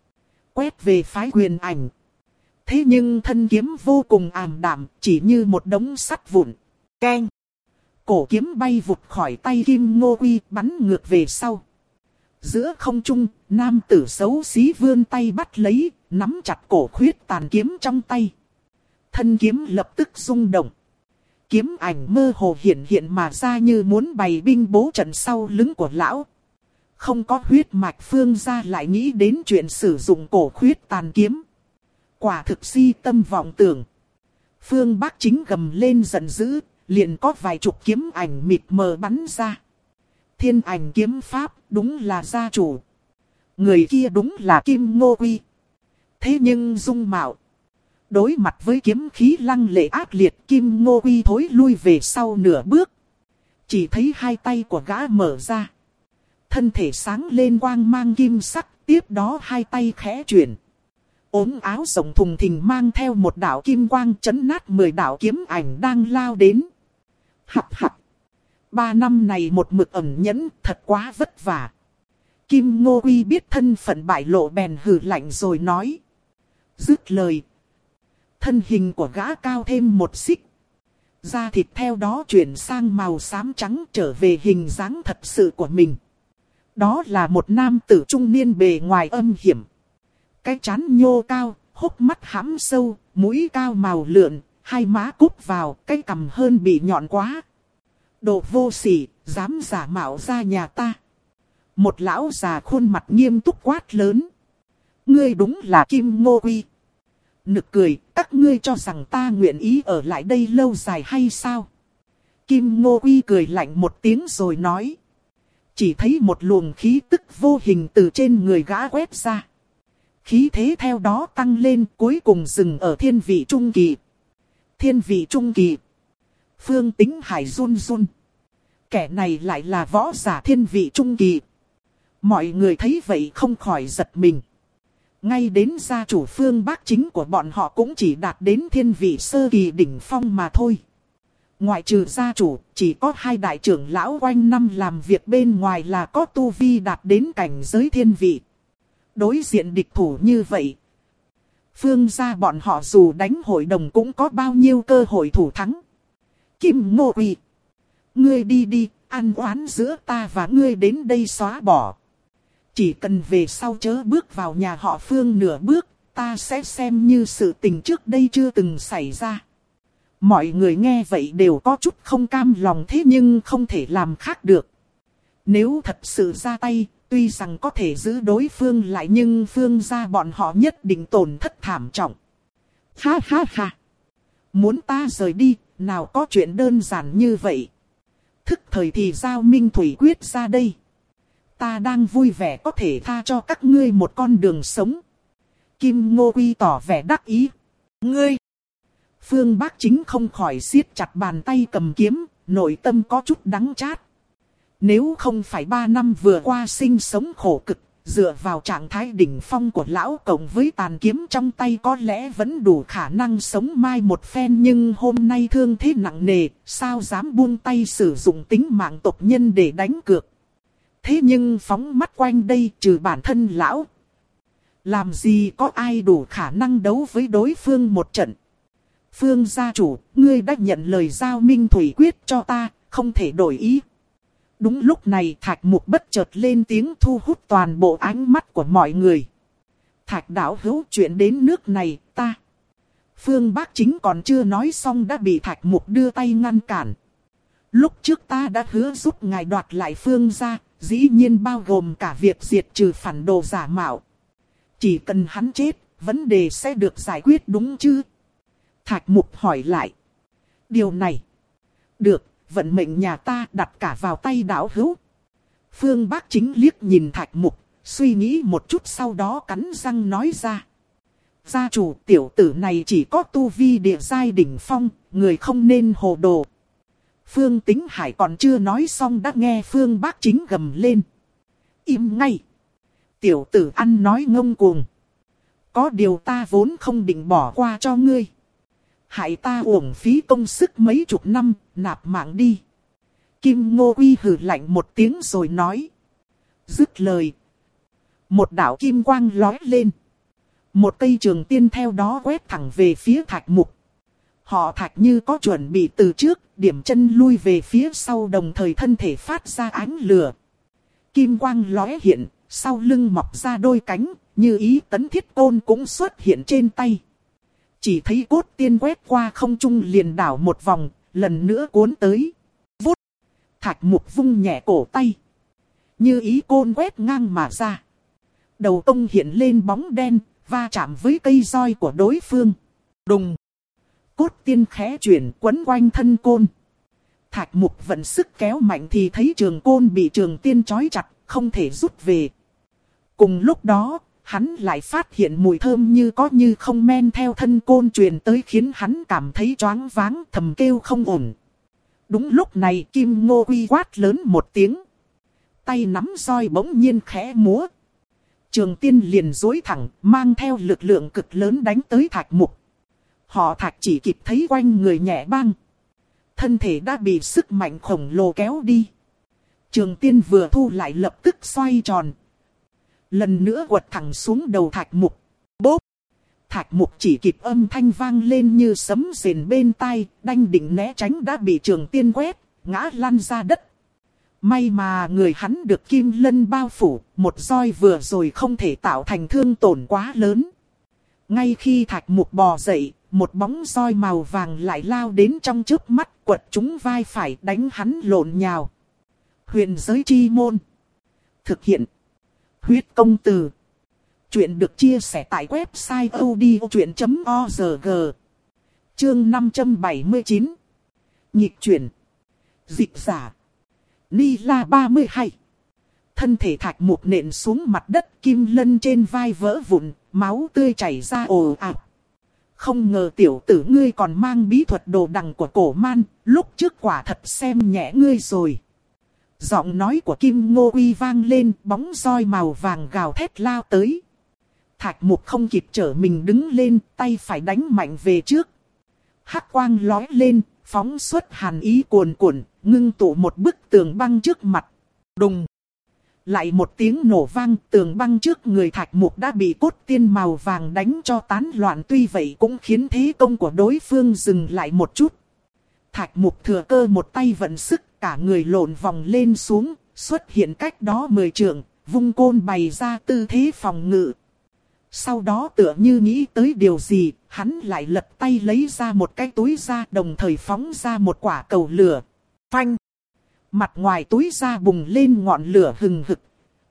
quét về phái quyền ảnh. Thế nhưng thân kiếm vô cùng ảm đạm, chỉ như một đống sắt vụn. Keng. Cổ kiếm bay vụt khỏi tay Kim Ngô Uy, bắn ngược về sau. Giữa không trung, nam tử xấu xí vươn tay bắt lấy, nắm chặt cổ khuyết tàn kiếm trong tay. Thân kiếm lập tức rung động. Kiếm ảnh mơ hồ hiện hiện mà ra như muốn bày binh bố trận sau lưng của lão. Không có huyết mạch Phương gia lại nghĩ đến chuyện sử dụng cổ khuyết tàn kiếm. Quả thực si tâm vọng tưởng. Phương Bác Chính gầm lên giận dữ, liền có vài chục kiếm ảnh mịt mờ bắn ra. Thiên ảnh kiếm pháp, đúng là gia chủ. Người kia đúng là Kim Ngô Uy. Thế nhưng dung mạo. Đối mặt với kiếm khí lăng lệ ác liệt, Kim Ngô Uy thối lui về sau nửa bước. Chỉ thấy hai tay của gã mở ra. Thân thể sáng lên quang mang kim sắc, tiếp đó hai tay khẽ chuyển. Ống áo rộng thùng thình mang theo một đạo kim quang chấn nát mười đạo kiếm ảnh đang lao đến. Hập hập. Ba năm này một mực ẩn nhẫn, thật quá vất vả. Kim Ngô Quy biết thân phận bại lộ bèn hừ lạnh rồi nói. Dứt lời. Thân hình của gã cao thêm một xích. Da thịt theo đó chuyển sang màu xám trắng trở về hình dáng thật sự của mình. Đó là một nam tử trung niên bề ngoài âm hiểm. Cái trán nhô cao, hốc mắt hãm sâu, mũi cao màu lượn, hai má cúp vào, cái cằm hơn bị nhọn quá. Đồ vô sỉ, dám giả mạo ra nhà ta. Một lão già khuôn mặt nghiêm túc quát lớn. Ngươi đúng là Kim Ngô Quy. Nực cười, các ngươi cho rằng ta nguyện ý ở lại đây lâu dài hay sao? Kim Ngô Quy cười lạnh một tiếng rồi nói. Chỉ thấy một luồng khí tức vô hình từ trên người gã quét ra. Khí thế theo đó tăng lên cuối cùng dừng ở thiên vị trung kỳ. Thiên vị trung kỳ. Phương Tính Hải run run. Kẻ này lại là võ giả thiên vị trung kỳ. Mọi người thấy vậy không khỏi giật mình. Ngay đến gia chủ Phương Bác Chính của bọn họ cũng chỉ đạt đến thiên vị sơ kỳ đỉnh phong mà thôi. Ngoại trừ gia chủ, chỉ có hai đại trưởng lão quanh năm làm việc bên ngoài là có tu vi đạt đến cảnh giới thiên vị. Đối diện địch thủ như vậy, Phương gia bọn họ dù đánh hội đồng cũng có bao nhiêu cơ hội thủ thắng. Kim Ngô Quy, ngươi đi đi, ăn oán giữa ta và ngươi đến đây xóa bỏ. Chỉ cần về sau chớ bước vào nhà họ Phương nửa bước, ta sẽ xem như sự tình trước đây chưa từng xảy ra. Mọi người nghe vậy đều có chút không cam lòng thế nhưng không thể làm khác được. Nếu thật sự ra tay, tuy rằng có thể giữ đối phương lại nhưng Phương gia bọn họ nhất định tổn thất thảm trọng. Ha ha ha! Muốn ta rời đi, nào có chuyện đơn giản như vậy. Thức thời thì giao Minh Thủy Quyết ra đây. Ta đang vui vẻ có thể tha cho các ngươi một con đường sống. Kim Ngô Quy tỏ vẻ đắc ý. Ngươi! Phương Bác Chính không khỏi siết chặt bàn tay cầm kiếm, nội tâm có chút đắng chát. Nếu không phải ba năm vừa qua sinh sống khổ cực, dựa vào trạng thái đỉnh phong của lão cộng với tàn kiếm trong tay có lẽ vẫn đủ khả năng sống mai một phen. Nhưng hôm nay thương thế nặng nề, sao dám buông tay sử dụng tính mạng tộc nhân để đánh cược. Thế nhưng phóng mắt quanh đây trừ bản thân lão, làm gì có ai đủ khả năng đấu với đối phương một trận. Phương gia chủ, ngươi đã nhận lời giao Minh Thủy Quyết cho ta, không thể đổi ý. Đúng lúc này Thạch Mục bất chợt lên tiếng thu hút toàn bộ ánh mắt của mọi người. Thạch đạo hữu, chuyện đến nước này, ta. Phương Bác Chính còn chưa nói xong đã bị Thạch Mục đưa tay ngăn cản. Lúc trước ta đã hứa giúp ngài đoạt lại Phương gia, dĩ nhiên bao gồm cả việc diệt trừ phản đồ giả mạo. Chỉ cần hắn chết, vấn đề sẽ được giải quyết đúng chứ? Thạch Mục hỏi lại. Điều này. Được, vận mệnh nhà ta đặt cả vào tay đạo hữu. Phương Bác Chính liếc nhìn Thạch Mục, suy nghĩ một chút sau đó cắn răng nói ra. Gia chủ, tiểu tử này chỉ có tu vi địa giai đỉnh phong, người không nên hồ đồ. Phương Tính Hải còn chưa nói xong đã nghe Phương Bác Chính gầm lên. Im ngay. Tiểu tử ăn nói ngông cuồng. Có điều ta vốn không định bỏ qua cho ngươi. Hại ta uổng phí công sức mấy chục năm, nạp mạng đi. Kim Ngô Quy hừ lạnh một tiếng rồi nói. Dứt lời. Một đạo kim quang lói lên. Một cây trường tiên theo đó quét thẳng về phía Thạch Mục. Họ Thạch như có chuẩn bị từ trước, điểm chân lui về phía sau đồng thời thân thể phát ra ánh lửa. Kim quang lóe hiện, sau lưng mọc ra đôi cánh, như ý tấn thiết côn cũng xuất hiện trên tay. Chỉ thấy cốt tiên quét qua không trung liền đảo một vòng, lần nữa cuốn tới. Vút! Thạch Mục vung nhẹ cổ tay. Như ý côn quét ngang mà ra. Đầu ông hiện lên bóng đen, va chạm với cây roi của đối phương. Đùng! Cốt tiên khẽ chuyển quấn quanh thân côn. Thạch Mục vận sức kéo mạnh thì thấy trường côn bị trường tiên trói chặt, không thể rút về. Cùng lúc đó, hắn lại phát hiện mùi thơm như có như không men theo thân côn truyền tới khiến hắn cảm thấy choáng váng, thầm kêu không ổn. Đúng lúc này Kim Ngô Quy quát lớn một tiếng. Tay nắm roi bỗng nhiên khẽ múa. Trường tiên liền duỗi thẳng, mang theo lực lượng cực lớn đánh tới Thạch Mục. Họ Thạch chỉ kịp thấy quanh người nhẹ băng. Thân thể đã bị sức mạnh khổng lồ kéo đi. Trường tiên vừa thu lại lập tức xoay tròn. lần nữa quật thẳng xuống đầu Thạch Mục. Bốp! Thạch Mục chỉ kịp âm thanh vang lên như sấm rền bên tai, đanh định né tránh đã bị Trường Tiên quét, ngã lăn ra đất. May mà người hắn được kim lân bao phủ, một roi vừa rồi không thể tạo thành thương tổn quá lớn. Ngay khi Thạch Mục bò dậy, một bóng roi màu vàng lại lao đến trong chớp mắt, quật trúng vai phải, đánh hắn lộn nhào. Huyền giới chi môn. Thực hiện. Huyết công từ. Chuyện được chia sẻ tại website odchuyện chấm org. Chương năm trăm bảy mươi chín. Nhịp chuyển. Dịch giả. Ni La ba mươi hai. Thân thể Thạch Mục nện xuống mặt đất, kim lân trên vai vỡ vụn, máu tươi chảy ra ồ ạt. Không ngờ tiểu tử ngươi còn mang bí thuật đồ đằng của cổ man, lúc trước quả thật xem nhẹ ngươi rồi. Giọng nói của Kim Ngô Uy vang lên, bóng roi màu vàng gào thét lao tới. Thạch Mục không kịp trở mình đứng lên, tay phải đánh mạnh về trước. Hắc quang lói lên, phóng xuất hàn ý cuồn cuộn, ngưng tụ một bức tường băng trước mặt. Đùng! Lại một tiếng nổ vang, tường băng trước người Thạch Mục đã bị cốt tiên màu vàng đánh cho tán loạn, tuy vậy cũng khiến thế công của đối phương dừng lại một chút. Thạch Mục thừa cơ một tay vận sức, cả người lộn vòng lên xuống, xuất hiện cách đó mười trượng, vung côn bày ra tư thế phòng ngự. Sau đó tựa như nghĩ tới điều gì, hắn lại lật tay lấy ra một cái túi ra, đồng thời phóng ra một quả cầu lửa. Phanh! Mặt ngoài túi ra bùng lên ngọn lửa hừng hực.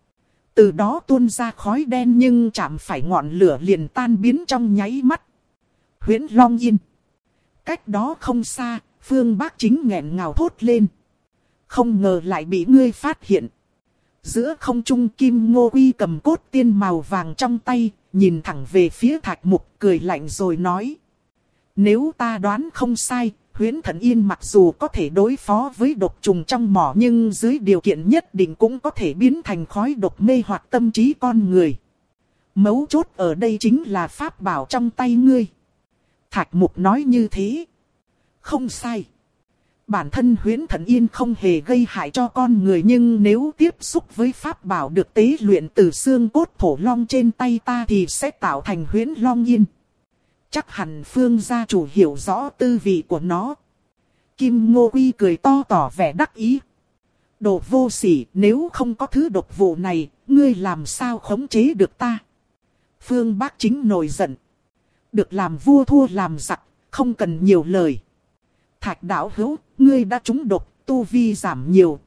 Từ đó tuôn ra khói đen, nhưng chạm phải ngọn lửa liền tan biến trong nháy mắt. Huyễn Long Yên. Cách đó không xa, Phương Bác Chính nghẹn ngào thốt lên. Không ngờ lại bị ngươi phát hiện. Giữa không trung, Kim Ngô Uy cầm cốt tiên màu vàng trong tay, nhìn thẳng về phía Thạch Mục, cười lạnh rồi nói. Nếu ta đoán không sai, Huyễn Thần Yên mặc dù có thể đối phó với độc trùng trong mỏ, nhưng dưới điều kiện nhất định cũng có thể biến thành khói độc mê hoặc tâm trí con người. Mấu chốt ở đây chính là pháp bảo trong tay ngươi. Thạch Mục nói như thế. Không sai. Bản thân Huyễn Thần Yên không hề gây hại cho con người, nhưng nếu tiếp xúc với pháp bảo được tế luyện từ xương cốt thổ long trên tay ta thì sẽ tạo thành Huyễn Long Yên. Chắc hẳn Phương gia chủ hiểu rõ tư vị của nó. Kim Ngô Uy cười to tỏ vẻ đắc ý. Đồ vô sỉ, nếu không có thứ độc vụ này, ngươi làm sao khống chế được ta? Phương Bác Chính nổi giận. Được làm vua thua làm giặc, không cần nhiều lời. Thạch đạo hữu, ngươi đã trúng độc, tu vi giảm nhiều.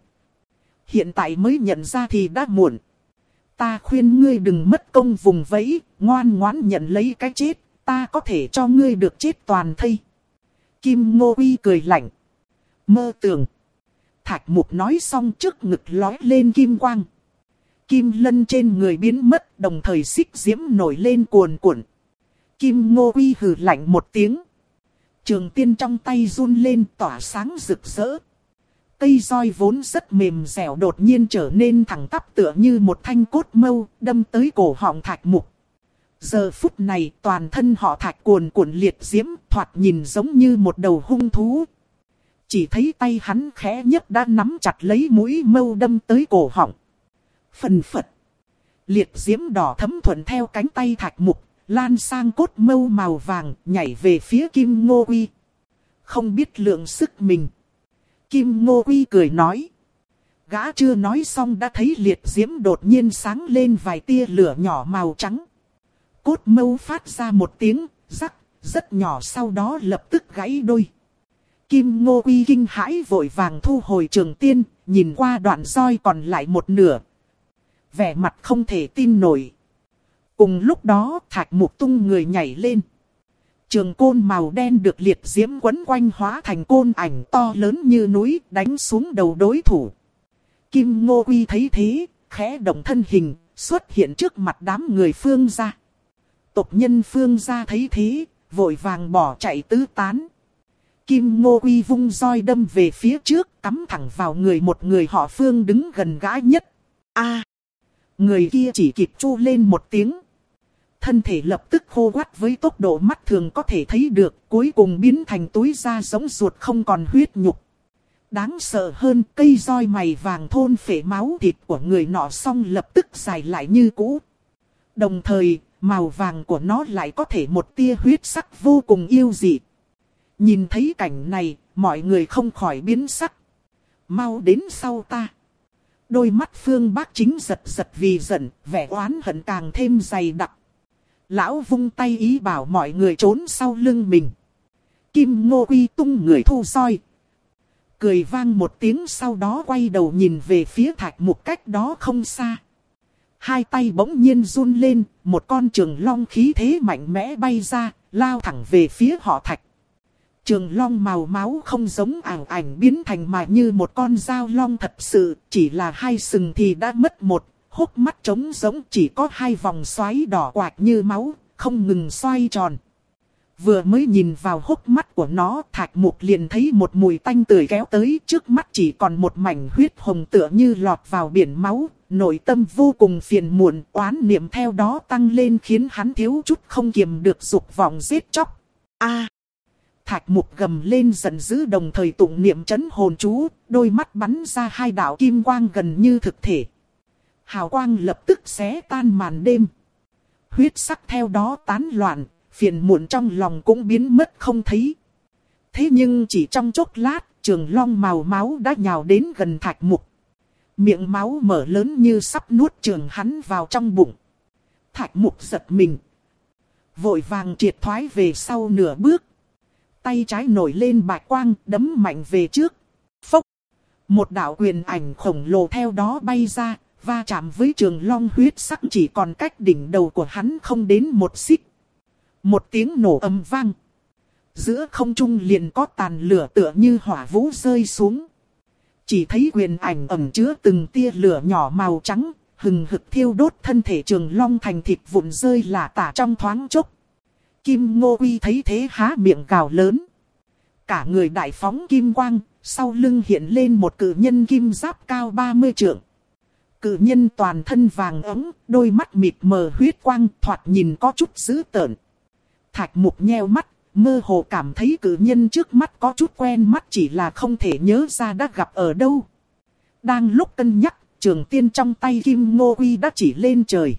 Hiện tại mới nhận ra thì đã muộn. Ta khuyên ngươi đừng mất công vùng vẫy, ngoan ngoãn nhận lấy cái chết. Ta có thể cho ngươi được chết toàn thây. Kim Ngô Uy cười lạnh. Mơ tưởng. Thạch Mục nói xong, trước ngực lói lên kim quang. Kim lân trên người biến mất, đồng thời xích diễm nổi lên cuồn cuộn. Kim Ngô Uy hừ lạnh một tiếng. Trường tiên trong tay run lên, tỏa sáng rực rỡ. Cây roi vốn rất mềm dẻo đột nhiên trở nên thẳng tắp, tựa như một thanh cốt mâu, đâm tới cổ họng Thạch Mục. Giờ phút này toàn thân họ Thạch cuồn cuộn liệt diễm, thoạt nhìn giống như một đầu hung thú. Chỉ thấy tay hắn khẽ nhấc đã nắm chặt lấy mũi mâu đâm tới cổ họng. Phần phật. Liệt diễm đỏ thấm thuận theo cánh tay Thạch Mục, lan sang cốt mâu màu vàng, nhảy về phía Kim Ngô Uy. Không biết lượng sức mình. Kim Ngô Uy cười nói. Gã chưa nói xong đã thấy liệt diễm đột nhiên sáng lên vài tia lửa nhỏ màu trắng. Cốt mâu phát ra một tiếng rắc rất nhỏ, sau đó lập tức gãy đôi. Kim Ngô Uy kinh hãi vội vàng thu hồi trường tiên, nhìn qua đoạn roi còn lại một nửa. Vẻ mặt không thể tin nổi. Cùng lúc đó Thạch Mục tung người nhảy lên. Trường côn màu đen được liệt diễm quấn quanh hóa thành côn ảnh to lớn như núi, đánh xuống đầu đối thủ. Kim Ngô Uy thấy thế, khẽ động thân hình, xuất hiện trước mặt đám người Phương gia. Tộc nhân Phương gia thấy thế, vội vàng bỏ chạy tứ tán. Kim Ngô Uy vung roi đâm về phía trước, cắm thẳng vào người một người họ Phương đứng gần gã nhất. A! Người kia chỉ kịp chu lên một tiếng. Thân thể lập tức khô quắt với tốc độ mắt thường có thể thấy được, cuối cùng biến thành túi da giống ruột không còn huyết nhục. Đáng sợ hơn, cây roi mày vàng thôn phệ máu thịt của người nọ xong lập tức dài lại như cũ. Đồng thời, màu vàng của nó lại có thể một tia huyết sắc vô cùng yêu dị. Nhìn thấy cảnh này, mọi người không khỏi biến sắc. Mau đến sau ta. Đôi mắt Phương Bác Chính giật giật vì giận, vẻ oán hận càng thêm dày đặc. Lão vung tay ý bảo mọi người trốn sau lưng mình. Kim Ngô Quy tung người thu roi. Cười vang một tiếng, sau đó quay đầu nhìn về phía Thạch Mục cách đó không xa. Hai tay bỗng nhiên run lên, một con trường long khí thế mạnh mẽ bay ra, lao thẳng về phía họ Thạch. Trường long màu máu không giống ảo ảnh biến thành mà như một con dao long thật sự, chỉ là hai sừng thì đã mất một, hốc mắt trống giống chỉ có hai vòng xoáy đỏ quạch như máu, không ngừng xoay tròn. Vừa mới nhìn vào hốc mắt của nó, Thạch Mục liền thấy một mùi tanh tưởi kéo tới, trước mắt chỉ còn một mảnh huyết hồng tựa như lọt vào biển máu, nội tâm vô cùng phiền muộn, oán niệm theo đó tăng lên khiến hắn thiếu chút không kiềm được dục vọng giết chóc. A! Thạch Mục gầm lên giận dữ, đồng thời tụng niệm trấn hồn chú, đôi mắt bắn ra hai đạo kim quang gần như thực thể. Hào quang lập tức xé tan màn đêm. Huyết sắc theo đó tán loạn, phiền muộn trong lòng cũng biến mất không thấy. Thế nhưng chỉ trong chốc lát, trường long màu máu đã nhào đến gần Thạch Mục. Miệng máu mở lớn như sắp nuốt trường hắn vào trong bụng. Thạch Mục giật mình, vội vàng triệt thoái về sau nửa bước. Tay trái nổi lên bạch quang, đấm mạnh về trước. Phốc! Một đạo quyền ảnh khổng lồ theo đó bay ra, va chạm với trường long huyết sắc chỉ còn cách đỉnh đầu của hắn không đến một xích. Một tiếng nổ ầm vang. Giữa không trung liền có tàn lửa tựa như hỏa vũ rơi xuống. Chỉ thấy quyền ảnh ẩn chứa từng tia lửa nhỏ màu trắng, hừng hực thiêu đốt thân thể trường long thành thịt vụn rơi lả tả trong thoáng chốc. Kim Ngô Quy thấy thế há miệng gào lớn. Cả người đại phóng kim quang, sau lưng hiện lên một cự nhân kim giáp cao ba mươi trượng. Cự nhân toàn thân vàng ấm, đôi mắt mịt mờ huyết quang, thoạt nhìn có chút dữ tợn. Thạch Mục nheo mắt, mơ hồ cảm thấy cự nhân trước mắt có chút quen mắt, chỉ là không thể nhớ ra đã gặp ở đâu. Đang lúc cân nhắc, trường tiên trong tay Kim Ngô Quy đã chỉ lên trời.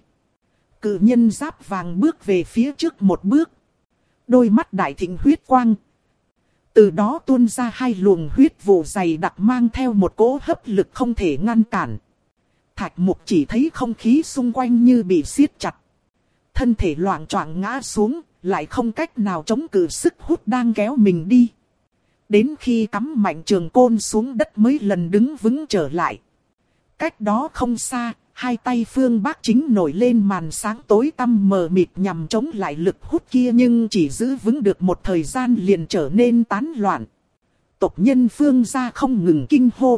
Cự nhân giáp vàng bước về phía trước một bước. Đôi mắt đại thịnh huyết quang. Từ đó tuôn ra hai luồng huyết vụ dày đặc mang theo một cỗ hấp lực không thể ngăn cản. Thạch Mục chỉ thấy không khí xung quanh như bị siết chặt. Thân thể loạng choạng ngã xuống, lại không cách nào chống cự sức hút đang kéo mình đi. Đến khi cắm mạnh trường côn xuống đất mới lần đứng vững trở lại. Cách đó không xa, hai tay Phương Bác Chính nổi lên màn sáng tối tăm mờ mịt nhằm chống lại lực hút kia, nhưng chỉ giữ vững được một thời gian liền trở nên tán loạn. Tộc nhân Phương gia không ngừng kinh hô.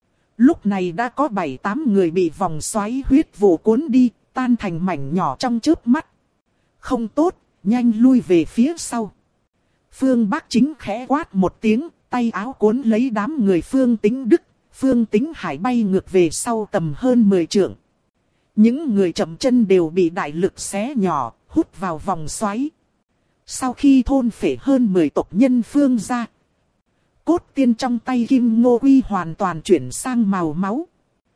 Lúc này đã có bảy tám người bị vòng xoáy huyết vụ cuốn đi, tan thành mảnh nhỏ trong chớp mắt. Không tốt, nhanh lui về phía sau. Phương Bác Chính khẽ quát một tiếng, tay áo cuốn lấy đám người Phương Tính Đức, Phương Tính Hải bay ngược về sau tầm hơn mười trượng. Những người chậm chân đều bị đại lực xé nhỏ, hút vào vòng xoáy. Sau khi thôn phệ hơn mười tộc nhân Phương gia, cốt tiên trong tay Kim Ngô Quy hoàn toàn chuyển sang màu máu.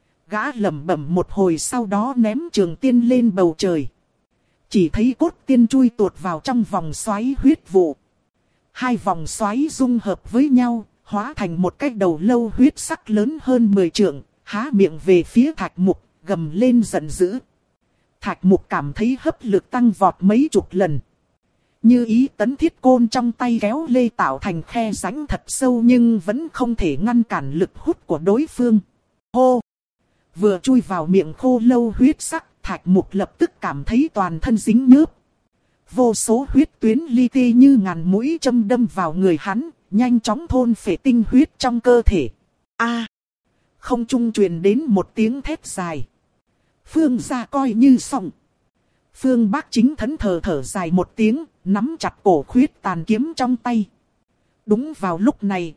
Gã lẩm bẩm một hồi, sau đó ném trường tiên lên bầu trời. Chỉ thấy cốt tiên chui tuột vào trong vòng xoáy huyết vụ. Hai vòng xoáy dung hợp với nhau, hóa thành một cái đầu lâu huyết sắc lớn hơn mười trượng, há miệng về phía Thạch Mục, gầm lên giận dữ. Thạch Mục cảm thấy hấp lực tăng vọt mấy chục lần. Như ý tấn thiết côn trong tay kéo lê tạo thành khe rãnh thật sâu, nhưng vẫn không thể ngăn cản lực hút của đối phương. Hô! Vừa chui vào miệng khô lâu huyết sắc, Thạch Mục lập tức cảm thấy toàn thân dính nhớp. Vô số huyết tuyến li ti như ngàn mũi châm đâm vào người hắn, nhanh chóng thôn phệ tinh huyết trong cơ thể. A! Không trung truyền đến một tiếng thét dài. Phương gia coi như xong. Phương Bác Chính thẫn thờ thở dài một tiếng, nắm chặt cổ khuyết tàn kiếm trong tay. Đúng vào lúc này,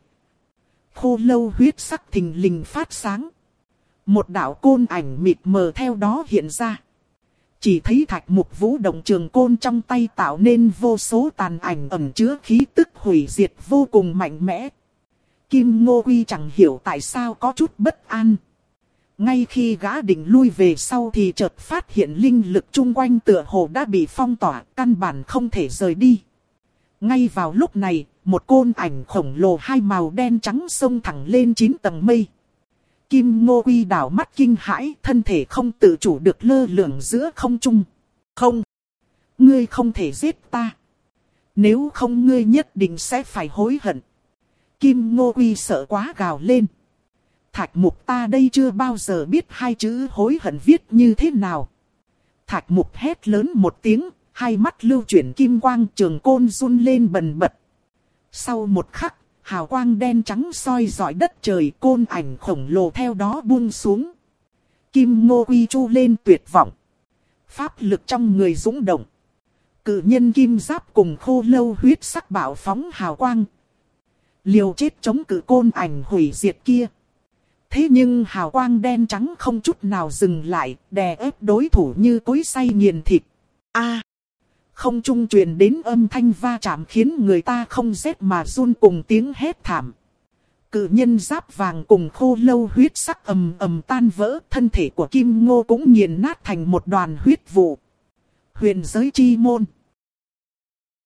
khô lâu huyết sắc thình lình phát sáng. Một đạo côn ảnh mịt mờ theo đó hiện ra. Chỉ thấy Thạch Mục vũ động trường côn trong tay tạo nên vô số tàn ảnh ẩn chứa khí tức hủy diệt vô cùng mạnh mẽ. Kim Ngô Quy chẳng hiểu tại sao có chút bất an. Ngay khi gã định lui về sau thì chợt phát hiện linh lực chung quanh tựa hồ đã bị phong tỏa, căn bản không thể rời đi. Ngay vào lúc này, một côn ảnh khổng lồ hai màu đen trắng xông thẳng lên chín tầng mây. Kim Ngô Quy đảo mắt kinh hãi, thân thể không tự chủ được lơ lửng giữa không trung. Không! Ngươi không thể giết ta. Nếu không ngươi nhất định sẽ phải hối hận. Kim Ngô Quy sợ quá gào lên. Thạch Mục, ta đây chưa bao giờ biết hai chữ hối hận viết như thế nào. Thạch Mục hét lớn một tiếng, hai mắt lưu chuyển kim quang, trường côn run lên bần bật. Sau một khắc, hào quang đen trắng soi rọi đất trời, côn ảnh khổng lồ theo đó buông xuống. Kim Ngô Quy chu lên tuyệt vọng. Pháp lực trong người dũng động. Cự nhân kim giáp cùng khô lâu huyết sắc bạo phóng hào quang. Liều chết chống cự côn ảnh hủy diệt kia. Thế nhưng hào quang đen trắng không chút nào dừng lại, đè ép đối thủ như cối xay nghiền thịt. A! Không trung truyền đến âm thanh va chạm khiến người ta không rét mà run cùng tiếng hét thảm. Cự nhân giáp vàng cùng khô lâu huyết sắc ầm ầm tan vỡ, thân thể của Kim Ngô cũng nghiền nát thành một đoàn huyết vụ. Huyền giới chi môn.